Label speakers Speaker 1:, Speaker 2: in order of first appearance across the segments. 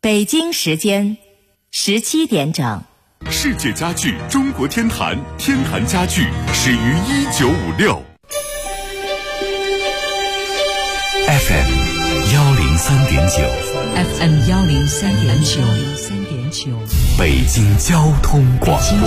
Speaker 1: 北京时间17点整。
Speaker 2: 世界家具中国天坛，天坛家具始于1956。
Speaker 3: FM 103.9
Speaker 4: FM 103.9
Speaker 3: 北京交通广播。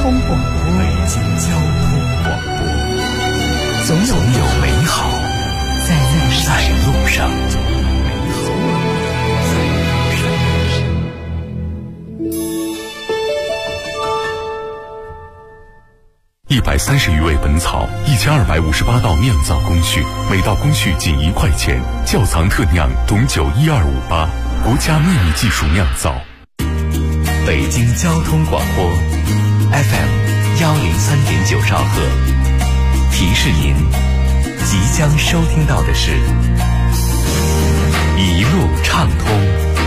Speaker 3: 总有美好在路上。130余味本草，1258道酿造工序，每道工序仅1块钱。窖藏特酿董酒12588，国家秘密技术酿造。北京交通广播 FM 103.9兆赫，提示您即将收听到的是一路畅通。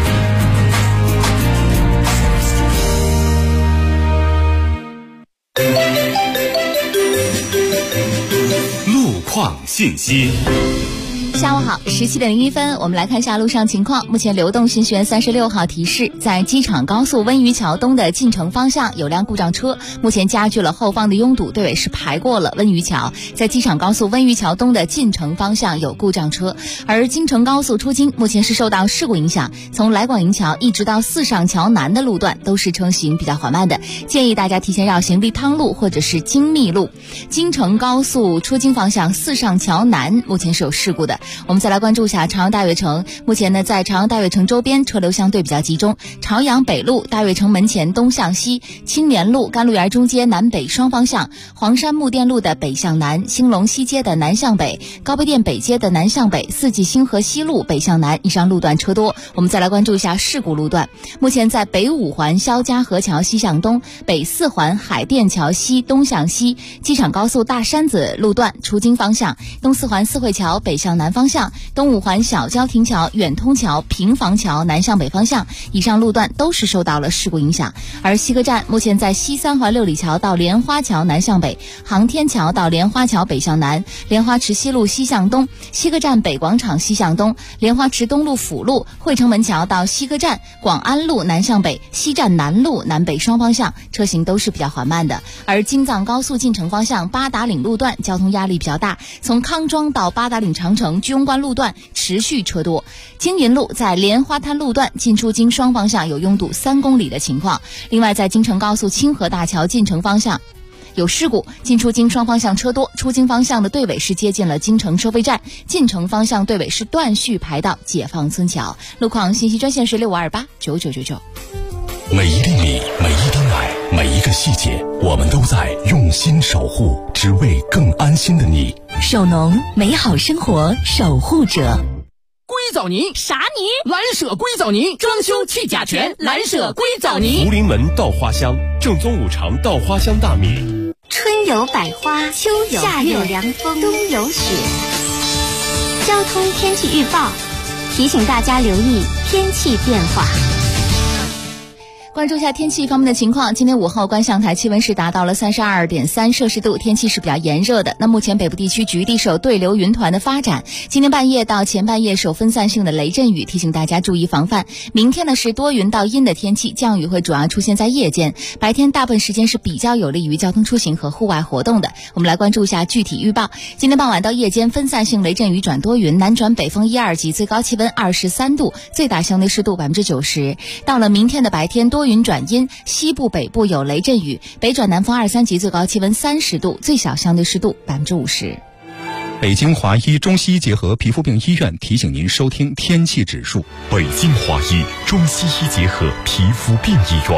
Speaker 3: 路况信息。
Speaker 5: 下午好，17点01分，我们来看一下路上情况。目前流动新学园36号提示，在机场高速温榆桥东的进城方向有辆故障车，目前加剧了后方的拥堵，队尾是排过了温榆桥。在机场高速温榆桥东的进城方向有故障车，而京承高速出京目前是受到事故影响，从来广营桥一直到四上桥南的路段都是车行比较缓慢的，建议大家提前绕行立汤路或者是精密路。京承高速出京方向四上桥南目前是有事故的。我们再来关注一下朝阳大悦城，目前呢在朝阳大悦城周边车流相对比较集中，朝阳北路大悦城门前东向西，青年路甘露园中街南北双方向，黄山木店路的北向南，兴隆西街的南向北，高碑店北街的南向北，四季星河西路北向南，以上路段车多。我们再来关注一下事故路段，目前在北五环肖家河桥西向东，北四环海淀桥西东向西，机场高速大山子路段出京方向，东四环四惠桥北向南方向，东五环小交亭桥远通桥平房桥南向北方向，以上路段都是受到了事故影响。而西客站目前在西三环六里桥到莲花桥南向北，航天桥到莲花桥北向南，莲花池西路西向东，西客站北广场西向东，莲花池东路辅路汇成门桥到西客站广安路南向北，西站南路南北双方向车行都是比较缓慢的。而京藏高速进城方向八达岭路段交通压力比较大，从康庄到八达岭长城居庸关路段持续车多，京银路在莲花滩路段进出京双方向有拥堵3公里的情况。另外在京承高速清河大桥进城方向有事故，进出京双方向车多，出京方向的队尾是接近了京承收费站，进城方向队尾是断续排到解放村桥。路况信息专线是65289999。
Speaker 3: 每一厘米，每一丁爱，每一个细节，我们都在用心守护，只为更安心的你。
Speaker 4: 首农，美好生活守护者。
Speaker 6: 硅藻泥
Speaker 7: 啥泥？
Speaker 6: 蓝舍硅藻泥，装修去甲醛，蓝舍硅藻泥。
Speaker 2: 福临门稻花香，正宗5常稻花香大米。
Speaker 7: 春有百花，秋有夏有凉风，冬有雪。交通天气预报提醒大家留意天气变化。
Speaker 5: 关注一下天气方面的情况，今天5号观象台气温是达到了32.3摄氏度，天气是比较炎热的。那目前北部地区局地是有对流云团的发展，今天半夜到前半夜是有分散性的雷阵雨，提醒大家注意防范。明天呢是多云到阴的天气，降雨会主要出现在夜间，白天大部分时间是比较有利于交通出行和户外活动的。我们来关注一下具体预报，今天傍晚到夜间分散性雷阵雨转多云，南转北风1、2级，最高气温23度，最大相对湿度90%。到了明天的白天多云转阴，西部北部有雷阵雨，北转南风2、3级，最高气温30度，最小相对湿度50%。
Speaker 3: 北京华医中西医结合皮肤病医院提醒您收听天气指数。
Speaker 2: 北京华医中西医结合皮肤病医院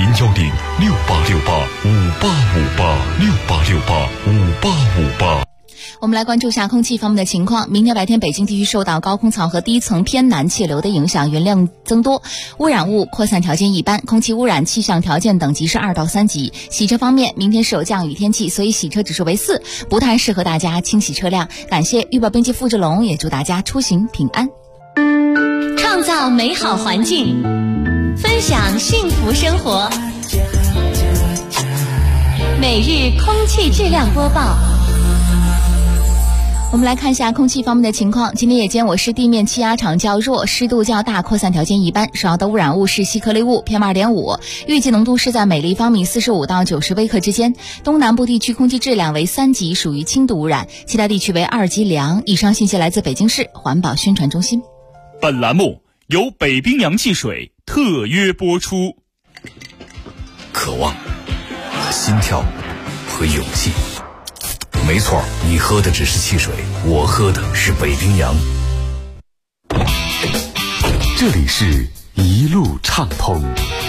Speaker 2: ，0106868585858，68685858。
Speaker 5: 我们来关注一下空气方面的情况。明天白天北京地区受到高空槽和低层偏南气流的影响，云量增多，污染物扩散条件一般，空气污染气象条件等级是2到3级。洗车方面，明天是有降雨天气，所以洗车指数为4，不太适合大家清洗车辆。感谢预报编辑付志龙，也祝大家出行平安。
Speaker 4: 创造美好环境，分享幸福生活。每日空气质量播报。
Speaker 5: 我们来看一下空气方面的情况。今天夜间我市地面气压场较弱，湿度较大，扩散条件一般，主要的污染物是细颗粒物 PM2.5， 预计浓度是在每立方米45到90微克之间。东南部地区空气质量为3级，属于轻度污染，其他地区为2级良。以上信息来自北京市环保宣传中心。
Speaker 8: 本栏目由北冰洋汽水特约播出。
Speaker 9: 渴望和心跳和勇气，没错，你喝的只是汽水，我喝的是北冰洋。
Speaker 3: 这里是一路畅通。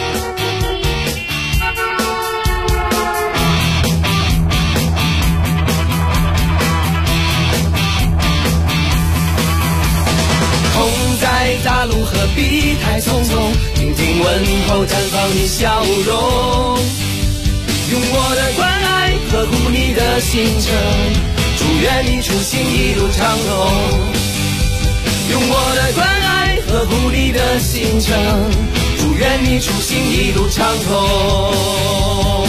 Speaker 10: 风在大路何必太匆匆，听听问候绽放你笑容，用我的关爱呵护你的行程，祝愿你出行一路畅通。用我的关爱呵护你的行程，祝愿你出行一路畅通。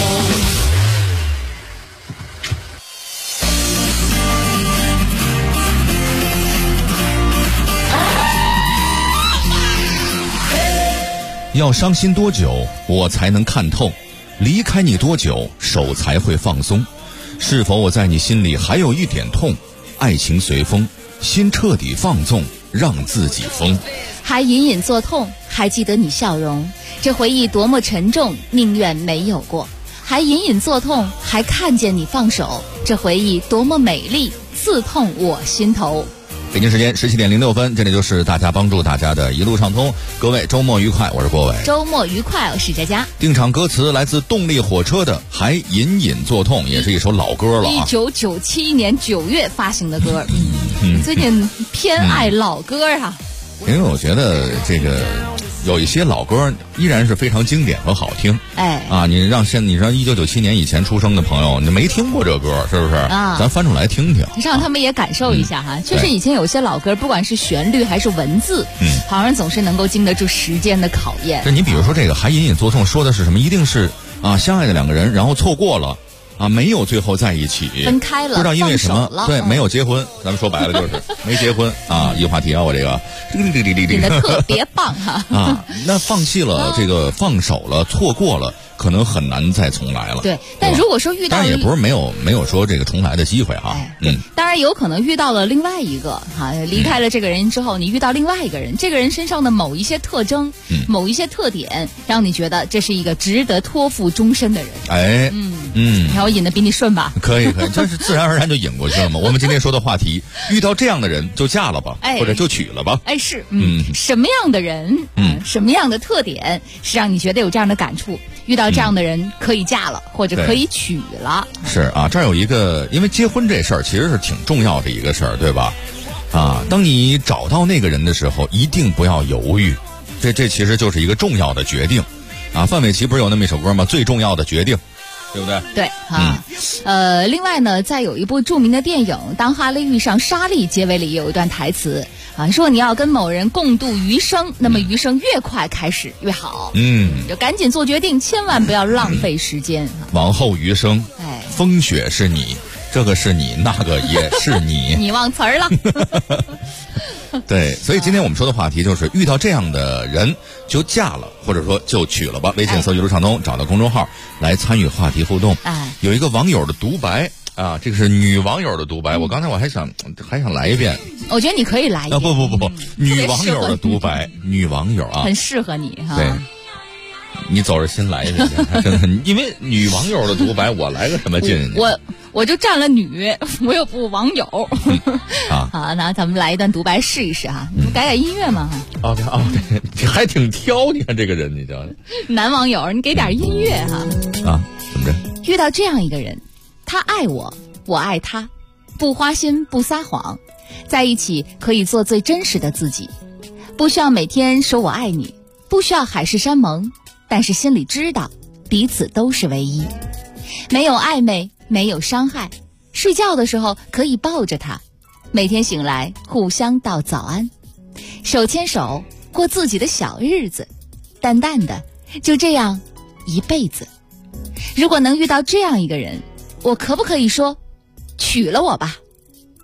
Speaker 11: 要伤心多久我才能看透？离开你多久手才会放松？是否我在你心里还有一点痛？爱情随风，心彻底放纵，让自己疯。
Speaker 5: 还隐隐作痛，还记得你笑容，这回忆多么沉重，宁愿没有过。还隐隐作痛，还看见你放手，这回忆多么美丽，刺痛我心头。
Speaker 11: 北京时间17点06分，这里就是大家帮助大家的一路畅通。各位周末愉快，我是郭伟。
Speaker 5: 周末愉快，我是佳佳。
Speaker 11: 定场歌词来自动力火车的《还隐隐作痛》，也是一首老歌了啊。
Speaker 5: 1997年9月发行的歌。最近偏爱老歌啊。
Speaker 11: 因为我觉得这个有一些老歌依然是非常经典和好听。你让1997年以前出生的朋友，你没听过这歌是不是？咱翻出来听听，
Speaker 5: 让他们也感受一下哈。就是以前有些老歌，不管是旋律还是文字，好像总是能够经得住时间的考验。
Speaker 11: 这你比如说这个还隐隐作痛，说的是什么？一定是相爱的两个人，然后错过了。没有最后在一起，
Speaker 5: 分开了，
Speaker 11: 不知道因为什么，对，没有结婚，咱们说白了就是没结婚啊。一个话题啊，我这个
Speaker 5: 你的特别棒哈
Speaker 11: 那放弃了这个，放手了，错过了，可能很难再重来了。
Speaker 5: 对，但如果说遇到，
Speaker 11: 当然也不是没有说这个重来的机会哈。
Speaker 5: 当然有可能遇到了另外一个离开了这个人之后，你遇到另外一个人，这个人身上的某一些特征，某一些特点，让你觉得这是一个值得托付终身的人。你看我引的比你顺吧？
Speaker 11: 可以，这是自然而然就引过去了嘛。我们今天说的话题，遇到这样的人就嫁了吧，或者就娶了吧。
Speaker 5: 是，什么样的人，什么样的特点是让你觉得有这样的感触？遇到这样的人可以嫁了，或者可以娶了。
Speaker 11: 是啊，这儿有一个，因为结婚这事儿其实是挺重要的一个事儿，对吧？当你找到那个人的时候，一定不要犹豫，这其实就是一个重要的决定。范玮琪不是有那么一首歌吗？最重要的决定。对不对？
Speaker 5: 对另外呢，在有一部著名的电影《当哈利遇上莎莉》结尾里有一段台词说你要跟某人共度余生，那么余生越快开始越好。就赶紧做决定，千万不要浪费时间。
Speaker 11: 往后余生，风雪是你，这个是你，那个也是你。
Speaker 5: 你忘词儿了。
Speaker 11: 对，所以今天我们说的话题就是遇到这样的人就嫁了，或者说就娶了吧。微信搜一路畅通，找到公众号来参与话题互动。有一个网友的独白这个是女网友的独白。我刚才我还想来一遍。
Speaker 5: 我觉得你可以来一遍。
Speaker 11: 不，女网友的独白，女网友
Speaker 5: 很适合你哈。
Speaker 11: 对，你走着心来一遍，真的，因为女网友的独白，我来个什么劲？
Speaker 5: 我就占了女，我又不网友。好，那咱们来一段独白试一试哈。你们改音乐嘛哈。
Speaker 11: 对，你还挺挑，你看这个人，你知道。
Speaker 5: 男网友，你给点音乐哈。
Speaker 11: 怎么着？
Speaker 5: 遇到这样一个人，他爱我，我爱他，不花心不撒谎，在一起可以做最真实的自己，不需要每天说我爱你，不需要海誓山盟，但是心里知道彼此都是唯一，没有暧昧，没有伤害，睡觉的时候可以抱着他，每天醒来互相道早安，手牵手过自己的小日子，淡淡的就这样一辈子。如果能遇到这样一个人，我可不可以说娶了我吧？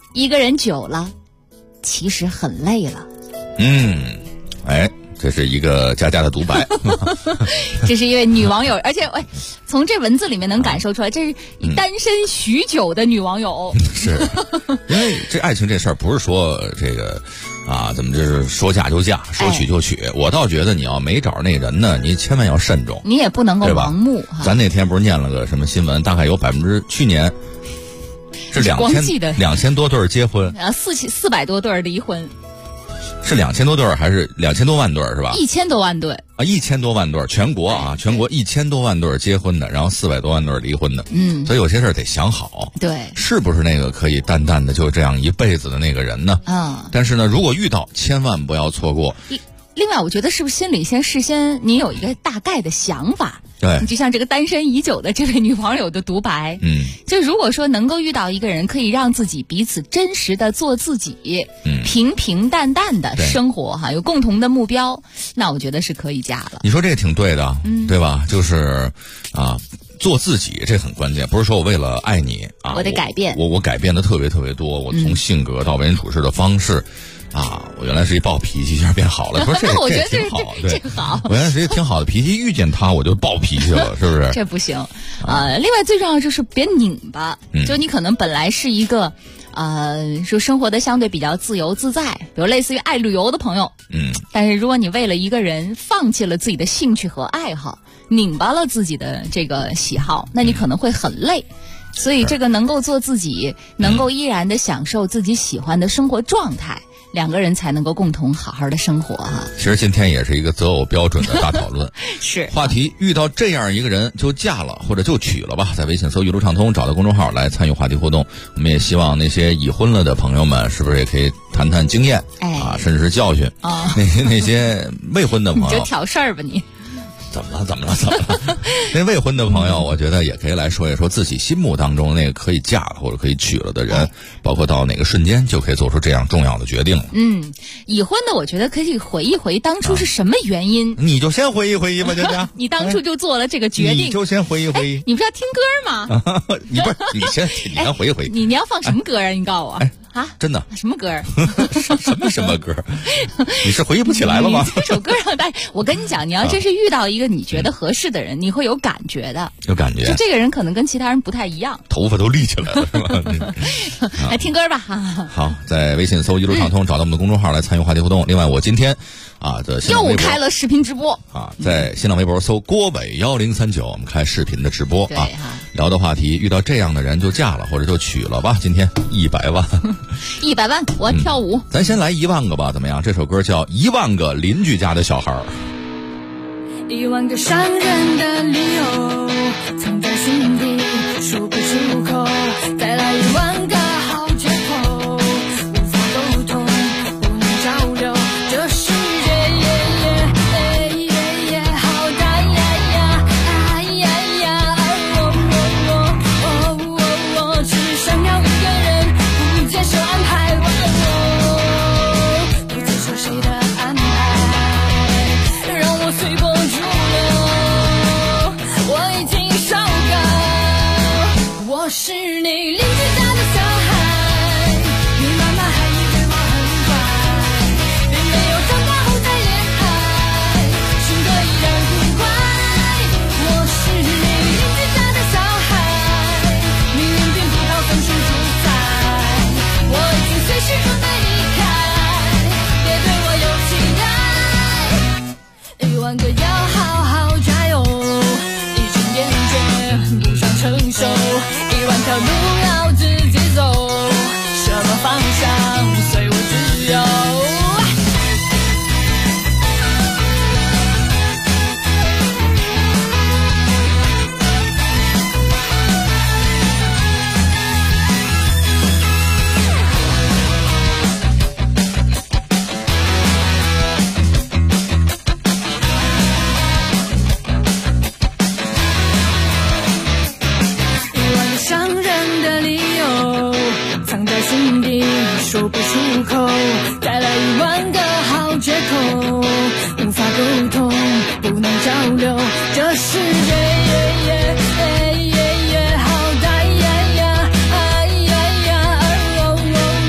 Speaker 5: 一个人久了，其实很累了。
Speaker 11: 这是一个佳佳的独白。
Speaker 5: 这是一位女网友，而且从这文字里面能感受出来，这是单身许久的女网友。
Speaker 11: 是，因为这爱情这事儿不是说这个怎么就是说嫁就嫁，说娶就娶。我倒觉得你要没找那人呢，你千万要慎重，
Speaker 5: 你也不能够盲目。
Speaker 11: 咱那天不是念了个什么新闻，大概有去年是2000多对结婚
Speaker 5: ，400多对离婚。
Speaker 11: 是2000多对还是2000多万对是吧
Speaker 5: ？1000多万对
Speaker 11: 啊，1000多万对，全国1000多万对结婚的，然后400多万对离婚的。所以有些事儿得想好，
Speaker 5: 对，
Speaker 11: 是不是那个可以淡淡的就这样一辈子的那个人呢？但是呢，如果遇到，千万不要错过。
Speaker 5: 另外，我觉得是不是心里事先你有一个大概的想法？
Speaker 11: 对，
Speaker 5: 就像这个单身已久的这位女网友的独白，就如果说能够遇到一个人，可以让自己彼此真实的做自己，平平淡淡的生活有共同的目标，那我觉得是可以嫁了。
Speaker 11: 你说这个挺对的，对吧？就是做自己这很关键，不是说我为了爱你
Speaker 5: 我得改变，
Speaker 11: 我改变的特别特别多，我从性格到为人处事的方式。我原来是一暴脾气，一下变好了。不是
Speaker 5: 我觉得
Speaker 11: 这挺好，对，
Speaker 5: 这好。
Speaker 11: 我原来是一挺好的脾气，遇见他我就暴脾气了，是不是？
Speaker 5: 这不行。另外最重要就是别拧巴。就你可能本来是一个说生活的相对比较自由自在，比如类似于爱旅游的朋友，但是如果你为了一个人放弃了自己的兴趣和爱好，拧巴了自己的这个喜好，那你可能会很累。所以这个能够做自己，能够依然的享受自己喜欢的生活状态，两个人才能够共同好好的生活
Speaker 11: 其实今天也是一个择偶标准的大讨论。
Speaker 5: 是
Speaker 11: 话题，遇到这样一个人就嫁了或者就娶了吧。在微信搜一路畅通，找到公众号来参与话题互动。我们也希望那些已婚了的朋友们，是不是也可以谈谈经验甚至是教训那些未婚的朋友，
Speaker 5: 你就挑事儿吧你。
Speaker 11: 怎么了？那未婚的朋友，我觉得也可以来说一说自己心目当中那个可以嫁了或者可以娶了的人，包括到哪个瞬间就可以做出这样重要的决定了。
Speaker 5: 已婚的我觉得可以回忆回当初是什么原因。
Speaker 11: 你就先回忆回忆吧，佳佳。
Speaker 5: 你当初就做了这个决定，
Speaker 11: 你就先回忆回忆。
Speaker 5: 你不是要听歌吗？
Speaker 11: 你先回忆回忆。
Speaker 5: 你要放什么歌啊？你告诉我。
Speaker 11: 真的
Speaker 5: 什么歌？
Speaker 11: 什么歌？你是回忆不起来了吗？
Speaker 5: 这首歌让大家，我跟你讲，你要真是遇到一个你觉得合适的人，你会有感觉的。
Speaker 11: 有感觉。
Speaker 5: 就这个人可能跟其他人不太一样。
Speaker 11: 头发都立起来了，是吧？
Speaker 5: 来听歌吧。
Speaker 11: 好，在微信搜一路畅通，找到我们的公众号来参与话题互动。另外，我今天的新浪微博
Speaker 5: 又开了视频直播
Speaker 11: 在新浪微博搜郭伟1039，我们开视频的直播聊的话题，遇到这样的人就嫁了或者就娶了吧。今天100万
Speaker 5: ，100万，我跳舞。
Speaker 11: 咱先来1万个吧，怎么样？这首歌叫《1万个邻居家的小孩》。
Speaker 12: 1万个伤人的理由藏在心底，说不出口，再来1万个好借口，无法沟通，不能交流，这世界好大我只想要一个人，不接受安排，不接受谁的安排，让我随波逐流，我已经受够，我是你邻居家的小孩，你妈妈还以为我很乖，并没有长大后再恋爱，性格依然古怪，我是你邻居家的小孩，命运并不要分数主宰，我已经随时准备离开，别对我有期待，1万个要好好加油，已经厌倦不想承受，1万条路要自己走，什么方向随我自由。伤人的理由藏在心底，说不出口，带来1万个好借口，无法沟通，不能交流，这世界好大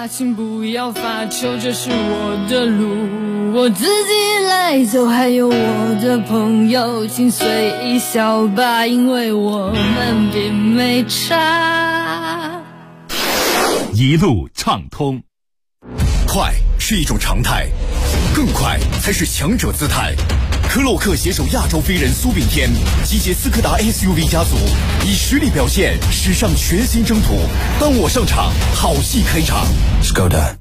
Speaker 12: 话，请不要发愁，这是我的路，我自己来走。还有我的朋友，请随意笑吧，因为我们并没差。
Speaker 8: 一路畅通。
Speaker 9: 快是一种常态，更快才是强者姿态。科洛克携手亚洲飞人苏炳添，集结斯柯达 SUV 家族，以实力表现史上全新征途。当我上场，好戏开场。Skoda。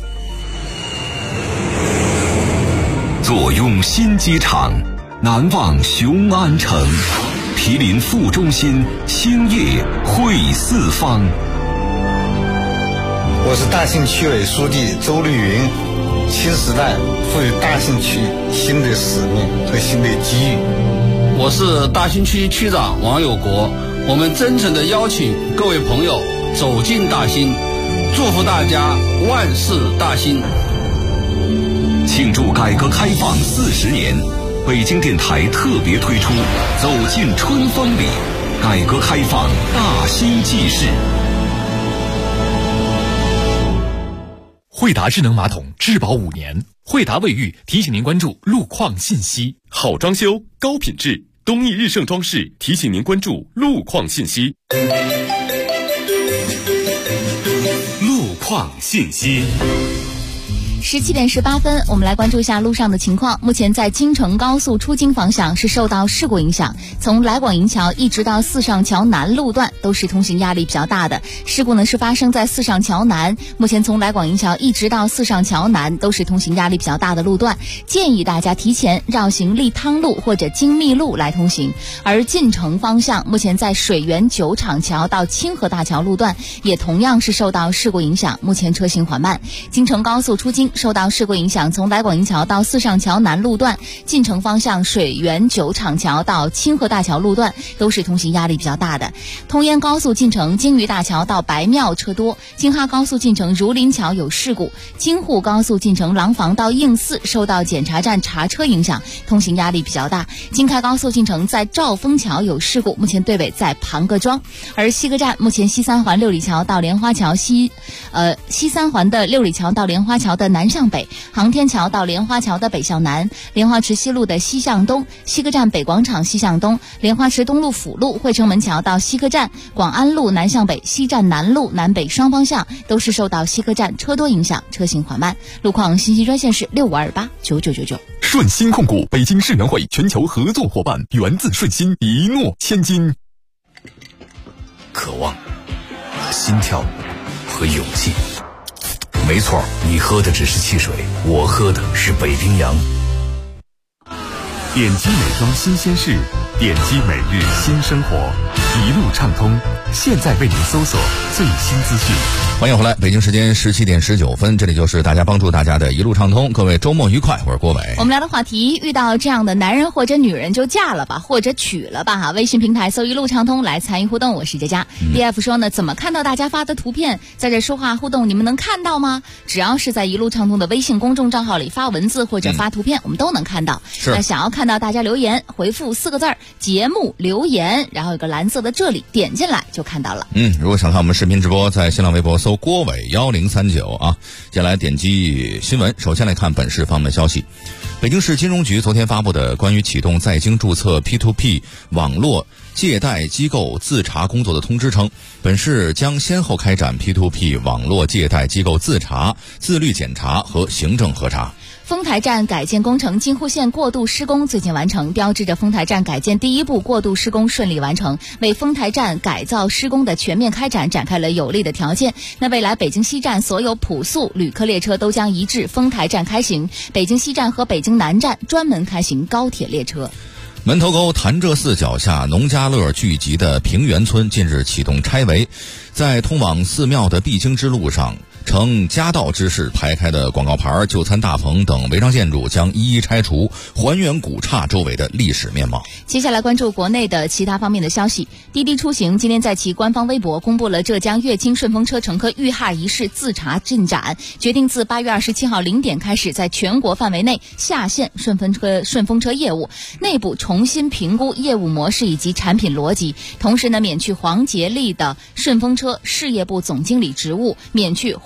Speaker 3: 坐拥新机场，难忘雄安城。毗邻副中心，兴业汇四方。
Speaker 13: 我是大兴区委书记周绿云，新时代赋予大兴区新的使命和新的机遇。
Speaker 14: 我是大兴区区长王有国，我们真诚地邀请各位朋友走进大兴，祝福大家万事大兴。
Speaker 3: 庆祝改革开放40年，北京电台特别推出《走进春风里》，改革开放大兴纪事。
Speaker 15: 惠达智能马桶质保5年，惠达卫浴提醒您关注路况信息。
Speaker 2: 好装修，高品质，东益日盛装饰提醒您关注路况信息。路况信息。
Speaker 5: 17点18分，我们来关注一下路上的情况。目前在京承高速出京方向是受到事故影响，从来广营桥一直到四上桥南路段都是通行压力比较大的。事故呢是发生在四上桥南，目前从来广营桥一直到四上桥南都是通行压力比较大的路段，建议大家提前绕行利汤路或者精密路来通行。而进城方向，目前在水源酒厂桥到清河大桥路段也同样是受到事故影响，目前车行缓慢。京承高速出京受到事故影响，从来广营桥到四上桥南路段，进城方向水源酒厂桥到清河大桥路段都是通行压力比较大的。通燕高速进城京渝大桥到白庙车多，京哈高速进城儒林桥有事故，京沪高速进城廊坊到应四受到检查站查车影响，通行压力比较大。京开高速进城在兆丰桥有事故，目前队尾在庞各庄。而西各站目前西三环六里桥到莲花桥西三环的六里桥到莲花桥的南向北，航天桥到莲花桥的北向南，莲花池西路的西向东，西各站北广场西向东，莲花池东路辅路汇成门桥到西各站，广安路南向北，西站南路南北双方向都是受到西各站车多影响，车行缓慢。路况信息专线是65289999。
Speaker 15: 顺鑫控股北京世园会全球合作伙伴，源自顺鑫，一诺千金。
Speaker 9: 渴望、心跳和勇气。没错，你喝的只是汽水，我喝的是北冰洋。
Speaker 2: 点击美妆新鲜事，点击每日新生活，一路畅通，现在为您搜索最新资讯。
Speaker 11: 欢迎回来，北京时间17点19分，这里就是大家帮助大家的一路畅通。各位周末愉快，我是郭伟。
Speaker 5: 我们聊的话题，遇到这样的男人或者女人就嫁了吧，或者娶了吧哈。微信平台搜一路畅通来参与互动，我是佳佳。DF 说呢，怎么看到大家发的图片，在这说话互动，你们能看到吗？只要是在一路畅通的微信公众账号里发文字或者发图片，我们都能看到。那想要看到大家留言，回复4个字节目留言，然后有个蓝色的这里，点进来就看到了。
Speaker 11: 如果想看我们视频直播，在新浪微博搜郭伟1039啊。接下来点击新闻，首先来看本市方面的消息。北京市金融局昨天发布的关于启动在京注册 P2P 网络借贷机构自查工作的通知称，本市将先后开展 P2P 网络借贷机构自查、自律检查和行政核查。
Speaker 5: 丰台站改建工程京沪线过渡施工最近完成，标志着丰台站改建第一步过渡施工顺利完成，为丰台站改造施工的全面开展展开了有利的条件。那未来北京西站所有普速旅客列车都将移至丰台站开行，北京西站和北京南站专门开行高铁列车。
Speaker 11: 门头沟潭柘寺脚下农家乐聚集的平原村近日启动拆围，在通往寺庙的必经之路上，呈夹道之势排开的广告牌、就餐大棚等违章建筑将一一拆除，还原古刹周围的历史面貌。
Speaker 5: 接下来关注国内的其他方面的消息。滴滴出行今天在其官方微博公布了浙江乐清顺风车乘客遇害一事自查进展，决定自8月27号0点开始，在全国范围内下线顺风车业务，内部重新评估业务模式以及产品逻辑。同时呢，免去黄杰利的顺风车事业部总经理职务，免去黄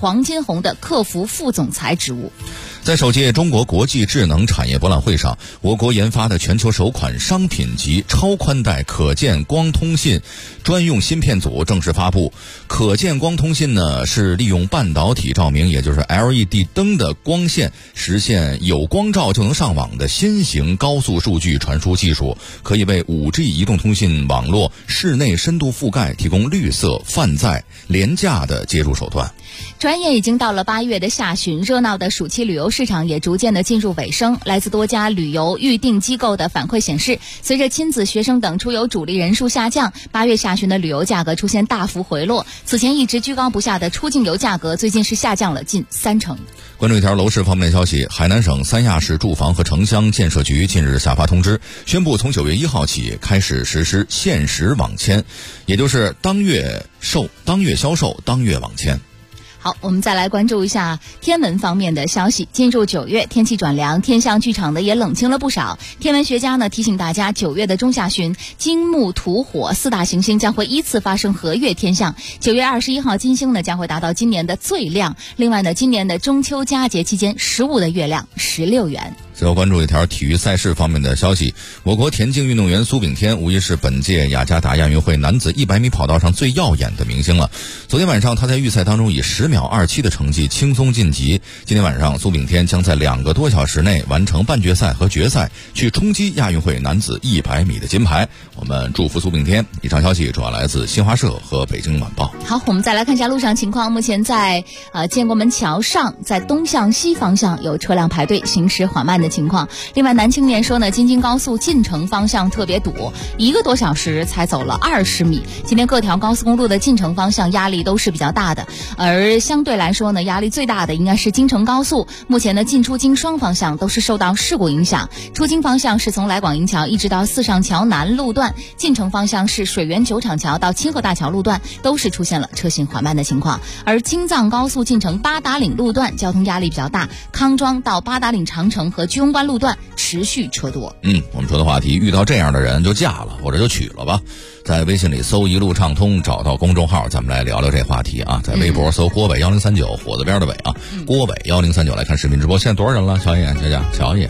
Speaker 5: 黄金红的客服副总裁职务。
Speaker 11: 在首届中国国际智能产业博览会上，我国研发的全球首款商品级超宽带可见光通信专用芯片组正式发布。可见光通信呢，是利用半导体照明，也就是 LED 灯的光线，实现有光照就能上网的新型高速数据传输技术，可以为 5G 移动通信网络室内深度覆盖提供绿色、泛在、廉价的接入手段。
Speaker 5: 转眼已经到了8月的下旬，热闹的暑期旅游市场也逐渐的进入尾声。来自多家旅游预订机构的反馈显示，随着亲子、学生等出游主力人数下降，8月下旬的旅游价格出现大幅回落。此前一直居高不下的出境游价格，最近是下降了近30%。
Speaker 11: 关注一条楼市方面的消息，海南省三亚市住房和城乡建设局近日下发通知，宣布从9月1号起开始实施限时网签，也就是当月售、当月销售、当月网签。
Speaker 5: 好，我们再来关注一下天文方面的消息。进入9月，天气转凉，天象剧场呢也冷清了不少。天文学家呢提醒大家，9月的中下旬，金木土火4大行星将会依次发生合月天象。9月21号，金星呢将会达到今年的最亮。另外呢，今年的中秋佳节期间，15的月亮16圆。
Speaker 11: 最后关注一条体育赛事方面的消息，我国田径运动员苏炳添无疑是本届雅加达亚运会男子100米跑道上最耀眼的明星了。昨天晚上他在预赛当中以10秒27的成绩轻松晋级。今天晚上苏炳添将在2个多小时内完成半决赛和决赛，去冲击亚运会男子100米的金牌。我们祝福苏炳添。以上消息主要来自新华社和北京晚报。
Speaker 5: 好，我们再来看一下路上情况。目前在建国门桥上，在东向西方向有车辆排队，行驶缓慢的情况。另外，南青年说呢，京津高速进城方向特别堵，1个多小时才走了20米。今天各条高速公路的进城方向压力都是比较大的，而相对来说呢，压力最大的应该是京承高速。目前呢，进出京双方向都是受到事故影响。出京方向是从来广营桥一直到四上桥南路段，进城方向是水源酒厂桥到清河大桥路段，都是出现了车行缓慢的情况。而京藏高速进城八达岭路段交通压力比较大，康庄到八达岭长城和居庸关路段持续车多。
Speaker 11: 我们说的话题，遇到这样的人就嫁了或者就娶了吧。在微信里搜一路畅通，找到公众号，咱们来聊聊这话题啊。在微博搜郭伟1039，火字边的伟啊，郭伟1039来看视频直播。现在多少人了？小野，小野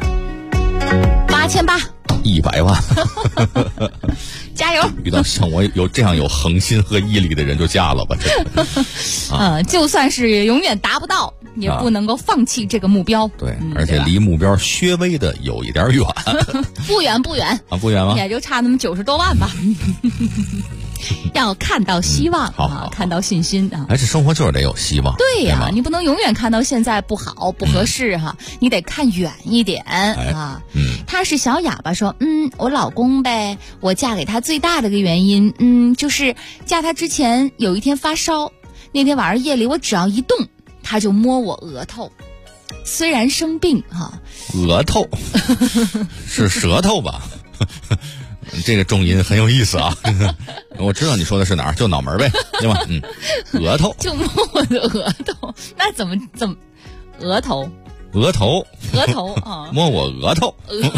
Speaker 5: 8800。
Speaker 11: 100万
Speaker 5: 加油！
Speaker 11: 遇到像我有恒心和毅力的人就嫁了吧。
Speaker 5: 就算是永远达不到，也不能够放弃这个目标。
Speaker 11: 对，而且离目标稍微的有一点远。
Speaker 5: 不远
Speaker 11: 啊，不远吗？
Speaker 5: 也就差那么90多万吧。要看到希望
Speaker 11: 好
Speaker 5: 看到信心啊！
Speaker 11: 还是生活就是得有希望。
Speaker 5: 对呀，你不能永远看到现在不好不合适哈，你得看远一点啊。他是小哑巴说，我老公呗，我嫁给他最大的一个原因，就是嫁他之前有一天发烧，那天晚上夜里我只要一动，他就摸我额头。虽然生病哈，
Speaker 11: 额头是舌头吧？这个重音很有意思啊！我知道你说的是哪儿，就脑门呗，对吧？额头
Speaker 5: 就摸我的额头，那怎么额头啊？
Speaker 11: 摸我额头，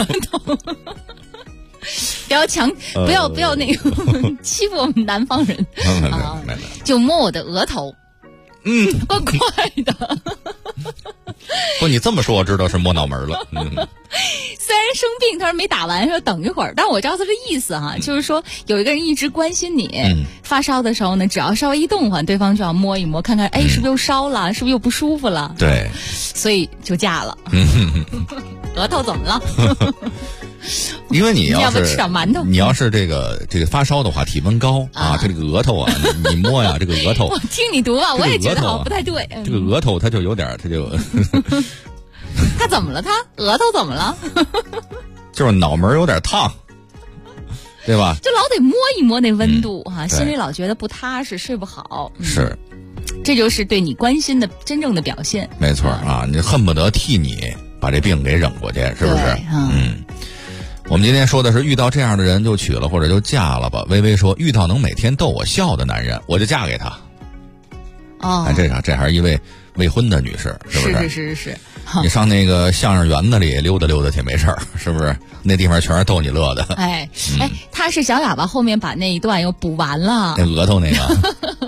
Speaker 5: 不要不要那个欺负我们南方人啊！就摸我的额头，怪怪的。
Speaker 11: 不，你这么说我知道是摸脑门了。
Speaker 5: 虽然生病，他说没打完，说等一会儿，但我知道他的意思哈，就是说有一个人一直关心你，发烧的时候呢，只要稍微一动唤，对方就要摸一摸，看看是不是又烧了，是不是又不舒服了？
Speaker 11: 对，
Speaker 5: 所以就嫁了。额头怎么了？
Speaker 11: 因为你要
Speaker 5: 不吃点馒头，
Speaker 11: 你要是这个发烧的话，体温高啊，这个额头啊，你摸呀，这个额头。
Speaker 5: 我听你读吧，我也觉得好像不太对。
Speaker 11: 这个额头它就有点，它就。
Speaker 5: 他怎么了？他额头怎么了？
Speaker 11: 就是脑门有点烫，对吧？
Speaker 5: 就老得摸一摸那温度哈，心里老觉得不踏实，睡不好。
Speaker 11: 是，
Speaker 5: 这就是对你关心的真正的表现。
Speaker 11: 没错啊，你恨不得替你把这病给忍过去，是不是？我们今天说的是遇到这样的人就娶了或者就嫁了吧。微微说，遇到能每天逗我笑的男人，我就嫁给他。这还是一位未婚的女士，是不
Speaker 5: 是？是。
Speaker 11: 你上那个相声园子里溜达溜达去没事儿，是不是？那地方全是逗你乐的。
Speaker 5: 他是小哑巴后面把那一段又补完了。
Speaker 11: 那额头那个。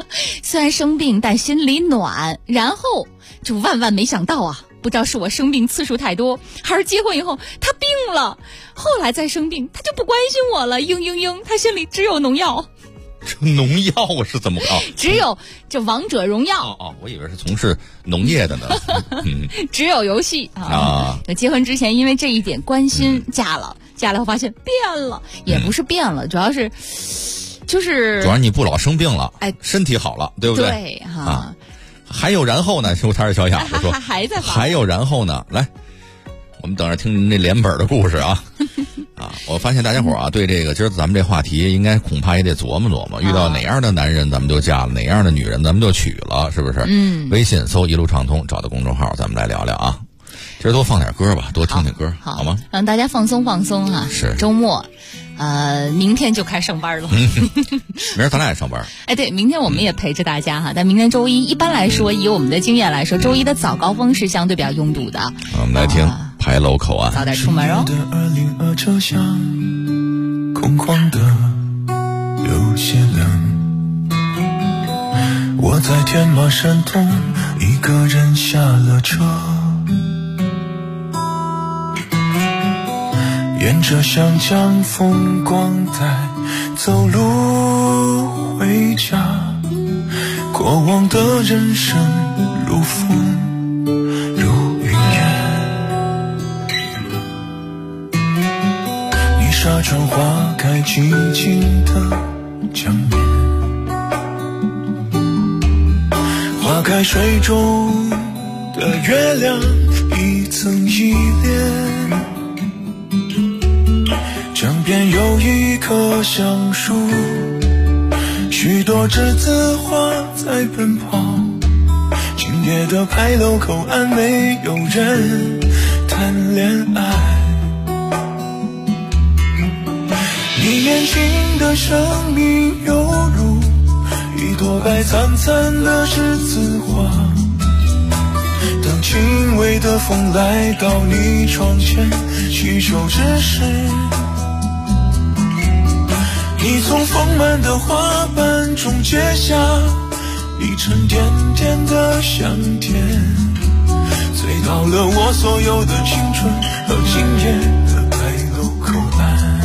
Speaker 5: 虽然生病，但心里暖。然后就万万没想到啊，不知道是我生病次数太多，还是结婚以后他病了，后来再生病他就不关心我了，他心里只有农药。
Speaker 11: 农药是怎么搞？
Speaker 5: 只有这王者荣耀。
Speaker 11: 我以为是从事农业的呢。
Speaker 5: 只有游戏啊。结婚之前因为这一点关心嫁了后发现变了，也不是变了，主要是
Speaker 11: 你不老生病了，身体好了，对不对？
Speaker 5: 对哈。
Speaker 11: 还有然后呢？收摊小雅子说还有然后呢？来，我们等着听那连本的故事啊。我发现大家伙啊，对这个今儿咱们这话题应该恐怕也得琢磨琢磨，遇到哪样的男人咱们就嫁了，哪样的女人咱们就娶了，是不是？微信搜一路畅通，找到公众号，咱们来聊聊啊。今儿多放点歌吧，多听听歌，好吗？
Speaker 5: 让大家放松放松啊。
Speaker 11: 是
Speaker 5: 周末，明天就开上班了。
Speaker 11: 明儿咱俩也上班。
Speaker 5: 对，明天我们也陪着大家哈。但明天周一，一般来说，以我们的经验来说，周一的早高峰是相对比较拥堵的。
Speaker 11: 我们来听牌楼口岸。
Speaker 5: 早点出门哦。
Speaker 16: 202车厢空旷的有些冷，我在天马山东一个人下了车，沿着湘江风光带走路回家，过往的人生如风如云烟，泥沙中花开寂静的江面，花开水中的月亮一层一列，江边有一棵橡树，许多栀子花在奔跑，今夜的牌楼口岸没有人谈恋爱，你年轻的生命犹如一朵白灿灿的栀子花，当轻微的风来到你窗前祈求之时，你从丰满的花瓣中结下一沉甸甸的香甜，醉倒了我所有的青春和今夜的牌楼口岸，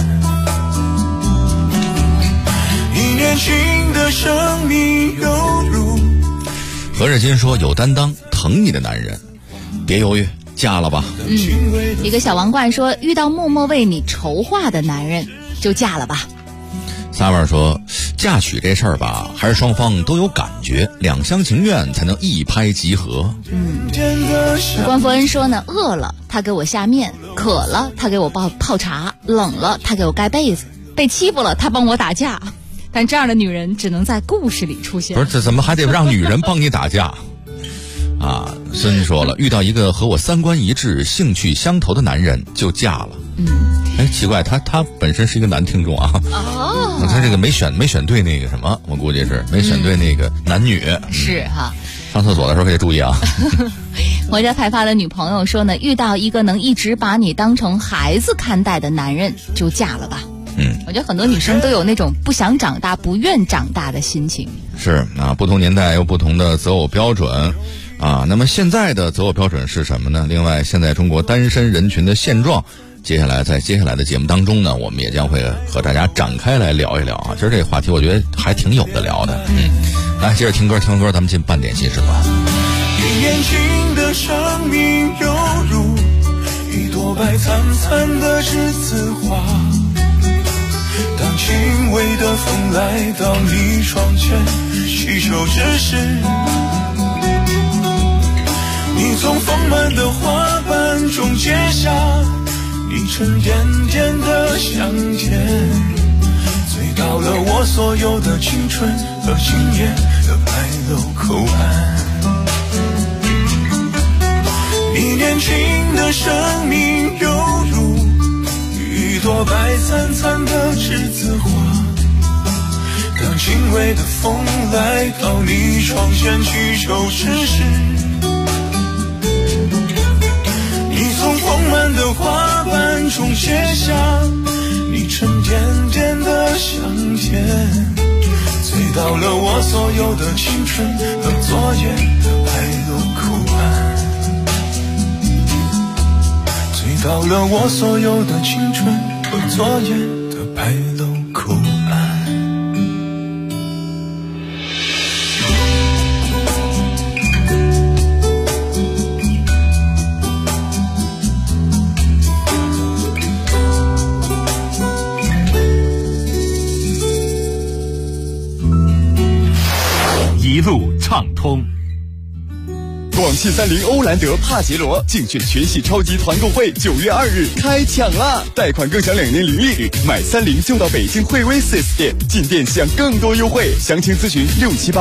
Speaker 16: 你年轻的生命犹如。
Speaker 11: 何日金说，有担当疼你的男人别犹豫，嫁了吧。
Speaker 5: 一个小王冠说，遇到默默为你筹划的男人就嫁了吧。
Speaker 11: 撒万说，嫁娶这事儿吧，还是双方都有感觉，两厢情愿才能一拍即合。
Speaker 5: 关福恩说呢，饿了他给我下面，渴了他给我泡茶，冷了他给我盖被子，被欺负了他帮我打架，但这样的女人只能在故事里出现。
Speaker 11: 不是，这怎么还得让女人帮你打架啊？孙说了，遇到一个和我三观一致、兴趣相投的男人就嫁了。奇怪，他本身是一个男听众啊。他这个没选对那个什么，我估计是没选对那个男女。
Speaker 5: 是哈。
Speaker 11: 上厕所的时候可以注意啊。
Speaker 5: 我家派发的女朋友说呢，遇到一个能一直把你当成孩子看待的男人就嫁了吧。我觉得很多女生都有那种不想长大、不愿长大的心情。
Speaker 11: 是啊，不同年代有不同的择偶标准啊。那么现在的择偶标准是什么呢？另外，现在中国单身人群的现状，在接下来的节目当中呢，我们也将会和大家展开来聊一聊啊。其实这个话题我觉得还挺有的聊的。来，接着听歌，咱们进半点新时段。
Speaker 16: 你年轻的生命犹如一朵白灿灿的栀子花，当轻微的风来到你窗前祈求之时，你从丰满的花瓣中结下一沉甸甸的香甜，醉倒了我所有的青春和今夜的牌楼口岸，你年轻的生命犹如一朵白灿灿的栀子花，当轻微的风来到你窗前祈求之时，你从丰满的花瓣中结下你沉甸甸的香甜，醉到了我所有的青春和昨夜的白鹭口岸，醉倒了我所有的青春和昨夜的白鹭口岸。
Speaker 8: 一路畅通。
Speaker 17: 广汽30欧蓝德帕杰罗竞选全系超级团购会9月2日开抢啦！贷款更享2年零利率，买30就到北京惠威 4S 店，进店享更多优惠。详情咨询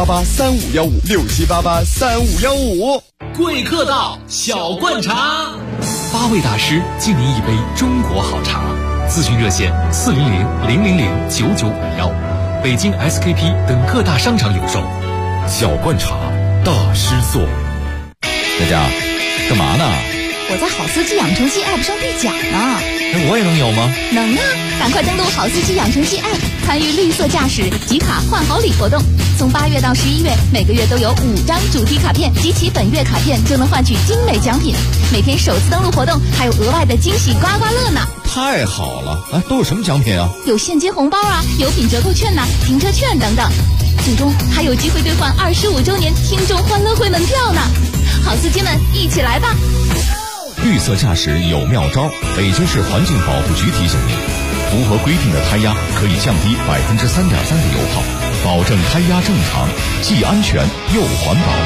Speaker 17: 67883515，67883515。
Speaker 6: 贵客到，小罐茶
Speaker 15: ，8位大师敬您一杯中国好茶。咨询热线400-000-9951，北京 SKP 等各大商场有售。
Speaker 3: 小罐茶，大师做。
Speaker 11: 佳佳，干嘛呢？
Speaker 5: 我在好司机养成记 App 上兑奖呢。
Speaker 11: 我也能有吗？
Speaker 5: 能啊！赶快登录好司机养成记 App， 参与绿色驾驶集卡换好礼活动。从8月到11月，每个月都有5张主题卡片，集齐本月卡片就能换取精美奖品。每天首次登录活动还有额外的惊喜刮刮乐呢！
Speaker 11: 太好了！都有什么奖品啊？
Speaker 5: 有现金红包啊，有品折扣券呐，停车券等等。最终还有机会兑换25周年听众欢乐会门票呢！好司机们，一起来吧！
Speaker 3: 绿色驾驶有妙招，北京市环境保护局提醒您，符合规定的胎压可以降低3.3%的油耗，保证胎压正常，既安全又环保。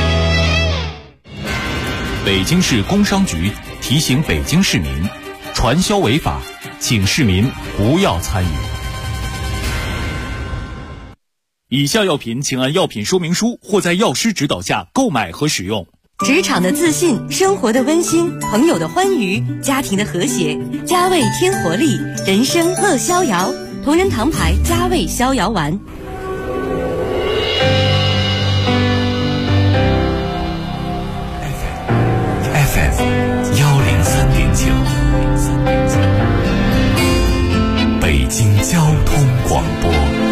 Speaker 8: 北京市工商局提醒北京市民，传销违法，请市民不要参与。以下药品请按药品说明书或在药师指导下购买和使用。
Speaker 1: 职场的自信，生活的温馨，朋友的欢愉，家庭的和谐，佳味添活力，人生乐逍遥。同仁堂牌佳味逍遥丸。
Speaker 3: FM 103.9，北京交通广播。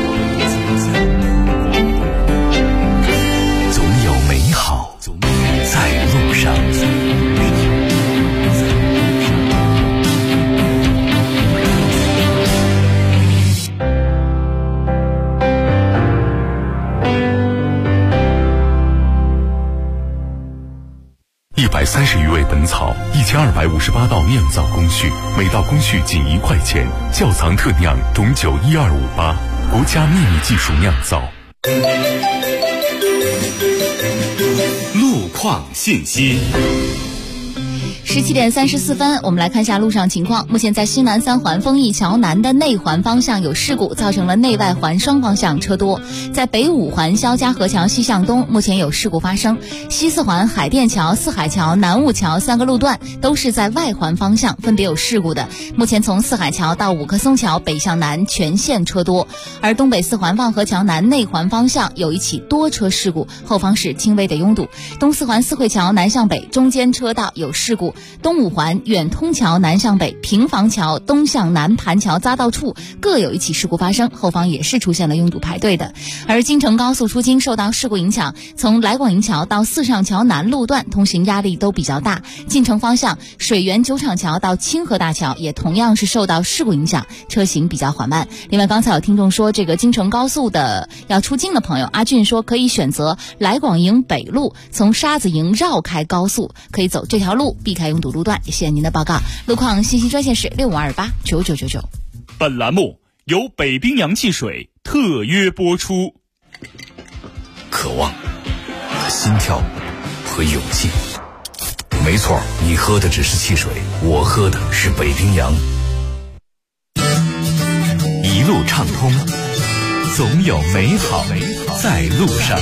Speaker 3: 总有美好在路上。130余味本草，1258道酿造工序，每道工序仅1块钱。窖藏特酿董酒12588，国家秘密技术酿造。路况信息。
Speaker 5: 17点34分，我们来看一下路上情况。目前在西南3环丰益桥南的内环方向有事故，造成了内外环双方向车多。在北5环肖家河桥西向东，目前有事故发生。西4环海淀桥、四海桥、南雾桥3个路段都是在外环方向分别有事故的。目前从四海桥到五棵松桥北向南全线车多。而东北4环望河桥南内环方向有一起多车事故，后方是轻微的拥堵。东4环四惠桥南向北中间车道有事故。东5环远通桥南向北平房桥东向南盘桥匝道处各有一起事故发生，后方也是出现了拥堵排队的。而京承高速出京受到事故影响，从来广营桥到四上桥南路段通行压力都比较大。进城方向水源酒厂桥到清河大桥也同样是受到事故影响，车行比较缓慢。另外刚才有听众说这个京承高速的要出京的朋友，阿俊说可以选择来广营北路，从沙子营绕开高速，可以走这条路避开拥堵路段。也谢谢您的报告。路况信息专线是65289999。
Speaker 8: 本栏目由北冰洋汽水特约播出。
Speaker 3: 渴望和心跳和勇气，没错，你喝的只是汽水，我喝的是北冰洋。一路畅通，总有美好在路上。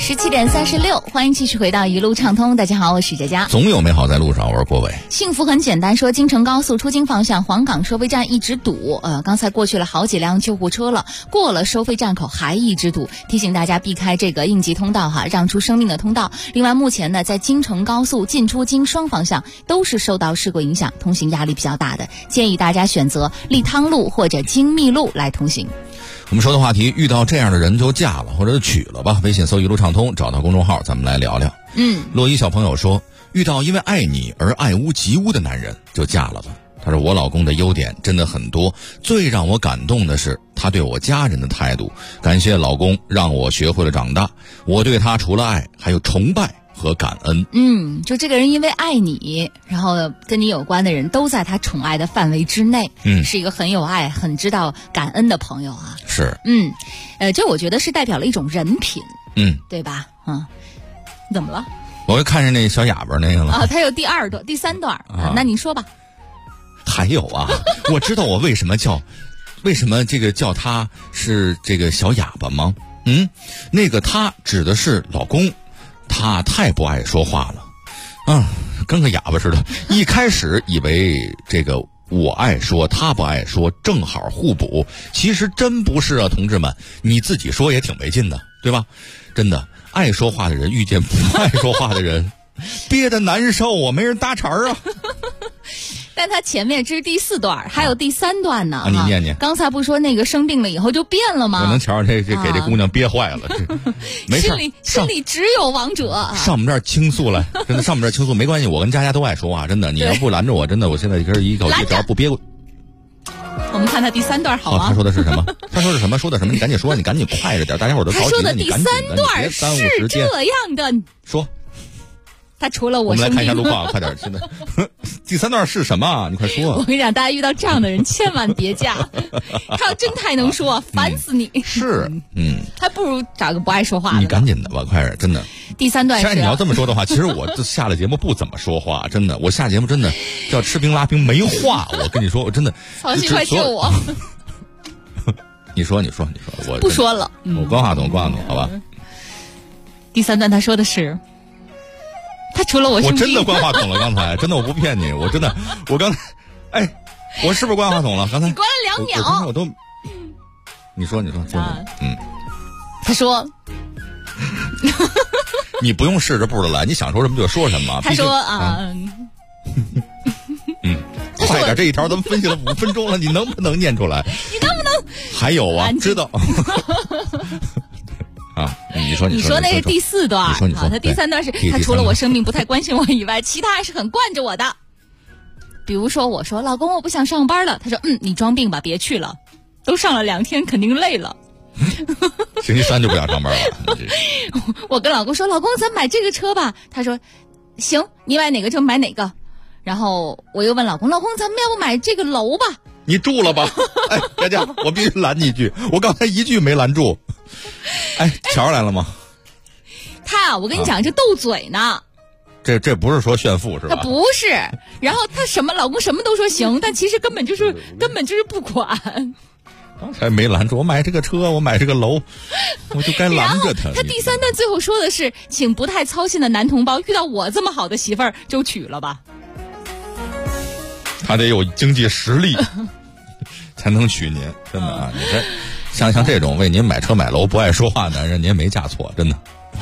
Speaker 5: 17:36，欢迎继续回到一路畅通。大家好，我是佳佳。
Speaker 11: 总有美好在路上，我是郭伟。
Speaker 5: 幸福很简单，说京承高速出京方向黄岗收费站一直堵，刚才过去了好几辆救护车了，过了收费站口还一直堵，提醒大家避开这个应急通道哈，让出生命的通道。另外，目前呢，在京承高速进出京双方向都是受到事故影响，通行压力比较大的，建议大家选择利汤路或者京密路来通行。
Speaker 11: 我们说的话题，遇到这样的人就嫁了或者娶了吧。微信搜一路畅通，找到公众号，咱们来聊聊。洛伊小朋友说，遇到因为爱你而爱屋及乌的男人就嫁了吧。他说，我老公的优点真的很多，最让我感动的是他对我家人的态度。感谢老公让我学会了长大，我对他除了爱还有崇拜和感恩。
Speaker 5: 就这个人因为爱你，然后跟你有关的人都在他宠爱的范围之内，是一个很有爱很知道感恩的朋友啊。
Speaker 11: 是
Speaker 5: 这我觉得是代表了一种人品，对吧？怎么了？
Speaker 11: 我又看见那小哑巴那个了
Speaker 5: 啊，他有第三段那你说吧。
Speaker 11: 还有啊，我知道我为什么这个叫他是这个小哑巴吗？那个他指的是老公，他太不爱说话了，跟个哑巴似的。一开始以为这个我爱说他不爱说正好互补，其实真不是啊，同志们，你自己说也挺没劲的，对吧？真的，爱说话的人遇见不爱说话的人憋得难受啊，没人搭茬啊。
Speaker 5: 但他前面这是第4段，还有第3段呢。
Speaker 11: 你念念。
Speaker 5: 刚才不说那个生病了以后就变了吗？
Speaker 11: 我能瞧这给这姑娘憋坏了。没事，
Speaker 5: 心里只有王者。
Speaker 11: 上我们这儿倾诉来，真的上我们这儿倾诉没关系，我跟佳佳都爱说话，真的。你要不拦着我，真的，我现在一口气只要不憋过。
Speaker 5: 我们看他第3段好吗？
Speaker 11: 他说的是什么？他说的什么？说的什么？你赶紧说，你赶紧快着点，大家伙都着急了。
Speaker 5: 他说的第3段是这样的。
Speaker 11: 说。
Speaker 5: 他除了
Speaker 11: 我们来看一下路况，快点！现在第3段是什么？你快说！
Speaker 5: 我跟你讲，大家遇到这样的人千万别嫁，他真太能说，烦死你！
Speaker 11: 是，
Speaker 5: 还不如找个不爱说话的。
Speaker 11: 你赶紧的吧，快点！真的。
Speaker 5: 第3段是。
Speaker 11: 你要这么说的话，其实我下了节目不怎么说话，真的，我下节目真的叫吃冰拉冰没话。我跟你说，我真的。
Speaker 5: 曹鑫，快救我！
Speaker 11: 你说，我
Speaker 5: 不说了。
Speaker 11: 我关话筒，好吧。
Speaker 5: 第3段他说的是。他除了我
Speaker 11: 真的关话筒了，刚才真的我不骗你，我真的，我刚才，我是不是关话筒了？刚才
Speaker 5: 你关了2秒，
Speaker 11: 我都，你说，
Speaker 5: 他说，
Speaker 11: 你不用试着步的来，你想说什么就说什么。
Speaker 5: 他说
Speaker 11: 快点，这一条咱们分析了5分钟了，你能不能念出来？
Speaker 5: 你能不能？
Speaker 11: 还有啊，知道。你说
Speaker 5: 那是第4段，
Speaker 11: 你说
Speaker 5: 他第3段是他除了我生病不太关心我以外，其他还是很惯着我的。比如说我说老公我不想上班了，他说你装病吧，别去了，都上了2天肯定累了。
Speaker 11: 星期3就不想上班了。
Speaker 5: 我跟老公说老公咱买这个车吧，他说行，你买哪个就买哪个。然后我又问老公咱们要不买这个楼吧？
Speaker 11: 你住了吧？佳佳，我必须拦你一句，我刚才一句没拦住。乔来了吗？
Speaker 5: 他我跟你讲，这斗嘴呢。
Speaker 11: 这不是说炫富是吧？
Speaker 5: 他不是，然后他老公什么都说行，但其实根本就是不管。
Speaker 11: 刚才没拦住，我买这个车，我买这个楼，我就该拦着他。
Speaker 5: 他第3段最后说的是，请不太操心的男同胞遇到我这么好的媳妇儿就娶了吧。
Speaker 11: 他得有经济实力才能娶您，真的啊！你这像这种为您买车买楼不爱说话的男人，您没嫁错，真的。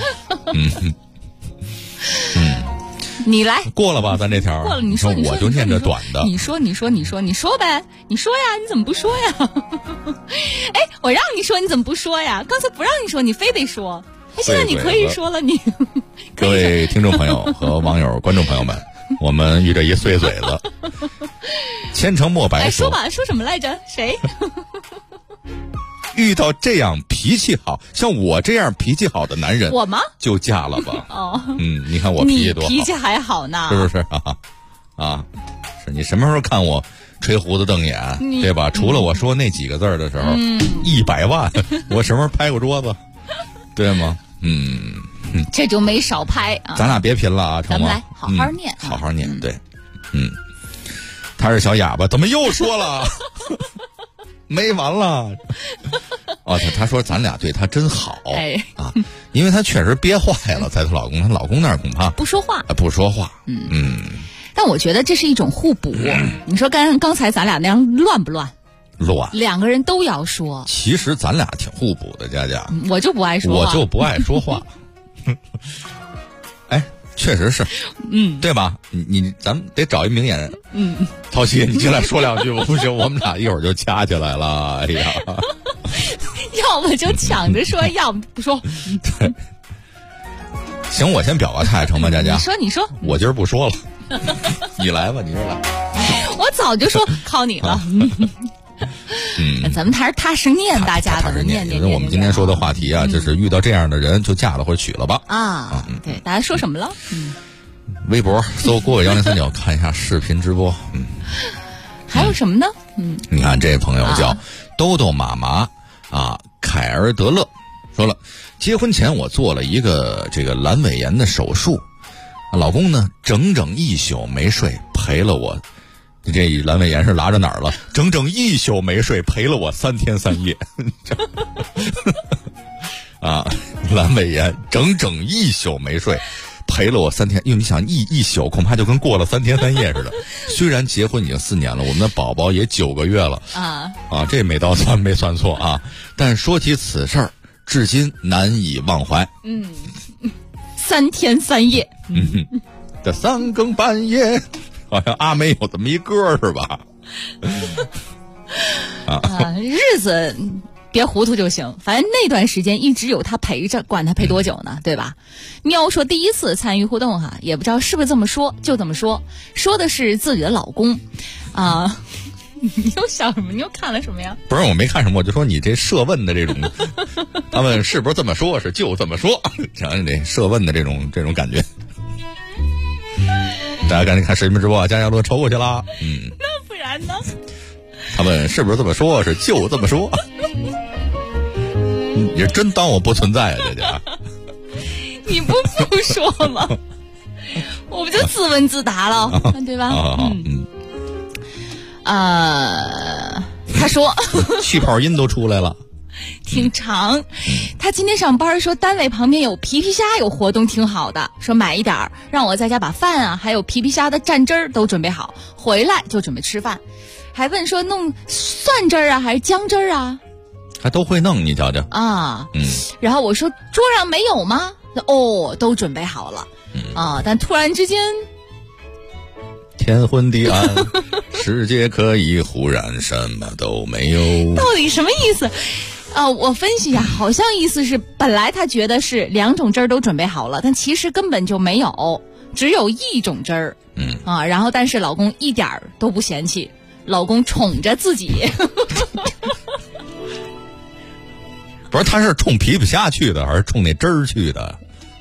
Speaker 5: 你来
Speaker 11: 过了吧，咱这条
Speaker 5: 过了。你说
Speaker 11: 我就念着短的。
Speaker 5: 你说呗，你说呀，你怎么不说呀？我让你说，你怎么不说呀？刚才不让你说，你非得说。现在你可以说了，你。
Speaker 11: 各位听众朋友和网友、观众朋友们。我们遇着一碎嘴子，千城莫白
Speaker 5: 说吧，说什么来着？谁？
Speaker 11: 遇到这样脾气好，像我这样脾气好的男人，
Speaker 5: 我吗？
Speaker 11: 就嫁了吧。你看我脾气多好，
Speaker 5: 你脾气还好呢，
Speaker 11: 是不是是你什么时候看我吹胡子瞪眼，对吧？除了我说那几个字的时候，100万，我什么时候拍过桌子，对吗？
Speaker 5: 这就没少拍啊！
Speaker 11: 咱俩别贫了啊，成吗？
Speaker 5: 咱们来好好念，
Speaker 11: 好好念。对，他是小哑巴，怎么又说了？没完了。 哦，他说咱俩对他真好，啊，因为他确实憋坏了，在她老公那儿恐怕
Speaker 5: 不说话， 但我觉得这是一种互补。你说刚才咱俩那样乱不乱？
Speaker 11: 乱，
Speaker 5: 两个人都要说。
Speaker 11: 其实咱俩挺互补的，佳佳。
Speaker 5: 我就不爱说话，
Speaker 11: 我就不爱说话。哎，确实是，对吧？咱们得找一明眼人。陶琪，你进来说两句吧，不行，我们俩一会儿就掐起来了。哎呀，
Speaker 5: 要么就抢着说，要么不说。
Speaker 11: 对，行，我先表个态成吗？佳佳，
Speaker 5: 你说，
Speaker 11: 我今儿不说了，你来吧，你这来。
Speaker 5: 我早就说靠你了。咱们还是踏实念，大家
Speaker 11: 踏实念。因为我们今天说的话题啊，就是遇到这样的人就嫁了或者娶了吧。
Speaker 5: 对，大家说什么了？
Speaker 11: 微博搜郭伟1039看一下视频直播。
Speaker 5: 还有什么呢？
Speaker 11: 你看这朋友叫豆豆妈妈啊，凯尔德勒说了，结婚前我做了一个这个阑尾炎的手术，老公呢整整1宿没睡，陪了我。这阑尾炎是拉着哪儿了？整整1宿没睡，陪了我3天3夜。啊，阑尾炎整整1宿没睡，陪了我3天。因为你想一宿恐怕就跟过了3天3夜似的。虽然结婚已经4年了，我们的宝宝也9个月了这没算错啊。但说起此事儿，至今难以忘怀。
Speaker 5: 3天3夜。
Speaker 11: 这3更半夜。好像阿妹有这么一歌是吧？
Speaker 5: 日子别糊涂就行，反正那段时间一直有他陪着，管他陪多久呢，对吧？喵说第一次参与互动也不知道是不是这么说，就这么说的是自己的老公你又想什么？你又看了什么呀？
Speaker 11: 不是，我没看什么，我就说你这设问的这种，他们是不是这么说？是就这么说，想想这设问的这种感觉。大家赶紧看视频直播啊！佳佳乐抽过去啦。
Speaker 5: 那不然呢？
Speaker 11: 他们是不是这么说？是就这么说？你是真当我不存在啊，佳佳？
Speaker 5: 你不说吗？我不就自问自答了，对吧？他说
Speaker 11: 气泡音都出来了。
Speaker 5: 挺长，他今天上班说单位旁边有皮皮虾有活动挺好的，说买一点让我在家把饭还有皮皮虾的蘸汁儿都准备好，回来就准备吃饭，还问说弄蒜汁儿还是姜汁儿啊，
Speaker 11: 还都会弄，你瞧瞧
Speaker 5: 然后我说桌上没有吗？都准备好了但突然之间
Speaker 11: 天昏地暗世界可以忽然什么都没有，
Speaker 5: 到底什么意思？我分析一下，好像意思是本来他觉得是2种汁儿都准备好了，但其实根本就没有，只有1种汁儿。然后但是老公一点都不嫌弃，老公宠着自己。
Speaker 11: 不是，他是冲皮皮虾去的，还是冲那汁儿去的？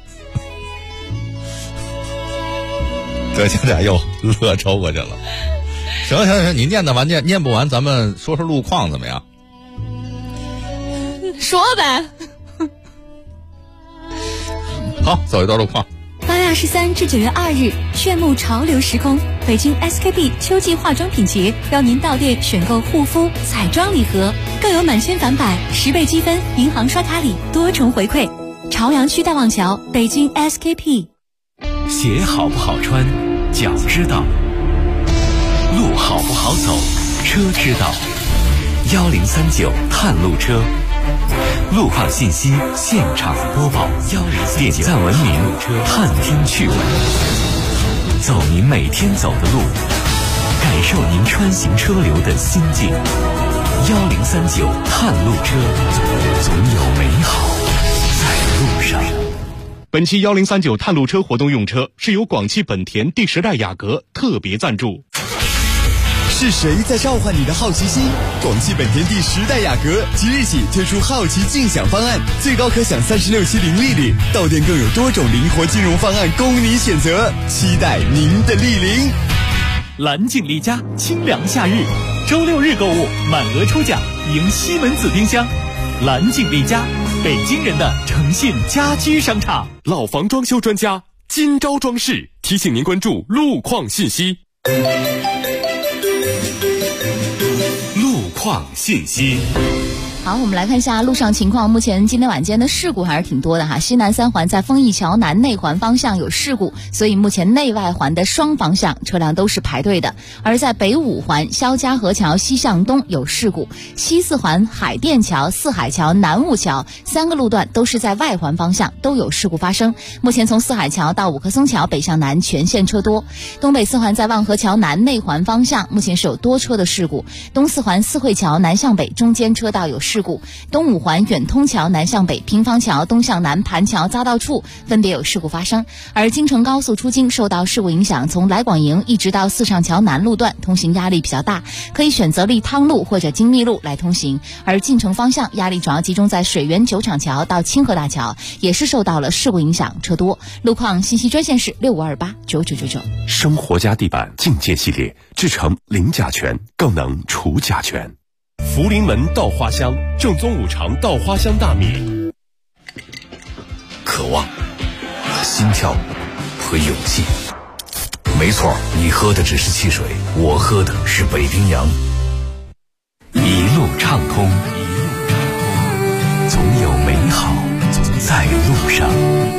Speaker 11: 这现在又乐抽过去了。行，你念得完念不完，咱们说说路况怎么样？
Speaker 5: 说呗。
Speaker 11: 好，走一段路况。
Speaker 7: 8月23至9月2日，炫目潮流时空，北京 SKP 秋季化妆品节邀您到店选购护肤、彩妆礼盒，更有满千返百、10倍积分、银行刷卡礼多重回馈。朝阳区大望桥，北京 SKP。
Speaker 3: 鞋好不好穿，脚知道；路好不好走，车知道。1039探路车，路况信息现场播报。点赞文明，探听趣闻，走您每天走的路，感受您穿行车流的心境。1039探路车，总有美好在路上。
Speaker 18: 本期1039探路车活动用车是由广汽本田第10代雅阁特别赞助。
Speaker 17: 是谁在召唤你的好奇心？广汽本田第10代雅阁即日起推出好奇竞享方案，最高可享36期零利率，到店更有多种灵活金融方案供你选择，期待您的莅临。
Speaker 19: 蓝景丽家清凉夏日，周6日购物满额抽奖，赢西门子冰箱。蓝景丽家，北京人的诚信家居商场。
Speaker 15: 老房装修专家金招装饰提醒您关注路况信息。
Speaker 3: 路况信息。
Speaker 5: 好，我们来看一下路上情况。目前今天晚间的事故还是挺多的哈。西南三环在丰益桥南内环方向有事故，所以目前内外环的双方向车辆都是排队的。而在北五环肖家河桥西向东有事故，西四环海淀桥、四海桥、南雾桥3个路段都是在外环方向都有事故发生。目前从四海桥到五棵松桥北向南全线车多。东北四环在望河桥南内环方向目前是有多车的事故，东四环四惠桥南向北中间车道有事故，东五环远通桥南向北、平房桥东向南盘桥匝道处分别有事故发生。而京承高速出京受到事故影响，从来广营一直到四上桥南路段通行压力比较大，可以选择利汤路或者精密路来通行。而进城方向压力主要集中在水源酒厂桥到清河大桥，也是受到了事故影响，车多。路况信息专线是65289999。
Speaker 3: 生活家地板境界系列，制成零甲醛，更能除甲醛。
Speaker 20: 福临门稻花香，正宗五常稻花香大米。
Speaker 9: 渴望、心跳和勇气。没错，你喝的只是汽水，我喝的是北冰洋。一路畅通，总有美好在路上。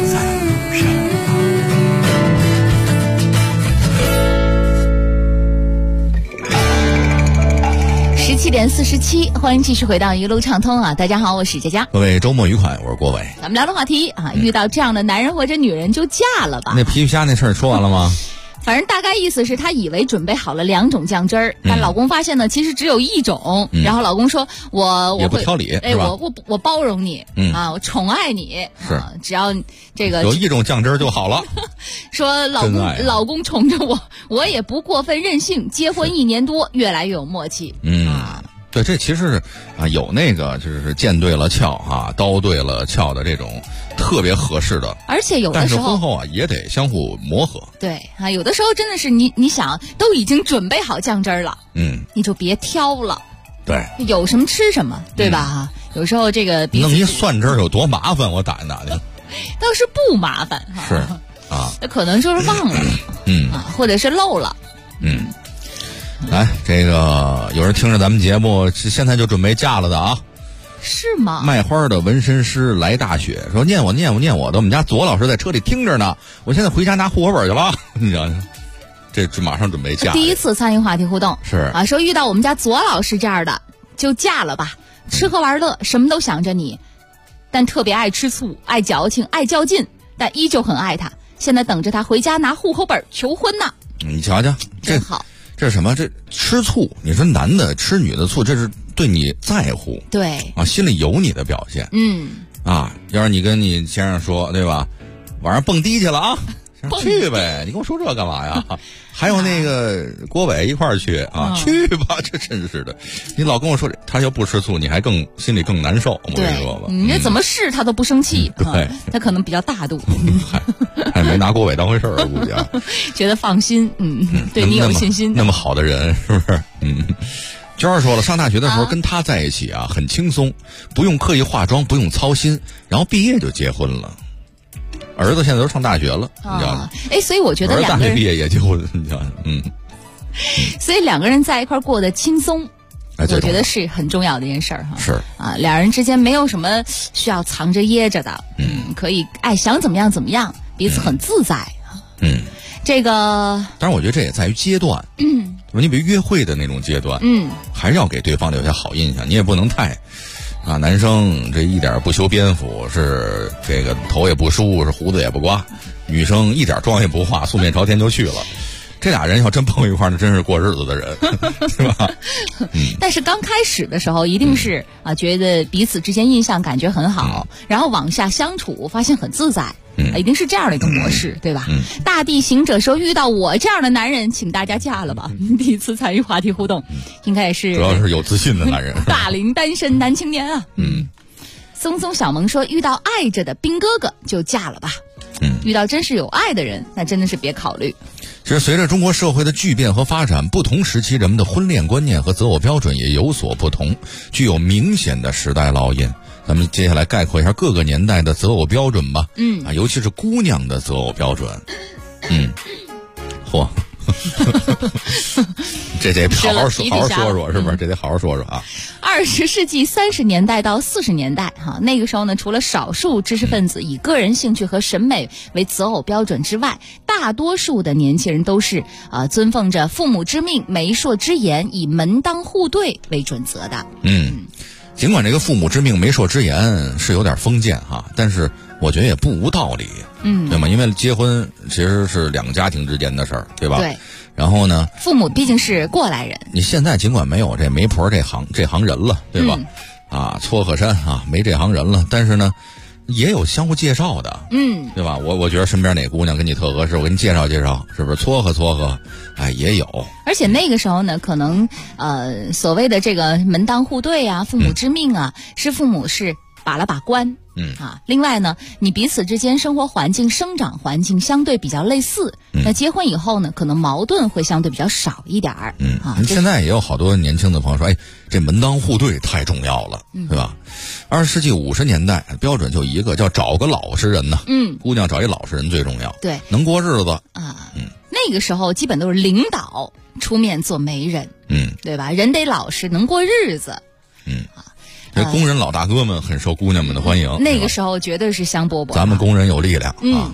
Speaker 5: 17点47，欢迎继续回到一路畅通啊！大家好，我是佳佳。
Speaker 11: 各位周末愉快，我是郭伟。
Speaker 5: 咱们聊的话题啊，遇到这样的男人或者女人就嫁了吧。
Speaker 11: 那皮皮虾那事儿说完了吗？
Speaker 5: 反正大概意思是他以为准备好了2种酱汁儿，但老公发现呢，其实只有1种。然后老公说：“我
Speaker 11: 也不挑理，
Speaker 5: 哎，我包容你，啊，我宠爱你，
Speaker 11: 是
Speaker 5: 只要这个
Speaker 11: 有1种酱汁儿就好了。”
Speaker 5: 说老公宠着我，我也不过分任性。结婚1年多，越来越有默契。
Speaker 11: 对，这其实是啊，有那个就是剑对了鞘啊，刀对了鞘的这种特别合适的，
Speaker 5: 而且有的时候，
Speaker 11: 但是婚后啊也得相互磨合。
Speaker 5: 对啊，有的时候真的是你想都已经准备好酱汁儿了，你就别挑了。
Speaker 11: 对，
Speaker 5: 有什么吃什么，对吧？有时候这个
Speaker 11: 弄一蒜汁儿有多麻烦，我打听打听。
Speaker 5: 倒是不麻烦哈。
Speaker 11: 是啊，
Speaker 5: 那可能就是忘了，或者是漏了，
Speaker 11: 来，这个有人听着咱们节目，现在就准备嫁了的啊？
Speaker 5: 是吗？
Speaker 11: 卖花的纹身师来大雪说念我的，我们家左老师在车里听着呢，我现在回家拿户口本去了。你知道，这马上准备嫁。
Speaker 5: 第一次参与话题互动
Speaker 11: 是
Speaker 5: 啊，说遇到我们家左老师这样的就嫁了吧，吃喝玩乐什么都想着你，但特别爱吃醋、爱矫情、爱较劲，但依旧很爱他。现在等着他回家拿户口本求婚呢。
Speaker 11: 你瞧瞧，
Speaker 5: 真好。
Speaker 11: 这是什么？这吃醋？你说男的吃女的醋，这是对你在乎，
Speaker 5: 对
Speaker 11: 啊，心里有你的表现。啊，要是你跟你先生说，对吧？晚上蹦迪去了啊，去呗！你跟我说这干嘛呀？还有那个郭伟一块儿去啊，去吧！这真是的，你老跟我说他要不吃醋，你还心里更难受。我跟你说吧，
Speaker 5: 你这怎么试他都不生气，
Speaker 11: 对，
Speaker 5: 他可能比较大度，
Speaker 11: 还没拿郭伟当回事儿，估计啊，
Speaker 5: 觉得放心，对你有信心。
Speaker 11: 那么好的人，是不是？娟儿说了，上大学的时候跟他在一起啊，很轻松，不用刻意化妆，不用操心，然后毕业就结婚了。儿子现在都上大学了，你知道吗？
Speaker 5: 哎，所以我觉得
Speaker 11: 大学毕业也结婚，你知道吗？
Speaker 5: 所以2个人在一块过得轻松，我觉得是很重要的一件事儿哈。
Speaker 11: 是
Speaker 5: 啊，2人之间没有什么需要藏着掖着的，可以想怎么样怎么样，彼此很自在。这个，
Speaker 11: 当然我觉得这也在于阶段。你比如约会的那种阶段，还是要给对方留下好印象，你也不能太。啊，男生这一点不修边幅，是这个头也不梳，是胡子也不刮；女生一点妆也不化，素面朝天就去了。这俩人要真碰一块儿，那真是过日子的人，是吧？
Speaker 5: 但是刚开始的时候，一定是觉得彼此之间印象感觉很好，然后往下相处，发现很自在。一定是这样的一个模式，对吧？大地行者说遇到我这样的男人，请大家嫁了吧。第一次参与话题互动，应该也是
Speaker 11: 主要是有自信的男人，
Speaker 5: 大龄单身男青年啊。松松小萌说遇到爱着的兵哥哥就嫁了吧。遇到真是有爱的人，那真的是别考虑。
Speaker 11: 其实随着中国社会的巨变和发展，不同时期人们的婚恋观念和择偶标准也有所不同，具有明显的时代烙印。咱们接下来概括一下各个年代的择偶标准吧。尤其是姑娘的择偶标准。 这得好好说是不是？这得好好说啊。
Speaker 5: 20世纪30年代到40年代，那个时候呢，除了少数知识分子以个人兴趣和审美为择偶标准之外，大多数的年轻人都是遵奉着父母之命、媒妁之言，以门当户对为准则的。
Speaker 11: 尽管这个父母之命、媒妁之言是有点封建哈，但是我觉得也不无道理，对吗？因为结婚其实是两个家庭之间的事儿，对吧？
Speaker 5: 对。
Speaker 11: 然后呢，
Speaker 5: 父母毕竟是过来人。
Speaker 11: 你现在尽管没有这媒婆这行人了，对吧？撮合山没这行人了，但是呢，也有相互介绍的，对吧？我觉得身边哪姑娘跟你特合适，我给你介绍介绍，是不是？撮合，也有。
Speaker 5: 而且那个时候呢，可能所谓的这个门当户对啊，父母之命啊，是父母是把了把关。另外呢，你彼此之间生活环境、生长环境相对比较类似，那结婚以后呢，可能矛盾会相对比较少一点儿。
Speaker 11: 现在也有好多年轻的朋友说，这门当户对太重要了，对吧？20世纪50年代标准就一个，叫找个老实人呢。姑娘找一老实人最重要，
Speaker 5: 对，
Speaker 11: 能过日子
Speaker 5: 那个时候基本都是领导出面做媒人，对吧？人得老实，能过日子，
Speaker 11: 这工人老大哥们很受姑娘们的欢迎。
Speaker 5: 那个时候绝对是香饽饽，
Speaker 11: 咱们工人有力量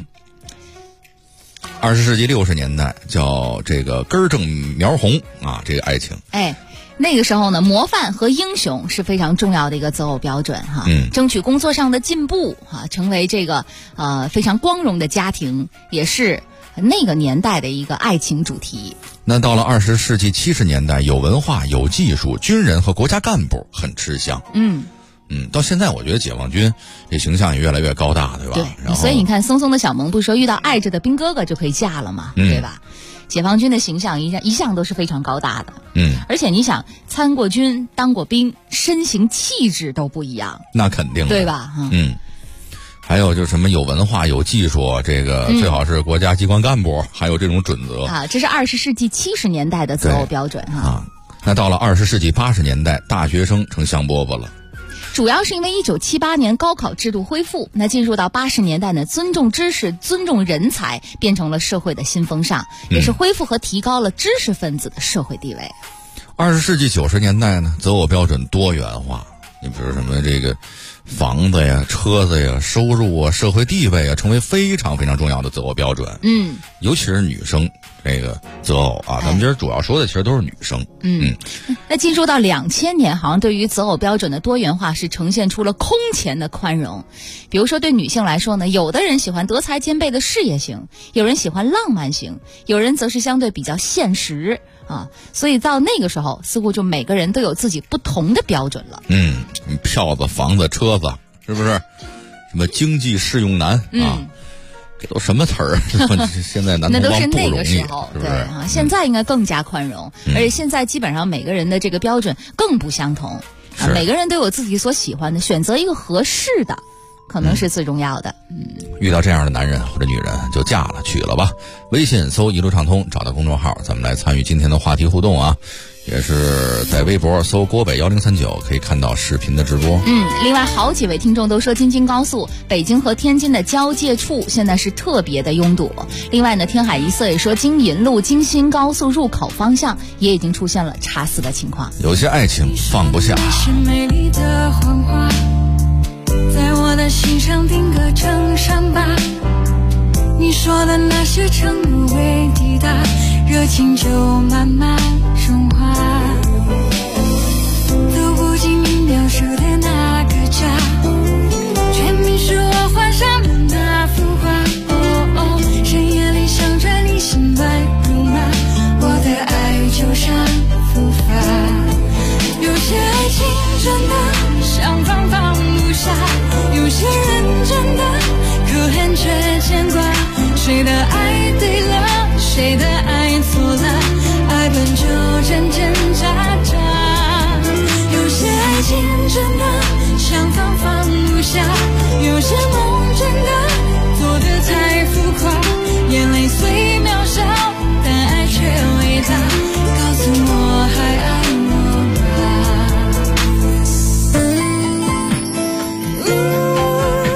Speaker 11: 20世纪60年代叫这个根正苗红这个爱情。
Speaker 5: 那个时候呢，模范和英雄是非常重要的一个择偶标准争取工作上的进步成为这个非常光荣的家庭，也是那个年代的一个爱情主题。
Speaker 11: 那到了20世纪70年代，有文化、有技术，军人和国家干部很吃香。到现在我觉得解放军这形象也越来越高大，对吧？
Speaker 5: 对，所以你看松松的小萌不是说遇到爱着的兵哥哥就可以嫁了嘛，对吧？解放军的形象一向都是非常高大的。而且你想参过军、当过兵，身形气质都不一样，
Speaker 11: 那肯定的，
Speaker 5: 对吧？
Speaker 11: 还有就是什么有文化、有技术，这个最好是国家机关干部，还有这种准则
Speaker 5: 这是20世纪70年代的择偶标准
Speaker 11: 那到了20世纪80年代，大学生成香饽饽了。
Speaker 5: 主要是因为1978年高考制度恢复，那进入到80年代呢，尊重知识、尊重人才变成了社会的新风尚，也是恢复和提高了知识分子的社会地位。
Speaker 11: 20世纪90年代呢，择偶标准多元化，你比如什么这个房子呀、车子呀、收入啊、社会地位啊，成为非常非常重要的择偶标准。尤其是女生这个择偶咱们今儿主要说的其实都是女生。
Speaker 5: 那进入到2000年，好像对于择偶标准的多元化是呈现出了空前的宽容。比如说对女性来说呢，有的人喜欢德才兼备的事业型，有人喜欢浪漫型，有人则是相对比较现实所以到那个时候，似乎就每个人都有自己不同的标准了。
Speaker 11: 票子、房子、车子，是不是？什么经济适用男这都什么词儿？现在男同胞不容易，是不是？
Speaker 5: 现在应该更加宽容，而且现在基本上每个人的这个标准更不相同每个人都有自己所喜欢的，选择一个合适的可能是最重要的。
Speaker 11: 遇到这样的男人或者女人就嫁了娶了吧。微信搜一路畅通，找到公众号，咱们来参与今天的话题互动也是在微博搜郭北1039可以看到视频的直播。
Speaker 5: 另外好几位听众都说京津高速北京和天津的交界处现在是特别的拥堵。另外呢，天海一色也说京银路京新高速入口方向也已经出现了差死的情况。
Speaker 11: 有些爱情放不下。
Speaker 12: 是美丽的谎话，在我的心上定格成伤疤。你说的那些承诺未抵达，热情就慢慢融化，走不进你描述的那个家，却迷失我幻想的那幅画。深夜里想着你心乱如麻，我的爱就像复发。有些爱情真的想放放不下，有些人真的可恨却牵挂。谁的爱对了，谁的爱错了，爱本就真真假假。有些爱情真的想放放不下，有些梦真的做得太浮夸，眼泪虽渺小，但爱却伟大。告诉我还爱我吗？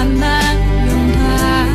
Speaker 12: 慢慢融化，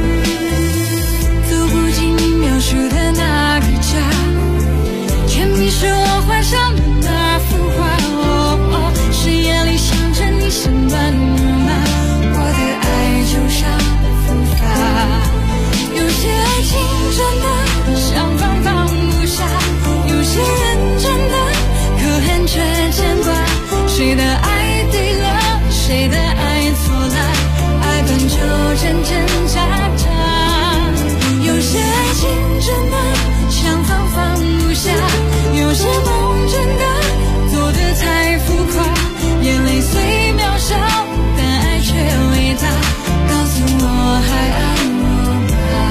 Speaker 12: 走不进你描述的那个家，却迷失我幻想的那幅画。誓言里想着你像乱如麻，我的爱就像浮发。有些爱情真的想放放不下，有些人真的可恨却牵挂。谁的爱对了，谁的爱错了，爱本就真真假假。有些爱情真的想放放不下，有些梦真的做得太浮夸。眼泪虽渺小，但爱却伟大。告诉我还爱我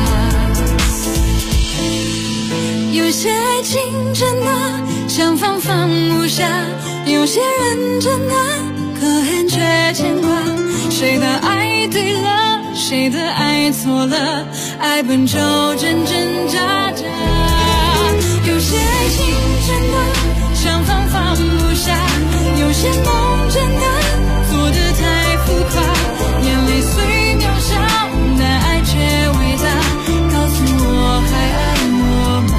Speaker 12: 吗？有些爱情真的想放放不下，有些人真的可恨却牵挂。谁的爱对了，谁的爱错了，爱本就真真假假。有些爱情真的想放放不下，有些梦真的做得太浮夸。眼泪虽渺小，但爱却伟大。告诉我还爱我吗？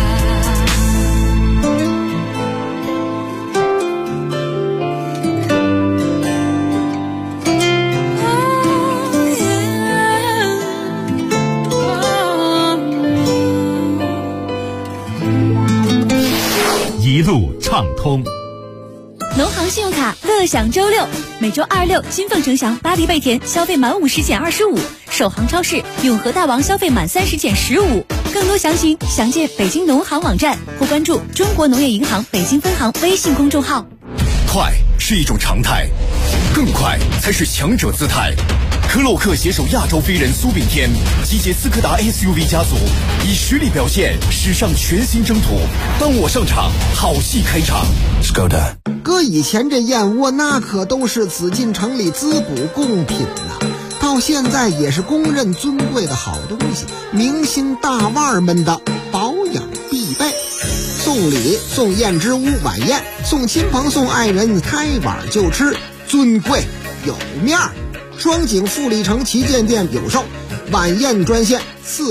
Speaker 19: 一路畅通。
Speaker 7: 农行信用卡乐享周六，每周2、6金凤城祥、巴黎贝甜消费满50减25，首航超市永和大王消费满30减15。更多详情详见北京农行网站或关注中国农业银行北京分行微信公众号。
Speaker 9: 快是一种常态，更快才是强者姿态。科洛克携手亚洲飞人苏炳添，集结斯柯达 SUV 家族，以实力表现驶上全新征途。当我上场，好戏开场。Skoda，
Speaker 21: 搁以前这燕窝那可都是紫禁城里滋补贡品呐，到现在也是公认尊贵的好东西，明星大腕们的保养必备。送礼送燕之屋晚宴，送亲朋送爱人开碗就吃，尊贵有面儿。双井富力城旗舰店有售，晚宴专线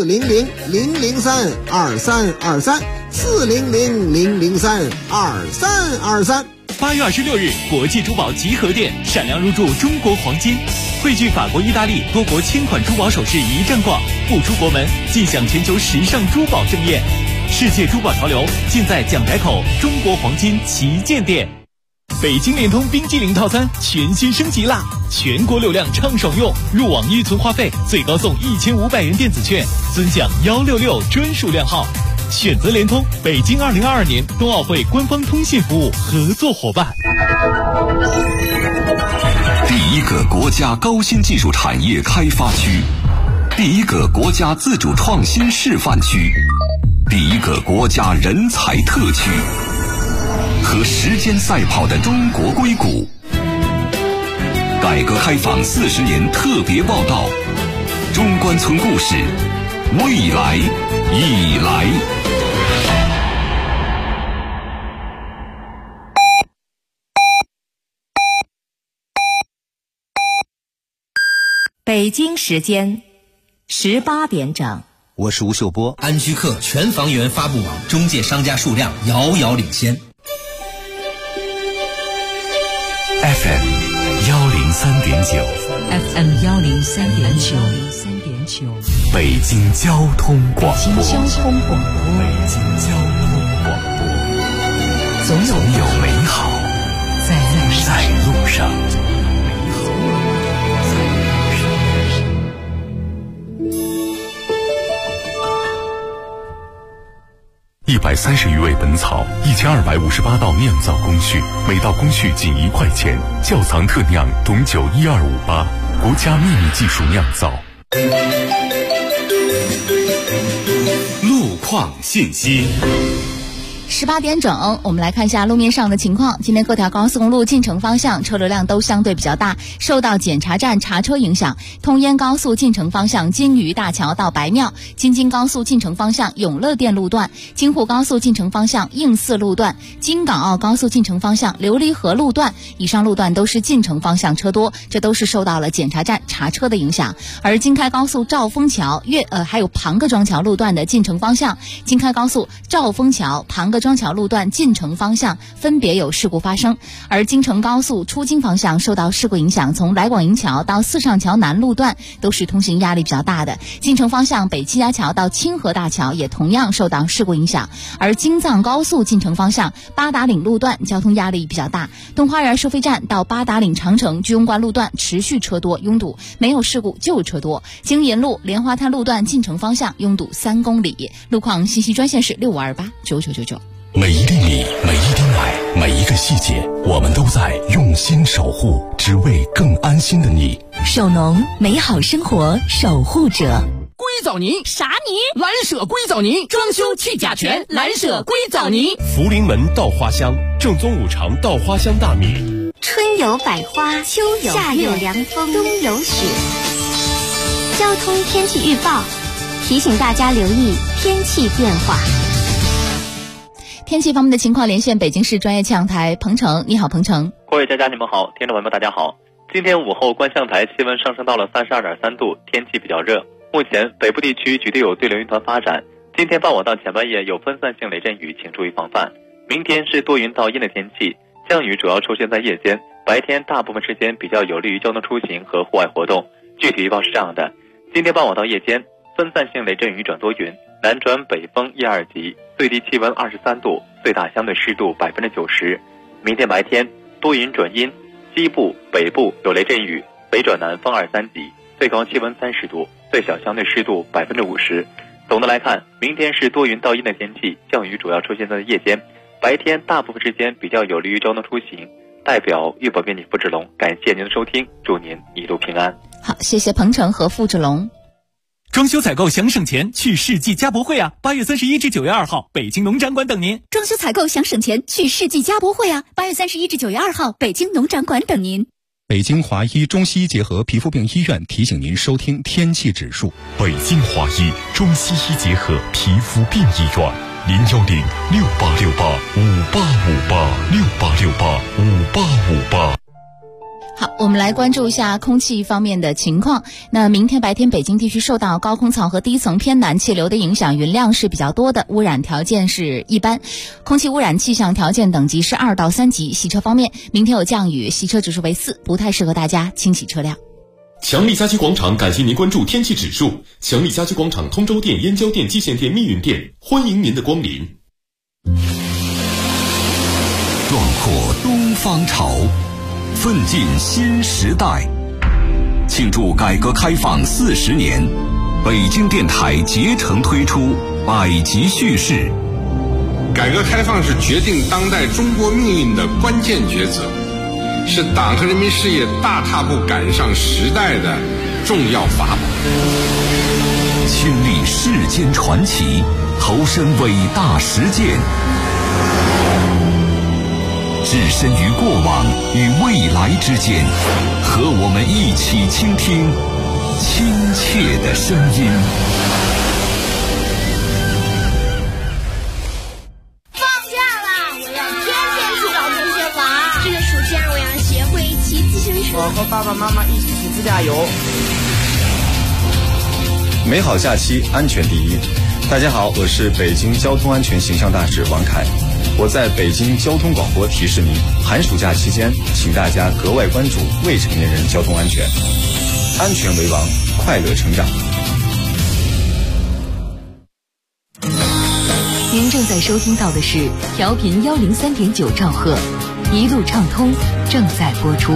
Speaker 21: 400-003-2323，400-003-2323。
Speaker 19: 8月26日，国际珠宝集合店闪亮入驻中国黄金，汇聚法国、意大利多国千款珠宝首饰一站逛，不出国门尽享全球时尚珠宝盛宴。世界珠宝潮流尽在蒋改口中国黄金旗舰店。北京联通冰激凌套餐全新升级啦！全国流量畅爽用，入网预存话费最高送1500元电子券，尊享166专属量号。选择联通，北京2022年冬奥会官方通信服务合作伙伴。
Speaker 3: 第一个国家高新技术产业开发区，第一个国家自主创新示范区，第一个国家人才特区。和时间赛跑的中国硅谷，改革开放40年特别报道，中关村故事，未来已来。
Speaker 1: 北京时间18点整。
Speaker 22: 我是吴秀波。安居客全房源发布网中介商家数量遥遥领先。
Speaker 3: FM 103.9
Speaker 1: FM 103.9
Speaker 3: 北京交通广播。
Speaker 1: 北京交通广播。
Speaker 3: 北京交通广播。总有美好在路上。130余味本草，1258道酿造工序，每道工序仅1块钱。窖藏特酿董酒12588，国家秘密技术酿造。
Speaker 2: 路况信息。
Speaker 5: 18点整，我们来看一下路面上的情况。今天各条高速公路进城方向车流量都相对比较大，受到检查站查车影响，通燕高速进城方向金鱼大桥到白庙，京津高速进城方向永乐店路段，京沪高速进城方向应四路段，京港澳高速进城方向琉璃河路段，以上路段都是进城方向车多，这都是受到了检查站查车的影响。而京开高速兆丰桥还有庞各庄桥路段的进城方向，京开高速兆丰桥、庞各庄桥路段进城方向分别有事故发生。而京承高速出京方向受到事故影响，从来广营桥到四上桥南路段都是通行压力比较大的。进城方向北七家桥到清河大桥也同样受到事故影响。而京藏高速进城方向八达岭路段交通压力比较大，东花园收费站到八达岭长城居庸关路段持续车多拥堵，没有事故就是车多。京银路莲花滩路段进城方向拥堵3公里。路况信息专线是65289999。
Speaker 3: 每一粒米，每一滴奶，每一个细节，我们都在用心守护，只为更安心的你。
Speaker 1: 手农，美好生活守护者。
Speaker 6: 硅藻泥啥泥？蓝舍硅藻泥，装修去甲醛，蓝舍硅藻泥。
Speaker 20: 福临门稻花香，正宗五常稻花香大米。
Speaker 4: 春有百花，秋有夏有凉风，冬有雪。交通天气预报提醒大家留意天气变化。
Speaker 5: 天气方面的情况，连线北京市专业气象台彭程。你好，彭程。
Speaker 10: 各位佳佳你们好，听众朋友们大家好。今天午后观象台气温上升到了32.3度，天气比较热。目前北部地区局地有对流云团发展，今天傍晚到前半夜有分散性雷阵雨，请注意防范。明天是多云到阴的天气，降雨主要出现在夜间，白天大部分时间比较有利于交通出行和户外活动。具体预报是这样的：今天傍晚到夜间分散性雷阵雨转多云，南转北风1、2级，最低气温23度，最大相对湿度90%。明天白天多云转阴，西部、北部有雷阵雨，北转南风2、3级，最高气温30度，最小相对湿度50%。总的来看，明天是多云到阴的天气，降雨主要出现在夜间，白天大部分时间比较有利于交通出行。代表预报编辑付志龙，感谢您的收听，祝您一路平安。
Speaker 5: 好，谢谢彭程和付志龙。
Speaker 19: 装修采购想省钱，去世纪家博会啊！8月31至9月2号，北京农展馆等您。
Speaker 7: 装修采购想省钱，去世纪家博会啊！8月31至9月2号，北京农展馆等您。
Speaker 15: 北京华医中西医结合皮肤病医院提醒您收听天气指数。
Speaker 3: 北京华医中西医结合皮肤病医院，0106868585858，68685858。
Speaker 5: 好，我们来关注一下空气方面的情况。那明天白天北京地区受到高空槽和低层偏南气流的影响，云量是比较多的，污染条件是一般，空气污染气象条件等级是2到3级。洗车方面，明天有降雨，洗车指数为4，不太适合大家清洗车辆。
Speaker 3: 强力家居广场感谢您关注天气指数。强力家居广场通州店、燕郊店、蓟县店、密云店，欢迎您的光临。
Speaker 9: 壮阔东方潮，奋进新时代。庆祝改革开放40年，北京电台竭诚推出百集叙事。
Speaker 23: 改革开放是决定当代中国命运的关键抉择，是党和人民事业大踏步赶上时代的重要法宝。
Speaker 9: 亲历世间传奇，投身伟大实践，置身于过往与未来之间，和我们一起倾听亲切的声音。
Speaker 24: 放假啦！我要天天去找同学玩。这个暑假我要学会骑自行车。
Speaker 25: 我和爸爸妈妈一起去自驾游。
Speaker 26: 美好假期，安全第一。大家好，我是北京交通安全形象大使王凯。我在北京交通广播提示您，寒暑假期间，请大家格外关注未成年人交通安全，安全为王，快乐成长。
Speaker 1: 您正在收听到的是调频103.9兆赫，一路畅通正在播出。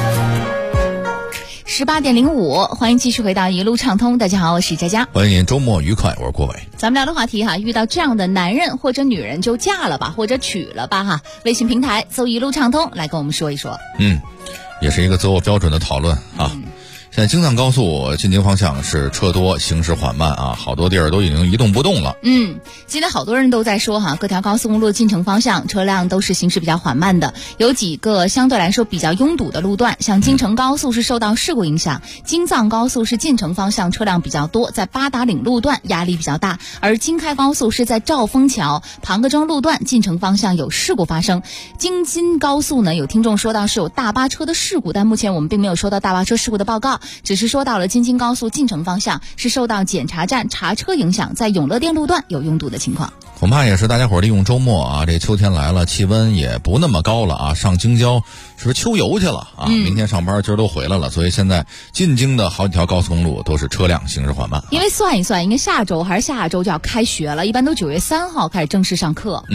Speaker 5: 18点05，欢迎继续回到一路畅通。大家好，我是佳佳，
Speaker 11: 欢迎周末愉快，我是郭伟。
Speaker 5: 咱们聊的话题哈，遇到这样的男人或者女人就嫁了吧，或者娶了吧哈。微信平台搜一路畅通来跟我们说一说。
Speaker 11: 也是一个择偶标准的讨论啊。 现在京藏高速进京方向是车多，行驶缓慢啊，好多地儿都已经一动不动了。
Speaker 5: 今天好多人都在说哈，各条高速公路进城方向车辆都是行驶比较缓慢的，有几个相对来说比较拥堵的路段，像京承高速是受到事故影响，京藏高速是进城方向车辆比较多，在八达岭路段压力比较大，而京开高速是在兆丰桥、庞各庄路段进城方向有事故发生。京津高速呢，有听众说到是有大巴车的事故，但目前我们并没有收到大巴车事故的报告，只是说到了京津高速进城方向是受到检查站查车影响，在永乐店路段有拥堵的情况。
Speaker 11: 恐怕也是大家伙利用周末啊，这秋天来了，气温也不那么高了啊，上京郊是不是秋游去了啊？明天上班，今儿都回来了，所以现在进京的好几条高速公路都是车辆行驶缓慢。
Speaker 5: 因为算一算，应该下周还是下周就要开学了，一般都9月3号开始正式上课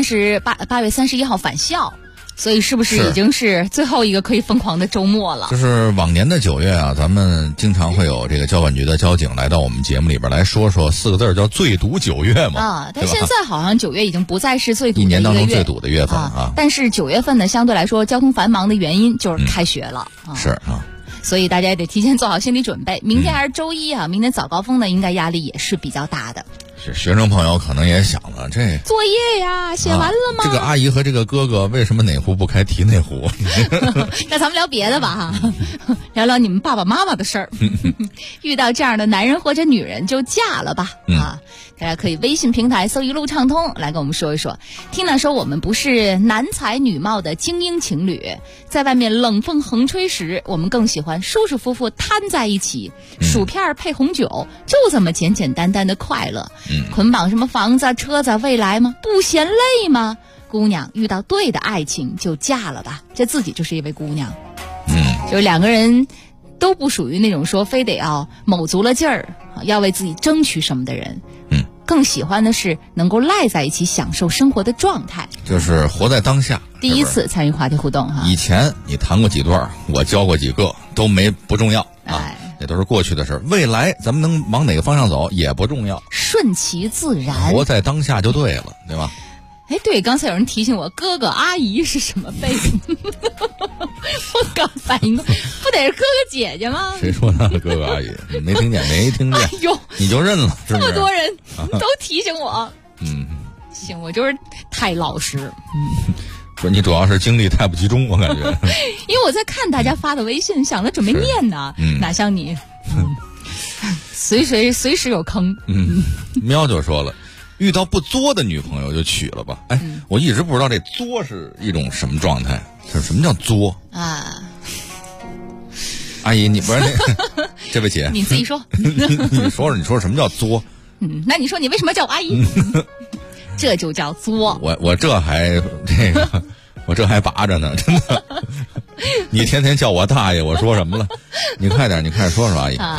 Speaker 5: ，8月31号返校。所以是不是已经是最后一个可以疯狂的周末了？
Speaker 11: 就是往年的9月啊，咱们经常会有这个交管局的交警来到我们节目里边来说4个字叫最堵9月嘛。
Speaker 5: 啊，但现在好像9月已经不再是最堵的
Speaker 11: 一年当中最堵的月份啊。
Speaker 5: 但是9月份呢，相对来说交通繁忙的原因就是开学了。
Speaker 11: 是啊。
Speaker 5: 所以大家也得提前做好心理准备。明天还是周一啊，明天早高峰呢，应该压力也是比较大的。
Speaker 11: 学生朋友可能也想了，这
Speaker 5: 作业呀写完了吗？
Speaker 11: 这个阿姨和这个哥哥为什么哪壶不开提哪壶？
Speaker 5: 那咱们聊别的吧哈，聊聊你们爸爸妈妈的事儿。遇到这样的男人或者女人就嫁了吧啊！大家可以微信平台搜一路畅通来跟我们说一说。听了说我们不是男才女貌的精英情侣，在外面冷风横吹时，我们更喜欢舒舒服服摊在一起，薯片配红酒，就这么简简单单的快乐。捆绑什么房子、车子、未来吗？不嫌累吗？姑娘遇到对的爱情就嫁了吧，这自己就是一位姑娘。就是两个人都不属于那种说非得要卯足了劲儿，要为自己争取什么的人。更喜欢的是能够赖在一起享受生活的状态，
Speaker 11: 就是活在当下。
Speaker 5: 第一次参与话题互动哈，
Speaker 11: 以前你谈过几段，我交过几个，都不重要啊。也都是过去的事儿，未来咱们能往哪个方向走也不重要，
Speaker 5: 顺其自然，
Speaker 11: 活在当下就对了，对吧？
Speaker 5: 哎，对，刚才有人提醒我，哥哥阿姨是什么辈分？我刚反应过，不得是哥哥姐姐吗？
Speaker 11: 谁说他的哥哥阿姨？没听见，没听见。
Speaker 5: 哎呦，
Speaker 11: 你就认了，是不是？
Speaker 5: 这么多人都提醒我。行，我就是太老实。
Speaker 11: 说你主要是精力太不集中，我感觉。
Speaker 5: 因为我在看大家发的微信，想着准备念呢，哪像你，随时有坑。
Speaker 11: 喵就说了，遇到不作的女朋友就娶了吧。哎，我一直不知道这作是一种什么状态，什么叫作啊？阿姨，你不是那这位姐，
Speaker 5: 你自己说。
Speaker 11: 你说什么叫作？
Speaker 5: 那你说你为什么叫我阿姨？这就叫作。
Speaker 11: 我这还我这还拔着呢，真的。你天天叫我大爷，我说什么了？你快点说说，阿姨。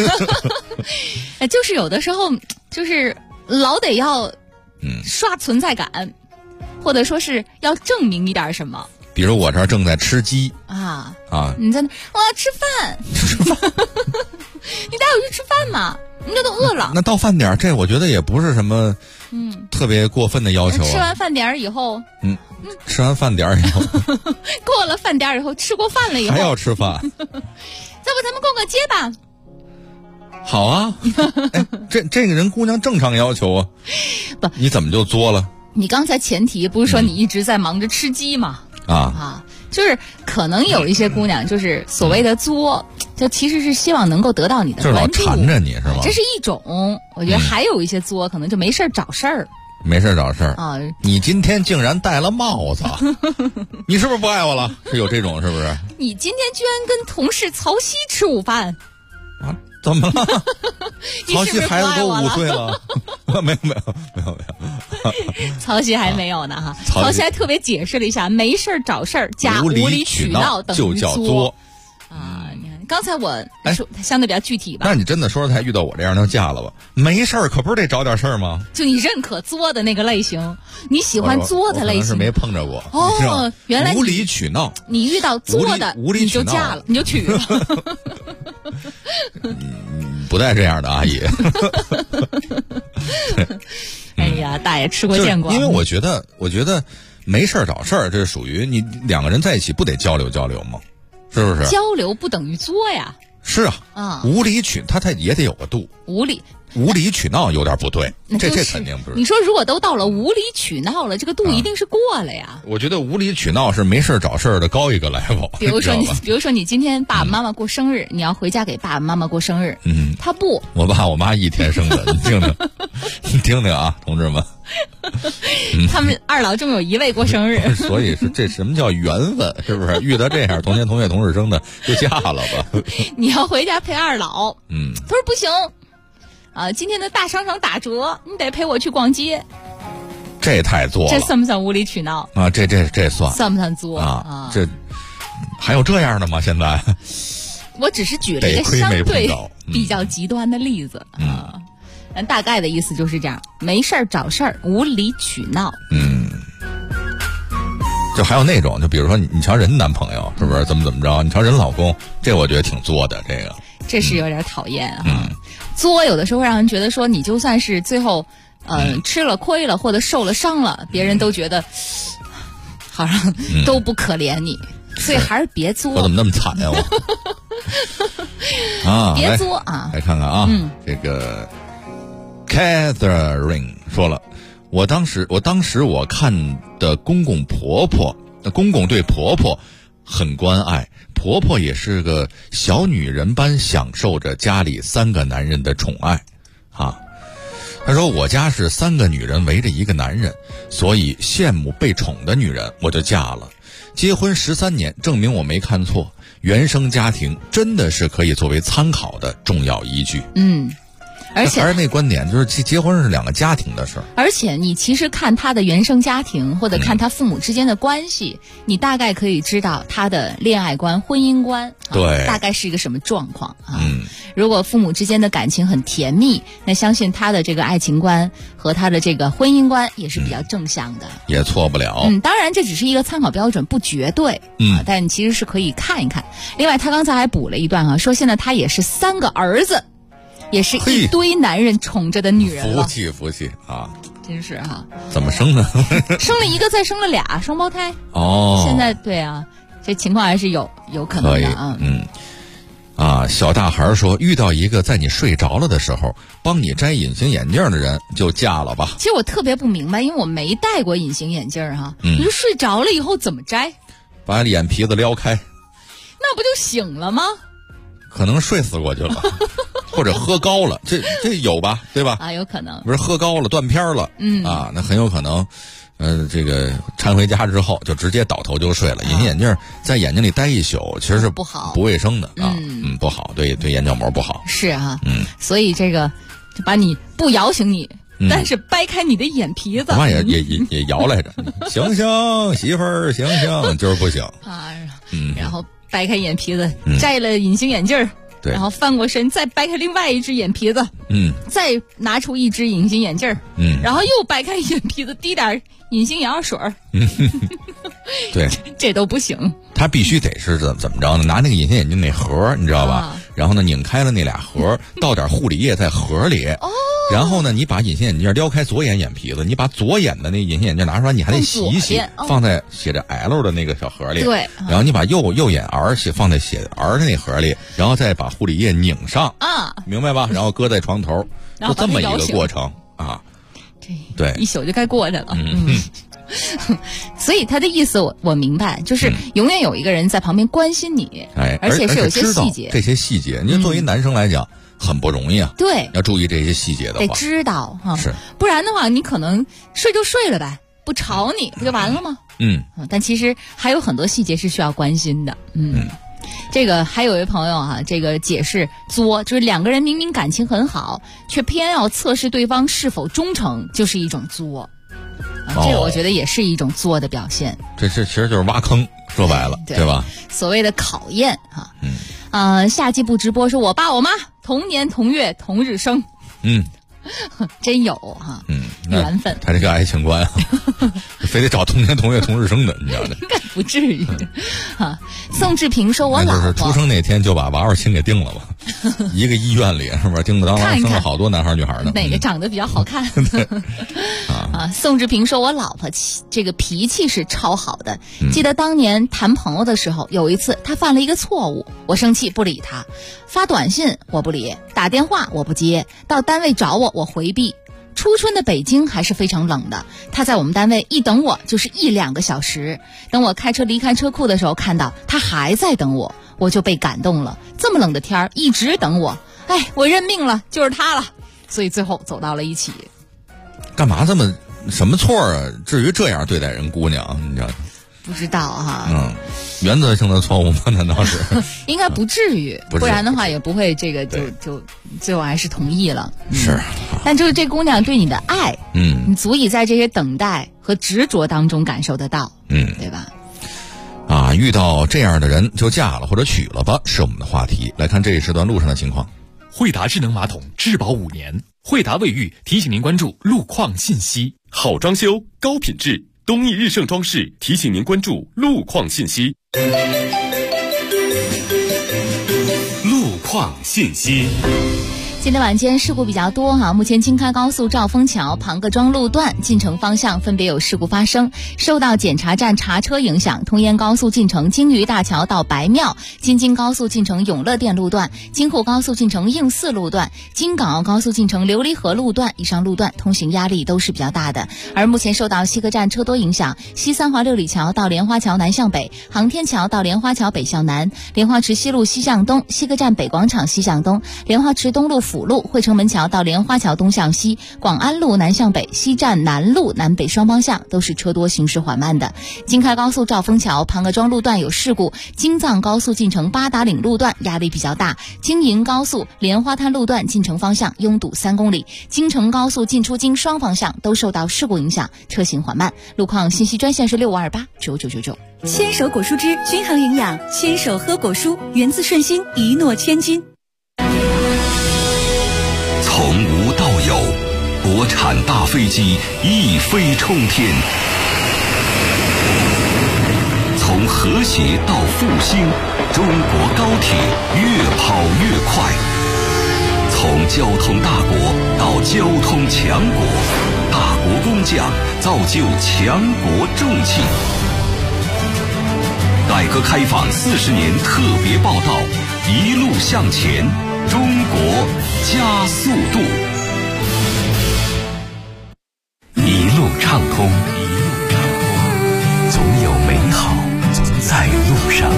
Speaker 5: 就是有的时候，就是老得要刷存在感，或者说是要证明一点什么。
Speaker 11: 比如我这儿正在吃鸡
Speaker 5: 啊，你在那我要吃饭，你带我去吃饭嘛？你这都饿了。
Speaker 11: 那到饭点，这我觉得也不是什么特别过分的要求啊。
Speaker 5: 吃完饭点以后，
Speaker 11: 吃完饭点以后，
Speaker 5: 过了饭点以后，吃过饭了以后
Speaker 11: 还要吃饭，
Speaker 5: 要不咱们逛个街吧？
Speaker 11: 好啊，哎，这个人姑娘正常要求啊，
Speaker 5: 不，
Speaker 11: 你怎么就作了？
Speaker 5: 你刚才前提不是说你一直在忙着吃鸡吗？就是可能有一些姑娘就是所谓的作，就其实是希望能够得到你的关注，
Speaker 11: 就是老缠着你是吗？
Speaker 5: 这是一种，我觉得还有一些作可能就没事找事儿。
Speaker 11: 没事找事儿啊！你今天竟然戴了帽子，你是不是不爱我了？是有这种是不是？
Speaker 5: 你今天居然跟同事曹曦吃午饭
Speaker 11: 啊？怎么了？曹曦孩子都5岁了，没有，
Speaker 5: 曹曦还没有呢哈。曹曦还特别解释了一下，没事找事儿加无理取闹等于作啊。你看，刚才我说它相对比较具体吧。
Speaker 11: 那你真的说他遇到我这样就嫁了吧？没事儿，可不是得找点事儿吗？
Speaker 5: 就你认可作的那个类型，你喜欢作的类型，
Speaker 11: 是没碰着过
Speaker 5: 哦。原来
Speaker 11: 无理取闹，
Speaker 5: 你遇到作的你就嫁了，你就娶了。
Speaker 11: 不带这样的阿姨。
Speaker 5: 哎呀，大爷吃过见过。
Speaker 11: 因为我觉得没事找事儿，这是属于你两个人在一起不得交流交流吗？是不是？
Speaker 5: 交流不等于作呀。
Speaker 11: 是啊，无理取他也得有个度，无理取闹有点不对，这肯定不是。
Speaker 5: 你说如果都到了无理取闹了，这个度一定是过了呀。
Speaker 11: 我觉得无理取闹是没事找事的高一个 level。
Speaker 5: 比如说你今天爸爸妈妈过生日，你要回家给爸爸妈妈过生日，他不，
Speaker 11: 我爸我妈一天生的，你听听啊，同志们，
Speaker 5: 他们二老中有一位过生日，
Speaker 11: 所以是这什么叫缘分？是不是遇到这样同年同月同日生的就嫁了吧？
Speaker 5: 你要回家陪二老，他说不行。今天的大商场打折，你得陪我去逛街。
Speaker 11: 这太作了，
Speaker 5: 这算不算无理取闹
Speaker 11: 啊？这算
Speaker 5: 不算作
Speaker 11: 啊？这还有这样的吗？现在
Speaker 5: 我只是举了一个相对比较极端的例子啊，大概的意思就是这样，没事儿找事儿，无理取闹。
Speaker 11: 就还有那种，就比如说你瞧人男朋友是不是怎么着？你瞧人老公，这我觉得挺作的，
Speaker 5: 这是有点讨厌啊。作有的时候让人觉得说，你就算是最后吃了亏了或者受了伤了，别人都觉得好像都不可怜你，所以还是别作。
Speaker 11: 我怎么那么惨呀我啊，
Speaker 5: 别作啊！
Speaker 11: 来看看啊，这个 Catherine 说了，我当时我看的公公对婆婆很关爱，婆婆也是个小女人般享受着家里3个男人的宠爱啊。她说我家是3个女人围着一个男人，所以羡慕被宠的女人，我就嫁了。结婚13年，证明我没看错，原生家庭真的是可以作为参考的重要依据。
Speaker 5: 而且
Speaker 11: 还是那观点，就是结婚是2个家庭的事儿。
Speaker 5: 而且你其实看他的原生家庭，或者看他父母之间的关系，你大概可以知道他的恋爱观、婚姻观，
Speaker 11: 对，
Speaker 5: 大概是一个什么状况啊？如果父母之间的感情很甜蜜，那相信他的这个爱情观和他的这个婚姻观也是比较正向的，
Speaker 11: 也错不了。
Speaker 5: 当然这只是一个参考标准，不绝对。但其实是可以看一看。另外，他刚才还补了一段说现在他也是3个儿子。也是一堆男人宠着的女人了，
Speaker 11: 福气啊！
Speaker 5: 真是哈，
Speaker 11: 怎么生的？
Speaker 5: 生了一个，再生了2双胞胎。现在对啊，这情况还是有可能的啊。
Speaker 11: 小大孩说，遇到一个在你睡着了的时候帮你摘隐形眼镜的人，就嫁了吧。
Speaker 5: 其实我特别不明白，因为我没戴过隐形眼镜哈。你说睡着了以后怎么摘？
Speaker 11: 把眼皮子撩开，
Speaker 5: 那不就醒了吗？
Speaker 11: 可能睡死过去了，或者喝高了，这有吧，对吧？
Speaker 5: 有可能。
Speaker 11: 不是喝高了断片了，那很有可能，这个搀回家之后就直接倒头就睡了。隐形眼镜在眼睛里待一宿，其实是
Speaker 5: 不好、
Speaker 11: 不卫生的啊，不好，对眼角膜不好。
Speaker 5: 是啊，所以这个就把你不摇醒你，但是掰开你的眼皮子，
Speaker 11: 妈也摇来着，醒醒，媳妇儿，醒醒，就是不醒
Speaker 5: 啊，然后。掰开眼皮子，摘了隐形眼镜儿，然后翻过身，再掰开另外一只眼皮子，再拿出一只隐形眼镜儿，然后又掰开眼皮子，滴点隐形眼药水儿，
Speaker 11: 对，
Speaker 5: 这都不行。
Speaker 11: 他必须得是怎么着呢？拿那个隐形眼镜那盒，你知道吧？然后呢，拧开了那俩盒，倒点护理液在盒里。然后呢，你把隐形眼镜撩开左眼眼皮子，你把左眼的那隐形眼镜拿出来，你还得洗一洗，放在写着 L 的那个小盒里。
Speaker 5: 对。
Speaker 11: 然后你把右眼 R 放在写 R 的那盒里，然后再把护理液拧上。明白吧？然后搁在床头，就这么一个过程啊。对，
Speaker 5: 一宿就该过去了。所以他的意思我明白，就是永远有一个人在旁边关心你，而且是有些细节。
Speaker 11: 这些细节，您作为男生来讲很不容易啊。
Speaker 5: 对，
Speaker 11: 要注意这些细节的话，
Speaker 5: 得知道哈。
Speaker 11: 是，
Speaker 5: 不然的话，你可能睡就睡了呗，不吵你不就完了吗？但其实还有很多细节是需要关心的。这个还有一位朋友哈，这个解释作就是2个人明明感情很好，却偏要测试对方是否忠诚，就是一种作。这个我觉得也是一种作的表现。
Speaker 11: 这其实就是挖坑，说白了，对吧？
Speaker 5: 所谓的考验哈。夏季不直播说，我爸我妈同年同月同日生。真有哈，缘分。
Speaker 11: 他这个爱情观啊，非得找同年同月同日生的，你知道的。
Speaker 5: 不至于啊。宋志平说：“我老婆
Speaker 11: 就是出生那天就把娃娃亲给定了吧，一个医院里是不是叮当当生了好多男孩女孩呢？
Speaker 5: 哪个长得比较好看？宋志平说：“我老婆这个脾气是超好的。记得当年谈朋友的时候，有一次她犯了一个错误，我生气不理她，发短信我不理，打电话我不接，到单位找我回避。初春的北京还是非常冷的，他在我们单位一等我就是1-2个小时，等我开车离开车库的时候，看到他还在等我，我就被感动了。这么冷的天儿一直等我，我认命了，就是他了。所以最后走到了一起。
Speaker 11: 干嘛这么什么错啊？至于这样对待人姑娘，你知道？
Speaker 5: 不知道哈。
Speaker 11: 原则性的错误吗？难道是？
Speaker 5: 应该不至于，不然的话也不会这个就最后还是同意了。
Speaker 11: 是。
Speaker 5: 但就是这姑娘对你的爱，你足以在这些等待和执着当中感受得到，对吧？
Speaker 11: 遇到这样的人就嫁了或者娶了吧，是我们的话题。来看这一时段路上的情况。
Speaker 15: 惠达智能马桶质保5年，惠达卫浴提醒您关注路况信息。好装修，高品质，东益日盛装饰提醒您关注路况信息。路况信息。
Speaker 5: 今天晚间事故比较多哈，目前京开高速兆丰桥、庞各庄路段进城方向分别有事故发生。受到检查站查车影响，通燕高速进城京渝大桥到白庙、京津高速进城永乐店路段、京沪高速进城应四路段、京港澳高速进城琉璃河路段以上路段通行压力都是比较大的。而目前受到西客站车多影响，西三环六里桥到莲花桥南向北、航天桥到莲花桥北向南、莲花池西路西向东、西客站北广场西向东、莲花池东路辅路汇成门桥到莲花桥东向西、广安路南向北、西站南路南北双方向都是车多行驶缓慢的。京开高速兆丰桥、庞各庄路段有事故，京藏高速进城八达岭路段压力比较大，京营高速莲花滩路段进城方向拥堵3公里，京承高速进出京双方向都受到事故影响，车行缓慢。路况信息专线是65289999。
Speaker 7: 牵手果蔬汁均衡营养，牵手喝果蔬，源自顺心，一诺千金。
Speaker 8: 从无到有，国产大飞机一飞冲天；从和谐到复兴，中国高铁越跑越快；从交通大国到交通强国，大国工匠造就强国重器。改革开放40年特别报道，一路向前，中国加速度，一路畅通，总有美好在路上。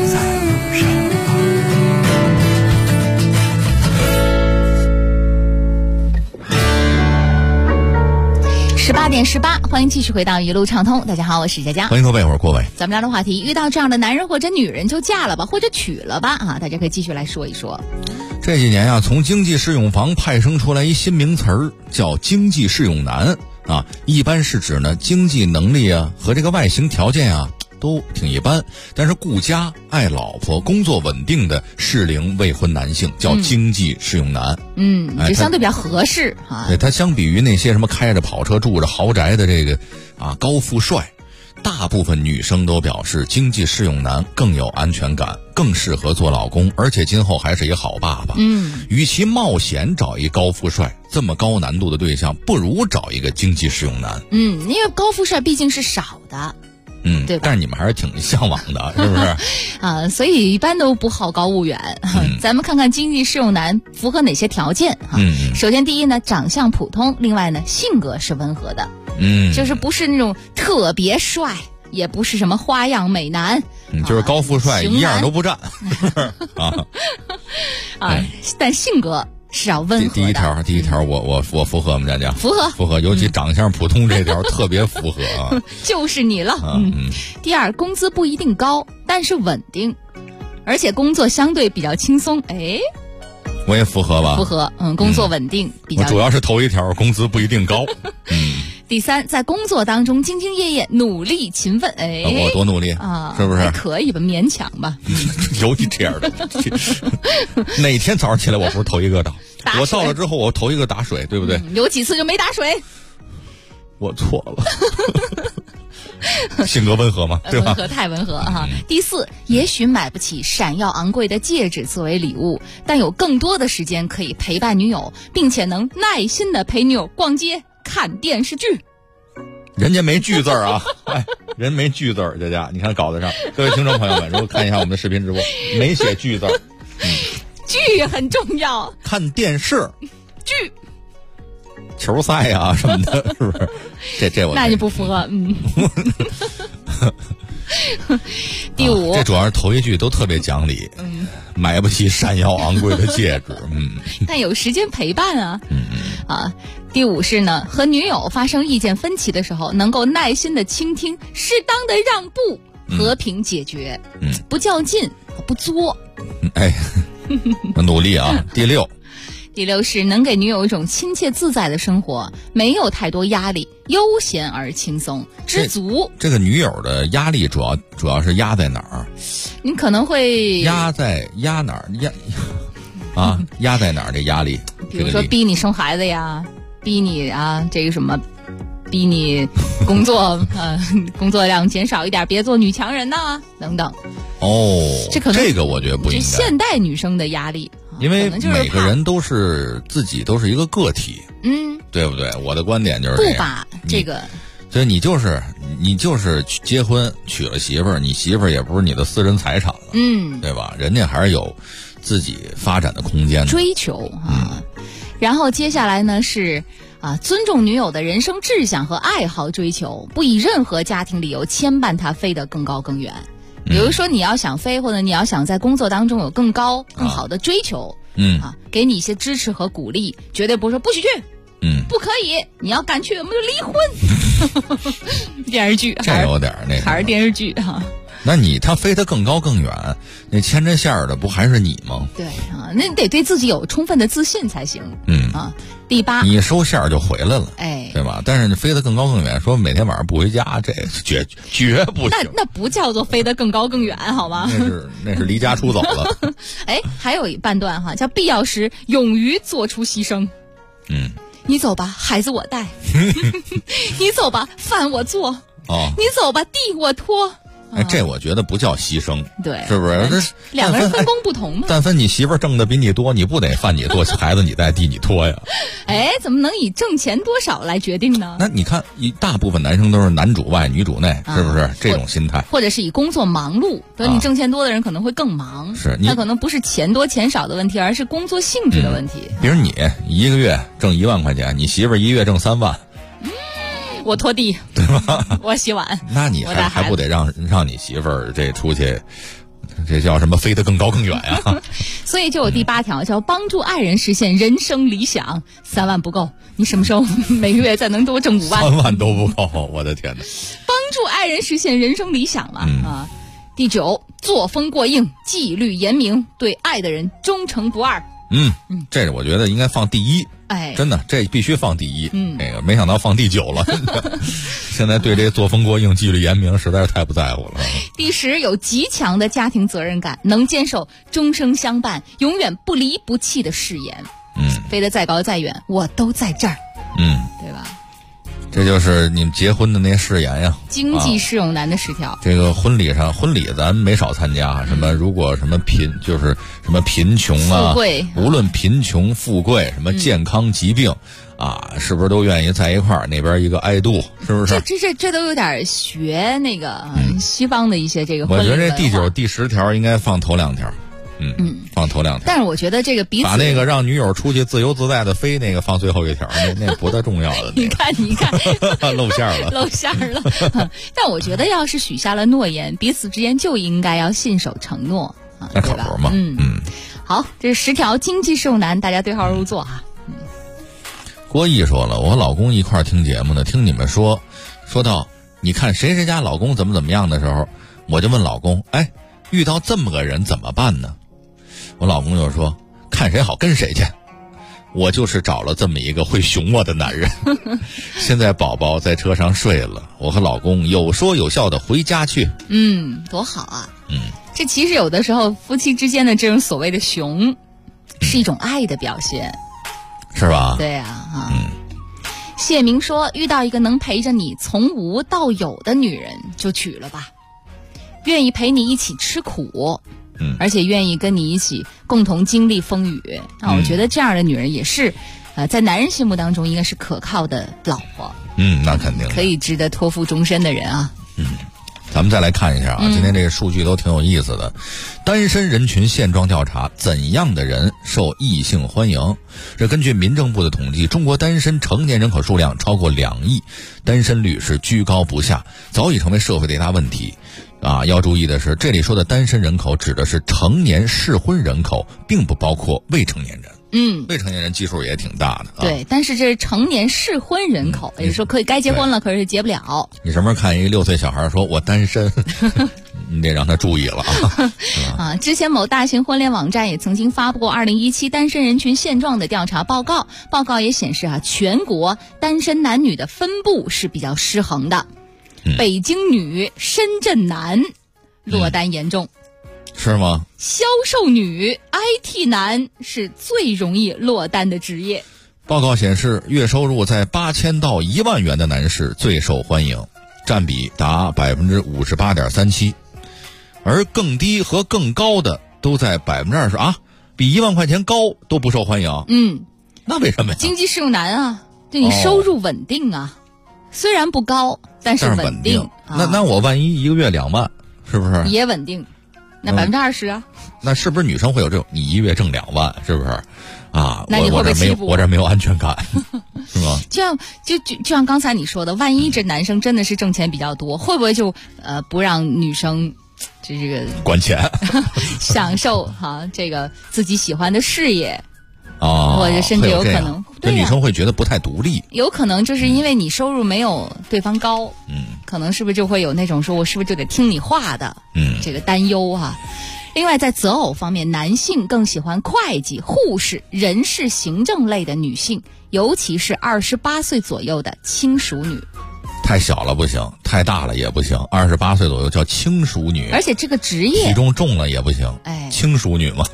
Speaker 5: 18点18，欢迎继续回到一路畅通。大家好，我是佳佳，
Speaker 11: 欢迎各位，我是郭伟。
Speaker 5: 咱们聊的话题，遇到这样的男人或者女人就嫁了吧，或者娶了吧啊！大家可以继续来说一说。
Speaker 11: 这几年从经济适用房派生出来一新名词儿，叫经济适用男啊，一般是指呢经济能力和这个外形条件都挺一般，但是顾家、爱老婆、工作稳定的适龄未婚男性叫经济适用男。
Speaker 5: 就相对比较合适啊。
Speaker 11: 对，他相比于那些什么开着跑车、住着豪宅的这个高富帅，大部分女生都表示经济适用男更有安全感，更适合做老公，而且今后还是一个好爸爸。与其冒险找一高富帅这么高难度的对象，不如找一个经济适用男。
Speaker 5: 因为高富帅毕竟是少的。对吧？
Speaker 11: 但是你们还是挺向往的，是不是？
Speaker 5: 所以一般都不好高骛远。咱们看看经济适用男符合哪些条件首先第一呢，长相普通，另外呢，性格是温和的。就是不是那种特别帅，也不是什么花样美男。
Speaker 11: 就是高富帅一样都不占。
Speaker 5: 但性格是要温和的。
Speaker 11: 第一条，我符合我们家讲，
Speaker 5: 符
Speaker 11: 合，尤其长相普通这条特别符合
Speaker 5: 就是你了。第二，工资不一定高，但是稳定，而且工作相对比较轻松。
Speaker 11: 我也符合吧？
Speaker 5: 符合，工作稳定，比较。
Speaker 11: 我主要是头一条，工资不一定高。
Speaker 5: 第三，在工作当中兢兢业业、努力勤奋。
Speaker 11: 我多努力是不是？
Speaker 5: 还可以吧，勉强吧。
Speaker 11: 有你这样的。哪天早上起来我不是头一个倒？我到了之后我头一个打水，对不对？
Speaker 5: 有几次就没打水。
Speaker 11: 我错了。 性格温和嘛，对吧？
Speaker 5: 温和太温和哈。第4，也许买不起闪耀昂贵的戒指作为礼物，但有更多的时间可以陪伴女友，并且能耐心的陪女友逛街、看电视剧。
Speaker 11: 人家没句字啊，哎，人没句字，佳佳，你看稿子上，各位听众朋友们，如果看一下我们的视频直播，没写句字。
Speaker 5: 剧很重要，
Speaker 11: 看电视
Speaker 5: 剧。
Speaker 11: 球赛啊什么的，是不是？这我
Speaker 5: 那就不符合。第5，
Speaker 11: 这主要是头一句都特别讲理。买不起闪耀昂贵的戒指。
Speaker 5: 但有时间陪伴啊。第5是呢，和女友发生意见分歧的时候，能够耐心的倾听，适当的让步，和平解决。不较劲，不作。
Speaker 11: 哎，努力啊。
Speaker 5: 第6是能给女友一种亲切自在的生活，没有太多压力，悠闲而轻松，知足。
Speaker 11: 这个女友的压力主要是压在哪儿？
Speaker 5: 你可能会
Speaker 11: 压哪儿？压在哪儿？这压力，
Speaker 5: 比如说逼你生孩子呀，逼你啊，这个什么，逼你工作工作量减少一点，别做女强人呐，等等。这个我觉得不应该。现代女生的压力。
Speaker 11: 因为每个人都是自己都是一个个体，对不对？我的观点就是这样。
Speaker 5: 不把这个，
Speaker 11: 所以你就是结婚娶了媳妇儿，你媳妇儿也不是你的私人财产了，对吧？人家还是有自己发展的空间的。
Speaker 5: 追求啊，然后接下来呢是尊重女友的人生志向和爱好追求，不以任何家庭理由牵绊她飞得更高更远。比如说你要想飞，或者你要想在工作当中有更高更好的追求，给你一些支持和鼓励，绝对不是说不许去，不可以，你要敢去我们就离婚。电视剧
Speaker 11: 这有点那个，
Speaker 5: 还是电视剧哈。
Speaker 11: 那他飞得更高更远，那牵着线的不还是你吗？
Speaker 5: 对那得对自己有充分的自信才行。第8，
Speaker 11: 你收线就回来了，
Speaker 5: 对
Speaker 11: 吧？但是你飞得更高更远，说每天晚上不回家，这绝不行。
Speaker 5: 那不叫做飞得更高更远，好吗？
Speaker 11: 那是离家出走了。
Speaker 5: 还有一半段叫必要时勇于做出牺牲。你走吧，孩子我带。你走吧，饭我做。你走吧，地我拖。
Speaker 11: 这我觉得不叫牺牲，
Speaker 5: 对，
Speaker 11: 是不是？这
Speaker 5: 两个人分工不同嘛。
Speaker 11: 但凡你媳妇儿挣的比你多，你不得饭你做，孩子你带，地你拖呀？
Speaker 5: 怎么能以挣钱多少来决定呢？
Speaker 11: 那你看，大部分男生都是男主外女主内，是不是这种心态？
Speaker 5: 或者是以工作忙碌，你挣钱多的人可能会更忙，他可能不是钱多钱少的问题，而是工作性质的问题。
Speaker 11: 比如你一个月挣1万块钱，你媳妇儿一个月挣3万。
Speaker 5: 我拖地，
Speaker 11: 对吧？
Speaker 5: 我洗碗，
Speaker 11: 那你还不得让你媳妇儿这出去，这叫什么飞得更高更远呀？
Speaker 5: 所以就有第8条，叫帮助爱人实现人生理想。3万不够，你什么时候每个月再能多挣5万
Speaker 11: ？3万都不够，我的天哪！
Speaker 5: 帮助爱人实现人生理想嘛。第9，作风过硬，纪律严明，对爱的人忠诚不二。
Speaker 11: 这我觉得应该放第1。真的，这必须放第1。这个没想到放第9了。现在对这作风过硬、纪律严明实在是太不在乎了。
Speaker 5: 第10，有极强的家庭责任感，能坚守终生相伴、永远不离不弃的誓言。飞得再高再远，我都在这儿。对吧？
Speaker 11: 这就是你们结婚的那誓言呀，
Speaker 5: 经济适用男的10条。
Speaker 11: 这个婚礼咱没少参加，什么如果什么就是什么贫穷啊，
Speaker 5: 富贵，
Speaker 11: 无论贫穷富贵，什么健康疾病是不是都愿意在一块儿？那边一个爱度，是不是？
Speaker 5: 这都有点学那个西方的一些这个婚礼。
Speaker 11: 我觉得这第9、第10条应该放头2条。放头2条。
Speaker 5: 但是我觉得这个彼此
Speaker 11: 把那个让女友出去自由自在的飞那个放最后1条，那不太重要的。
Speaker 5: 你看
Speaker 11: 露馅了。
Speaker 5: 但我觉得要是许下了诺言，彼此之间就应该要信守承诺
Speaker 11: 那可不嘛。
Speaker 5: 好，这是10条经济适用男，大家对号入座
Speaker 11: 郭毅说了，我和老公一块儿听节目呢，听你们说到你看谁家老公怎么样的时候，我就问老公，遇到这么个人怎么办呢？我老公就说，看谁好跟谁去。我就是找了这么一个会熊我的男人。现在宝宝在车上睡了，我和老公有说有笑的回家去。
Speaker 5: 多好啊。这其实有的时候夫妻之间的这种所谓的熊是一种爱的表现，
Speaker 11: 是吧？
Speaker 5: 对啊。 谢明说，遇到一个能陪着你从无到有的女人就娶了吧，愿意陪你一起吃苦，而且愿意跟你一起共同经历风雨。我觉得这样的女人也是在男人心目当中应该是可靠的老婆。
Speaker 11: 那肯定
Speaker 5: 可以值得托付终身的人啊。
Speaker 11: 咱们再来看一下啊，今天这个数据都挺有意思的。单身人群现状调查，怎样的人受异性欢迎？这根据民政部的统计，中国单身成年人口数量超过2亿，单身率是居高不下，早已成为社会的一大问题。要注意的是，这里说的单身人口指的是成年适婚人口，并不包括未成年人。未成年人基数也挺大的。
Speaker 5: 对，但是这是成年适婚人口，也就是说可以该结婚了，可是结不了。
Speaker 11: 你什么时候看一6岁小孩说我单身，你得让他注意了
Speaker 5: 啊！之前某大型婚恋网站也曾经发布过2017单身人群现状的调查报告，报告也显示全国单身男女的分布是比较失衡的。北京女、深圳男落单严重。
Speaker 11: 是吗？
Speaker 5: 销售女、IT 男是最容易落单的职业。
Speaker 11: 报告显示，月收入在8000到1万元的男士最受欢迎，占比达58.37%，而更低和更高的都在20%啊，比1万块钱高都不受欢迎。那为什么呀？
Speaker 5: 经济适用男啊，对你收入稳定啊，虽然不高，但是稳定。
Speaker 11: 那我万一一个月2万，是不是
Speaker 5: 也稳定？那20%啊？
Speaker 11: 那是不是女生会有这种？你一月挣2万，是不是？
Speaker 5: 那你会被欺负？
Speaker 11: 我这没有安全感，是吗？
Speaker 5: 就像刚才你说的，万一这男生真的是挣钱比较多，会不会就不让女生这个
Speaker 11: 管钱，
Speaker 5: 享受这个自己喜欢的事业？或者甚至有可能，
Speaker 11: 对女生会觉得不太独立。
Speaker 5: 有可能就是因为你收入没有对方高，可能是不是就会有那种说我是不是就得听你话的，这个担忧啊。另外，在择偶方面，男性更喜欢会计、护士、人事行政类的女性，尤其是28岁左右的轻熟女。
Speaker 11: 太小了不行，太大了也不行，28岁左右叫轻熟女，
Speaker 5: 而且这个职业
Speaker 11: 体重重了也不行。轻熟女嘛，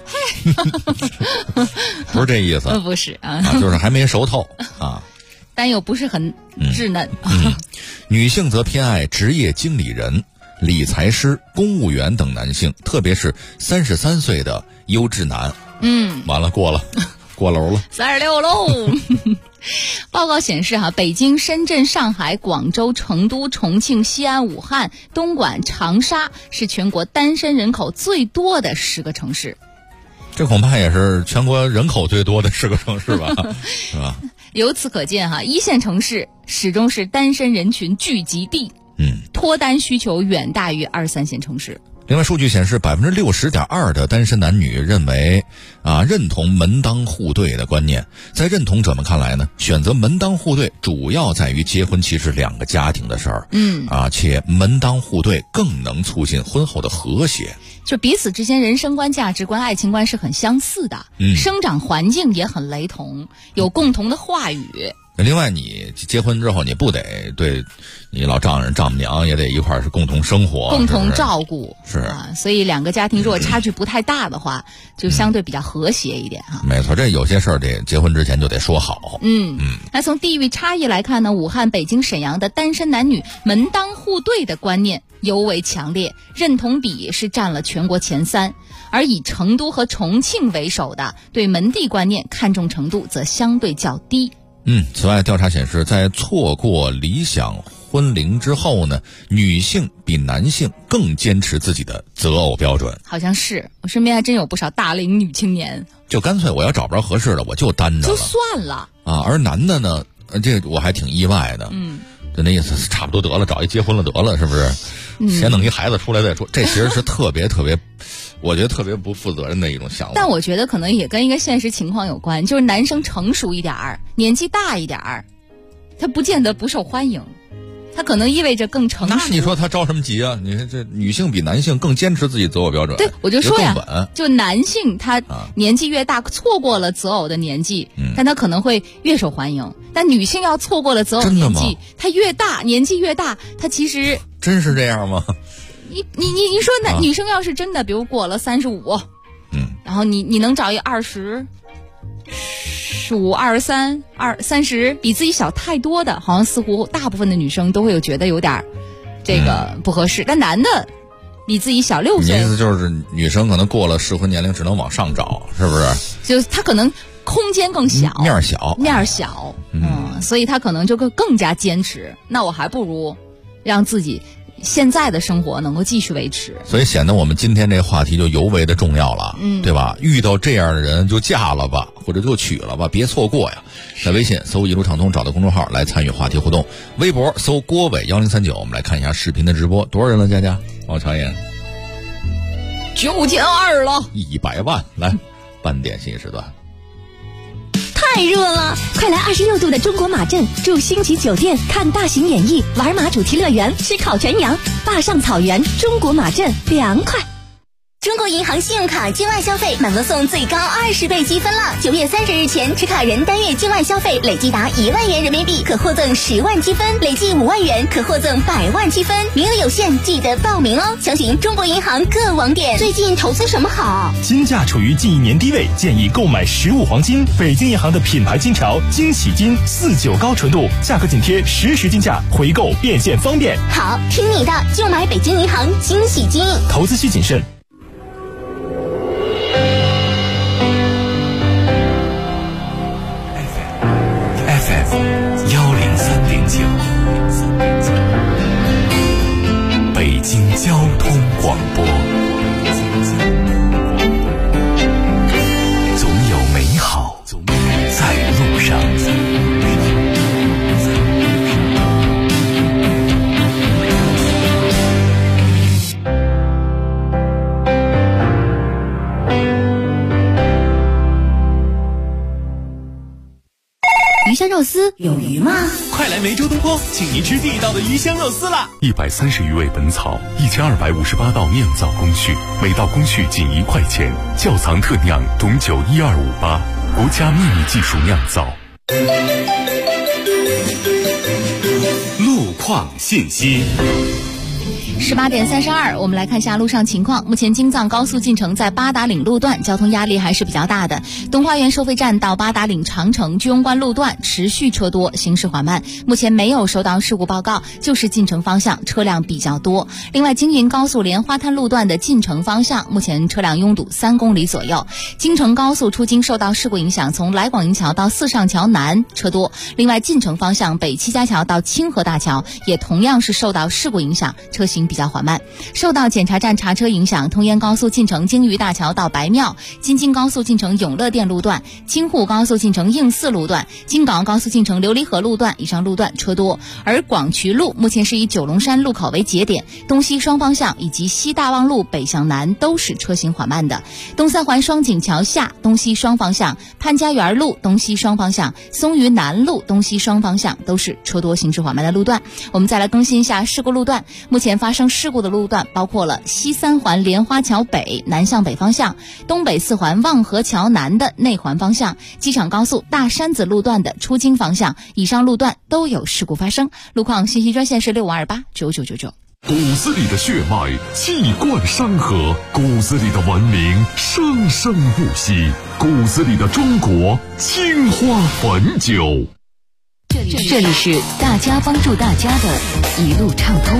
Speaker 11: 不是这意思，
Speaker 5: 不是
Speaker 11: 就是还没熟透啊，
Speaker 5: 但又不是很稚嫩。
Speaker 11: 女性则偏爱职业经理人、理财师、公务员等男性，特别是33岁的优质男。完了，过楼了
Speaker 5: ，36喽。报告显示北京、深圳、上海、广州、成都、重庆、西安、武汉、东莞、长沙是全国单身人口最多的10个城市。
Speaker 11: 这恐怕也是全国人口最多的10个城市吧，是吧？
Speaker 5: 由此可见1线城市始终是单身人群聚集地，脱单需求远大于2、3线城市。
Speaker 11: 另外，数据显示，60.2%的单身男女认为认同门当户对的观念。在认同者们看来呢，选择门当户对主要在于结婚期是2个家庭的事儿，且门当户对更能促进婚后的和谐。
Speaker 5: 就彼此之间人生观、价值观、爱情观是很相似的，生长环境也很雷同，有共同的话语。
Speaker 11: 另外，你结婚之后，你不得对你老丈人、丈母娘也得一块儿是共同生活、
Speaker 5: 共同照顾，
Speaker 11: 是
Speaker 5: 所以2个家庭如果差距不太大的话，就相对比较和谐一点
Speaker 11: 没错，这有些事儿得结婚之前就得说好。
Speaker 5: 那从地域差异来看呢，武汉、北京、沈阳的单身男女门当户对的观念尤为强烈，认同比是占了全国前3，而以成都和重庆为首的对门第观念看重程度则相对较低。
Speaker 11: 此外，调查显示，在错过理想婚龄之后呢，女性比男性更坚持自己的择偶标准。
Speaker 5: 好像是，我身边还真有不少大龄女青年，
Speaker 11: 就干脆我要找不着合适的，我就单着了，
Speaker 5: 就算了
Speaker 11: 而男的呢，这我还挺意外的。就那意思，差不多得了，找一结婚了得了，是不是？先弄一孩子出来再说。这其实是特别，我觉得特别不负责任的一种想法。
Speaker 5: 但我觉得可能也跟一个现实情况有关，就是男生成熟一点儿，年纪大一点儿，他不见得不受欢迎，他可能意味着更成熟。
Speaker 11: 那你说他着什么急啊？你看这女性比男性更坚持自己择偶标准。
Speaker 5: 对，我就说呀，就男性他年纪越大，错过了择偶的年纪，但他可能会越受欢迎。但女性要错过了择偶年纪，她越大，年纪越大，她其实
Speaker 11: 真是这样吗？
Speaker 5: 你说女生要是真的，比如过了35，然后你能找一20 25、23、30，比自己小太多的，好像似乎大部分的女生都会有觉得有点这个不合适。但男的比自己小6岁，
Speaker 11: 你意思就是女生可能过了适婚年龄只能往上找，是不是？
Speaker 5: 就他可能空间更小，
Speaker 11: 面小，
Speaker 5: 所以他可能就更加坚持。那我还不如让自己现在的生活能够继续维持，
Speaker 11: 所以显得我们今天这个话题就尤为的重要了，对吧？遇到这样的人就嫁了吧，或者就娶了吧，别错过呀！在微信搜一路畅通，找到公众号来参与话题互动；微博搜郭伟1039，我们来看一下视频的直播，多少人了？佳佳，我瞧一眼
Speaker 5: ，9200了
Speaker 11: ，100万！来，半点信息时段。
Speaker 12: 太热了，快来26度的中国马镇，住星级酒店，看大型演艺，玩马主题乐园，吃烤全羊，坝上草原，中国马镇凉快。
Speaker 4: 中国银行信用卡境外消费满额送最高20倍积分了！9月30日前持卡人单月境外消费累计达1万元人民币，可获赠10万积分；累计5万元可获赠100万积分。名额有限，记得报名哦！详询中国银行各网点。最近投资什么好？
Speaker 13: 金价处于近1年低位，建议购买实物黄金。北京银行的品牌金条惊喜金49高纯度，价格紧贴实时金价，回购变现方便。
Speaker 4: 好，听你的，就买北京银行惊喜金。
Speaker 13: 投资需谨慎。
Speaker 3: 103.9，北京交通广播，总有美好在路上。
Speaker 12: 鱼香肉丝有鱼吗？
Speaker 13: 快来梅州东坡，请您吃地道的鱼香肉丝啦
Speaker 3: ！130余味本草，1258道酿造工序，每道工序仅1块钱，窖藏特酿董酒12588，国家秘密技术酿造。
Speaker 8: 路况信息。
Speaker 5: 18点32，我们来看一下路上情况。目前京藏高速进城在八达岭路段交通压力还是比较大的，东花园收费站到八达岭长城居庸关路段持续车多，行驶缓慢。目前没有收到事故报告，就是进城方向车辆比较多。另外，京云高速莲花滩路段的进城方向目前车辆拥堵3公里左右。京承高速出京受到事故影响，从来广营桥到四上桥南车多。另外，进城方向北七家桥到清河大桥也同样是受到事故影响，车行比较缓慢。受到检查站查车影响，通燕高速进城京渝大桥到白庙，京津高速进城永乐店路段，京沪高速进城应四路段，京港澳高速进城琉璃河路段以上路段车多。而广渠路目前是以九龙山路口为节点，东西双方向以及西大望路北向南都是车行缓慢的。东三环双井桥下东西双方向，潘家园路东西双方向，松榆南路东西双方向都是车多行驶缓慢的路段。我们再来更新一下事故路段，目前发生事故的路段包括了西三环莲花桥北南向北方向，东北四环望河桥南的内环方向，机场高速大山子路段的出京方向，以上路段都有事故发生。路况信息专线是65289999。
Speaker 3: 骨子里的血脉气贯山河，骨子里的文明生生不息，骨子里的中国青花汾酒。
Speaker 12: 这里是大家帮助大家的一路畅通。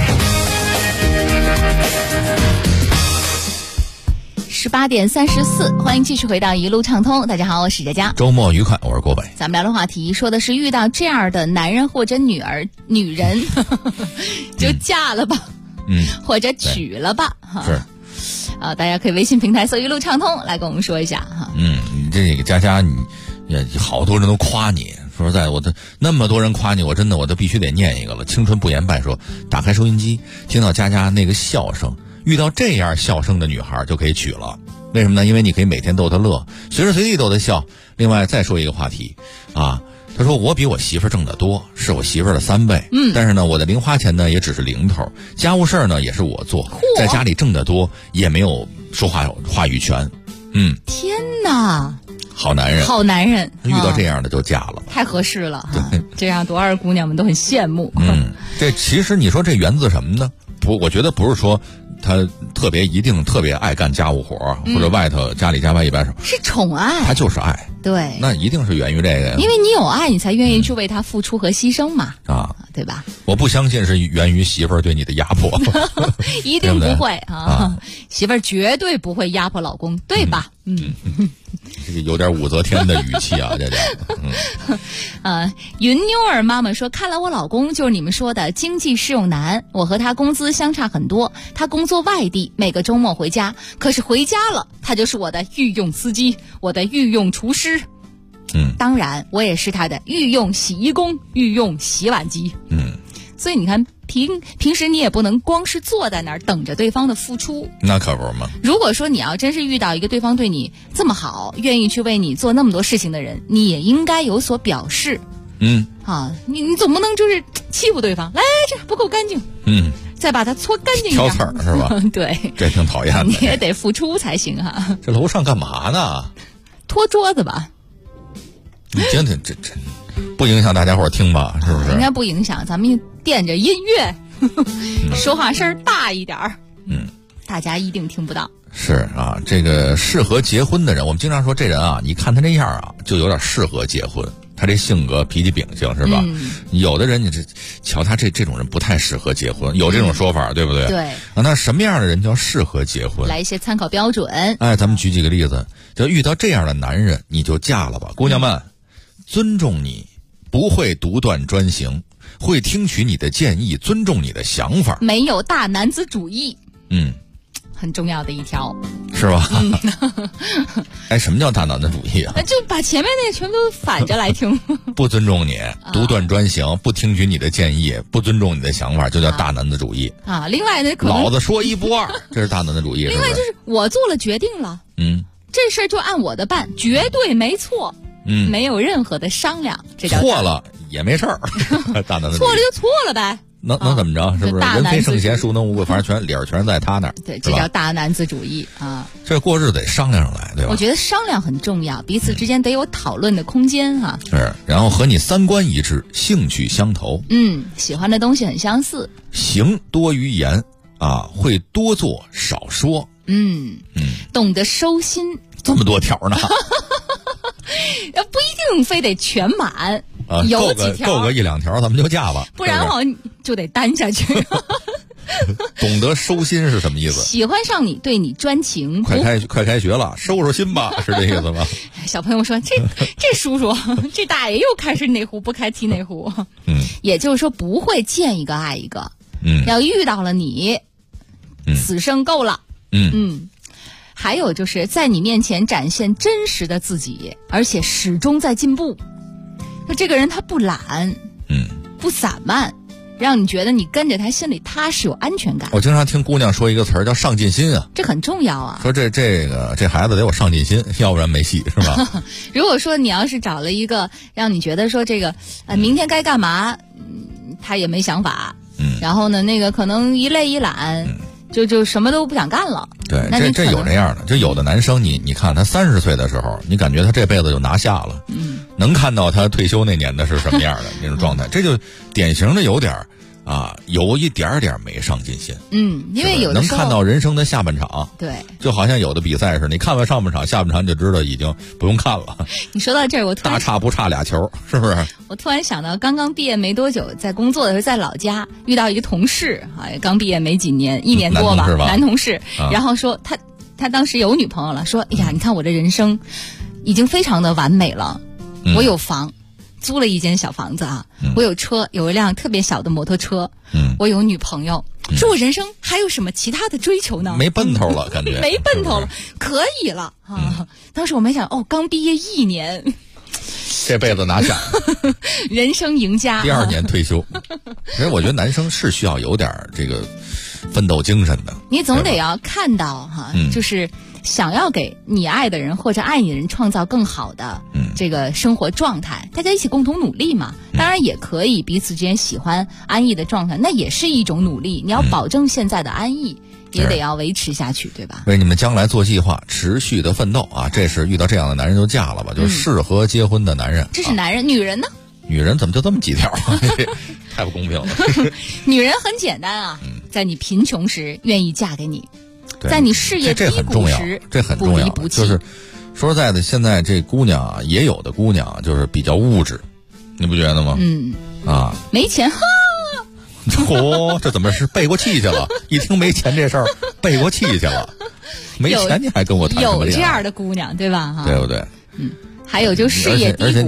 Speaker 5: 18点34，欢迎继续回到一路畅通。大家好，我是佳佳。
Speaker 11: 周末愉快，我是郭北。
Speaker 5: 咱们聊的话题说的是遇到这样的男人或者女人就嫁了吧，或者娶了吧，
Speaker 11: 是
Speaker 5: 啊，大家可以微信平台搜一路畅通来跟我们说一下哈。
Speaker 11: 你这个佳佳，你好多人都夸你。说实在，我的那么多人夸你，我真的我都必须得念一个了。青春不言败说，打开收音机，听到佳佳那个笑声，遇到这样笑声的女孩就可以娶了。为什么呢？因为你可以每天逗她乐，随时随地逗她笑。另外再说一个话题啊，他说我比我媳妇挣得多，是我媳妇的3倍。但是呢，我的零花钱呢也只是零头，家务事呢也是我做，在家里挣得多，也没有说话语权。
Speaker 5: 天哪！
Speaker 11: 好男人，
Speaker 5: 好男人，
Speaker 11: 遇到这样的就嫁了，
Speaker 5: 太合适了哈！这样多少姑娘们都很羡慕。
Speaker 11: 这其实你说这源自什么呢？我觉得不是说他一定特别爱干家务活，或者外头家里家外一般
Speaker 5: 是宠爱，
Speaker 11: 他就是爱。
Speaker 5: 对，
Speaker 11: 那一定是源于这个呀，
Speaker 5: 因为你有爱，你才愿意去为他付出和牺牲嘛，对吧？
Speaker 11: 我不相信是源于媳妇儿对你的压迫，
Speaker 5: 一定不会啊！媳妇儿绝对不会压迫老公，对吧？
Speaker 11: 这个有点武则天的语气啊，这
Speaker 5: 云妞儿妈妈说，看来我老公就是你们说的经济适用男，我和他工资相差很多，他工作外地，每个周末回家，可是回家了，他就是我的御用司机，我的御用厨师。当然我也是他的御用洗衣工，御用洗碗机。所以你看平时你也不能光是坐在那儿等着对方的付出，
Speaker 11: 那可不是吗？
Speaker 5: 如果说你要真是遇到一个对方对你这么好，愿意去为你做那么多事情的人，你也应该有所表示。你总不能就是欺负对方，来这不够干净，再把它搓干净一点，
Speaker 11: 挑刺儿是吧？
Speaker 5: 对，
Speaker 11: 这挺讨厌的。
Speaker 5: 你也得付出才行哈。
Speaker 11: 这楼上干嘛呢？
Speaker 5: 拖桌子吧。
Speaker 11: 你听听，这不影响大家伙儿听吧？是不是？
Speaker 5: 应该不影响，咱们垫着音乐，说话声大一点儿，大家一定听不到。
Speaker 11: 是啊，这个适合结婚的人，我们经常说这人啊，你看他这样啊，就有点适合结婚。他这性格脾气秉性是吧？有的人你瞧他这种人不太适合结婚，有这种说法，对不对？
Speaker 5: 对。
Speaker 11: 那什么样的人叫适合结婚？
Speaker 5: 来一些参考标准。
Speaker 11: 咱们举几个例子，就遇到这样的男人，你就嫁了吧，姑娘们，尊重你，不会独断专行，会听取你的建议，尊重你的想法，
Speaker 5: 没有大男子主义。很重要的一条，
Speaker 11: 是吧？什么叫大男子主义啊？
Speaker 5: 就把前面那全部都反着来听。
Speaker 11: 不尊重你，独断专行，不听取你的建议，不尊重你的想法，就叫大男子主义
Speaker 5: 啊。另外呢，可能
Speaker 11: 老子说一不二，这是大男子主义。
Speaker 5: 另外就是我做了决定了，这事儿就按我的办，绝对没错，没有任何的商量，这叫
Speaker 11: 错了也没事儿，大男子主义。
Speaker 5: 错了就错了呗。
Speaker 11: 能怎么着？是不是人非圣贤，孰能无过？反正理儿全在他那儿。
Speaker 5: 对，这叫大男子主义啊！
Speaker 11: 这过日子得商量上来，对吧？
Speaker 5: 我觉得商量很重要，彼此之间得有讨论的空间哈。
Speaker 11: 是，然后和你三观一致，兴趣相投，
Speaker 5: 喜欢的东西很相似，
Speaker 11: 行多于言啊，会多做少说，
Speaker 5: 懂得收心。
Speaker 11: 这么多条呢？
Speaker 5: 不一定非得全满。有几条
Speaker 11: 够个一两条咱们就嫁了，
Speaker 5: 不然好就得担下去。
Speaker 11: 懂得收心是什么意思？
Speaker 5: 喜欢上你，对你专情。
Speaker 11: 快开学了，收收心吧，是这意思吗？
Speaker 5: 小朋友说这叔叔这大爷又开始内壶不开提内壶。也就是说不会见一个爱一个。要遇到了你，此生够了。还有就是在你面前展现真实的自己，而且始终在进步。就这个人他不懒，不散漫，让你觉得你跟着他心里踏实有安全感。
Speaker 11: 我经常听姑娘说一个词儿叫上进心啊，
Speaker 5: 这很重要啊。
Speaker 11: 说这孩子得有上进心，要不然没戏，是吧？
Speaker 5: 如果说你要是找了一个让你觉得说这个明天该干嘛，他也没想法，然后呢那个可能一累一懒。就什么都不想干了。
Speaker 11: 对，这有这样的，就有的男生你看他30岁的时候，你感觉他这辈子就拿下了，能看到他退休那年的是什么样的那种状态，这就典型的有点有一点点没上进心。
Speaker 5: 因为有的时候
Speaker 11: 能看到人生的下半场。
Speaker 5: 对，
Speaker 11: 就好像有的比赛是，你看完上半场，下半场就知道已经不用看了。
Speaker 5: 你说到这儿，我
Speaker 11: 大差不差俩球，是不是？
Speaker 5: 我突然想到，刚刚毕业没多久，在工作的时候，在老家遇到一个同事刚毕业没几年，1年多吧，男同事，然后说他当时有女朋友了，说哎呀，你看我的人生已经非常的完美了，我有房。租了一间小房子啊，我有车，有一辆特别小的摩托车，我有女朋友，说我人生还有什么其他的追求呢？
Speaker 11: 没奔头了，感觉
Speaker 5: 没奔头了，可以了啊！当时我没想，刚毕业1年，
Speaker 11: 这辈子拿下，
Speaker 5: 人生赢家，
Speaker 11: 第2年退休。其实我觉得男生是需要有点这个奋斗精神的，
Speaker 5: 你总得要看到就是想要给你爱的人或者爱你的人创造更好的这个生活状态，大家一起共同努力嘛。当然也可以彼此之间喜欢安逸的状态，那也是一种努力。你要保证现在的安逸，也得要维持下去，对吧？
Speaker 11: 为你们将来做计划，持续的奋斗啊！这是遇到这样的男人就嫁了吧，就是适合结婚的男人。
Speaker 5: 这是男人，女人呢？
Speaker 11: 女人怎么就这么几条？太不公平了。
Speaker 5: 女人很简单啊， 在你贫穷时愿意嫁给你，在你事业低谷时
Speaker 11: 这很重要，就是说实在的，现在这姑娘啊，也有的姑娘就是比较物质，你不觉得吗？
Speaker 5: 没钱哈。
Speaker 11: 这怎么是背过气去了？一听没钱这事儿，背过气去了。没钱你还跟我谈什么恋爱？
Speaker 5: 有这样的姑娘，对吧？
Speaker 11: 对不对？
Speaker 5: 还有就事业低谷，
Speaker 11: 而且